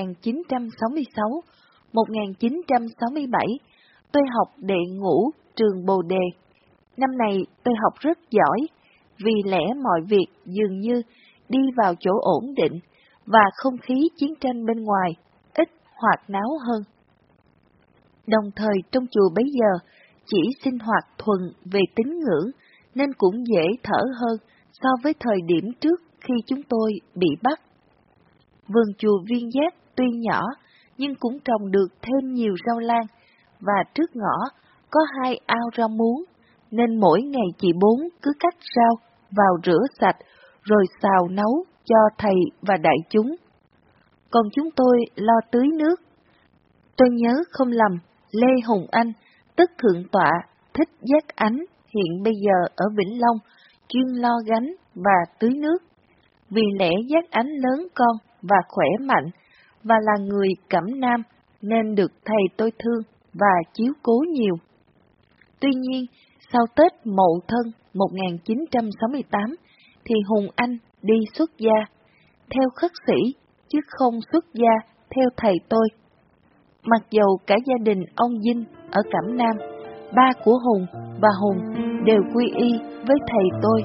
1966-1967, tôi học đệ ngũ trường Bồ Đề. Năm này tôi học rất giỏi, vì lẽ mọi việc dường như đi vào chỗ ổn định, và không khí chiến tranh bên ngoài ít hoạt náo hơn. Đồng thời trong chùa bấy giờ chỉ sinh hoạt thuần về tín ngưỡng, nên cũng dễ thở hơn so với thời điểm trước khi chúng tôi bị bắt. Vườn chùa Viên Giác tuy nhỏ, nhưng cũng trồng được thêm nhiều rau lan, và trước ngõ có 2 ao rau muống, nên mỗi ngày chị Bốn cứ cắt rau vào rửa sạch rồi xào nấu cho thầy và đại chúng. Còn chúng tôi lo tưới nước. Tôi nhớ không lầm, Lê Hùng Anh, tức Thượng tọa Thích Giác Ánh, hiện bây giờ ở Vĩnh Long, chuyên lo gánh và tưới nước. Vì lẽ Giác Ánh lớn con và khỏe mạnh, và là người Cẩm Nam, nên được thầy tôi thương và chiếu cố nhiều. Tuy nhiên, sau Tết Mậu Thân 1968, thì Hùng Anh đi xuất gia, theo khất sĩ, chứ không xuất gia theo thầy tôi. Mặc dầu cả gia đình ông Vinh ở Cẩm Nam, ba của Hùng và Hùng đều quy y với thầy tôi.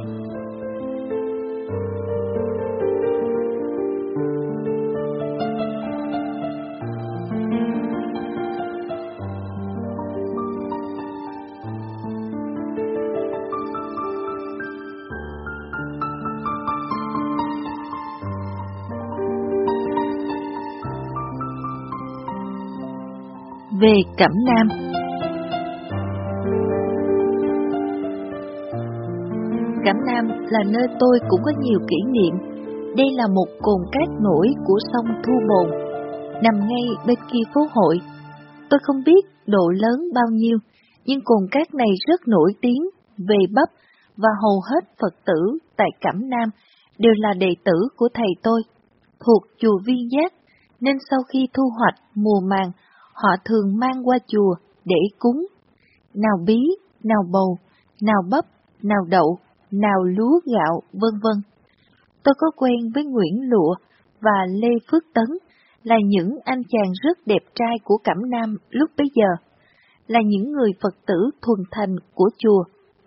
Về Cẩm Nam. Cẩm Nam là nơi tôi cũng có nhiều kỷ niệm. Đây là một cồn cát nổi của sông Thu Bồn, nằm ngay bên kia phố hội. Tôi không biết độ lớn bao nhiêu, nhưng cồn cát này rất nổi tiếng về bắp, và hầu hết Phật tử tại Cẩm Nam đều là đệ tử của thầy tôi, thuộc chùa Viên Giác, nên sau khi thu hoạch mùa màng, họ thường mang qua chùa để cúng. Nào bí, nào bầu, nào bắp, nào đậu, nào lúa gạo, vân vân. Tôi có quen với Nguyễn Lụa và Lê Phước Tấn, là những anh chàng rất đẹp trai của Cẩm Nam lúc bấy giờ, là những người Phật tử thuần thành của chùa.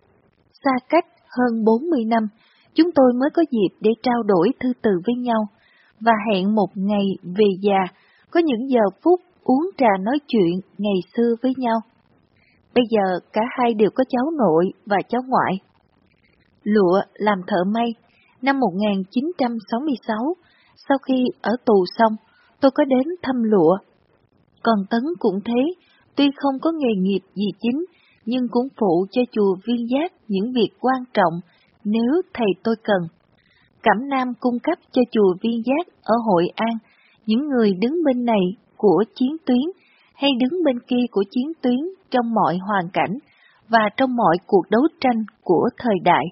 Xa cách hơn 40 năm, chúng tôi mới có dịp để trao đổi thư từ với nhau, và hẹn một ngày về già, có những giờ phút uống trà nói chuyện ngày xưa với nhau. Bây giờ cả hai đều có cháu nội và cháu ngoại. Lụa làm thợ may. Năm 1966, sau khi ở tù xong, tôi có đến thăm Lụa. Còn Tấn cũng thế, tuy không có nghề nghiệp gì chính, nhưng cũng phụ cho chùa Viên Giác những việc quan trọng nếu thầy tôi cần. Cẩm Nam cung cấp cho chùa Viên Giác ở Hội An những người đứng bên này của chiến tuyến hay đứng bên kia của chiến tuyến trong mọi hoàn cảnh và trong mọi cuộc đấu tranh của thời đại.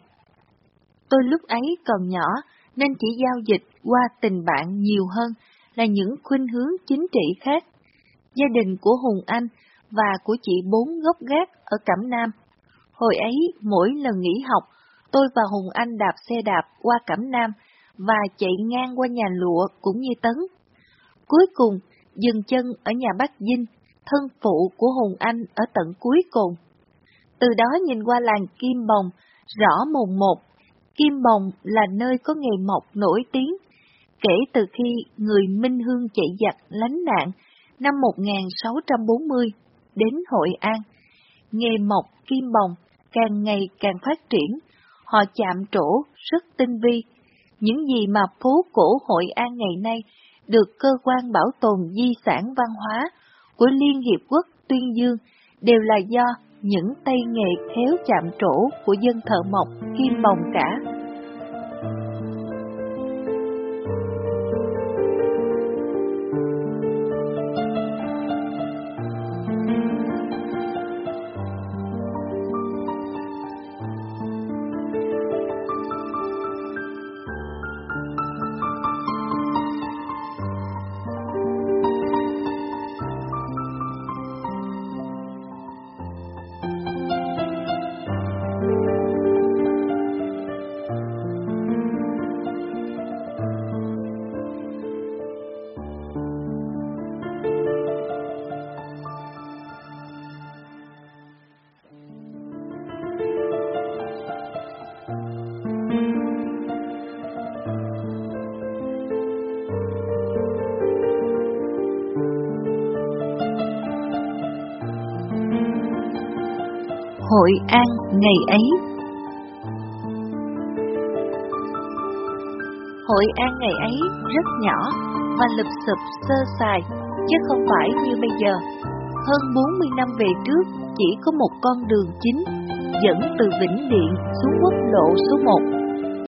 Tôi lúc ấy còn nhỏ nên chỉ giao dịch qua tình bạn nhiều hơn là những khuynh hướng chính trị khác. Gia đình của Hùng Anh và của chị Bốn gốc gác ở Cẩm Nam. Hồi ấy, mỗi lần nghỉ học, tôi và Hùng Anh đạp xe đạp qua Cẩm Nam và chạy ngang qua nhà Lụa cũng như Tấn. Cuối cùng, dừng chân ở nhà bác Vinh, thân phụ của Hùng Anh ở tận cuối cùng. Từ đó nhìn qua làng Kim Bồng, rõ mồn một. Kim Bồng là nơi có nghề mộc nổi tiếng, kể từ khi người Minh Hương chạy giặc lánh nạn năm 1640 đến Hội An. Nghề mộc Kim Bồng càng ngày càng phát triển, họ chạm trổ rất tinh vi. Những gì mà phố cổ Hội An ngày nay được Cơ quan Bảo tồn Di sản Văn hóa của Liên Hiệp Quốc tuyên dương đều là do những tay nghề khéo chạm trổ của dân thợ mộc Kim Bồng cả. Hội An ngày ấy. Hội An ngày ấy rất nhỏ và lụp xụp sơ sài, chứ không phải như bây giờ. Hơn 40 năm về trước, chỉ có một con đường chính, dẫn từ Vĩnh Điện xuống quốc lộ số 1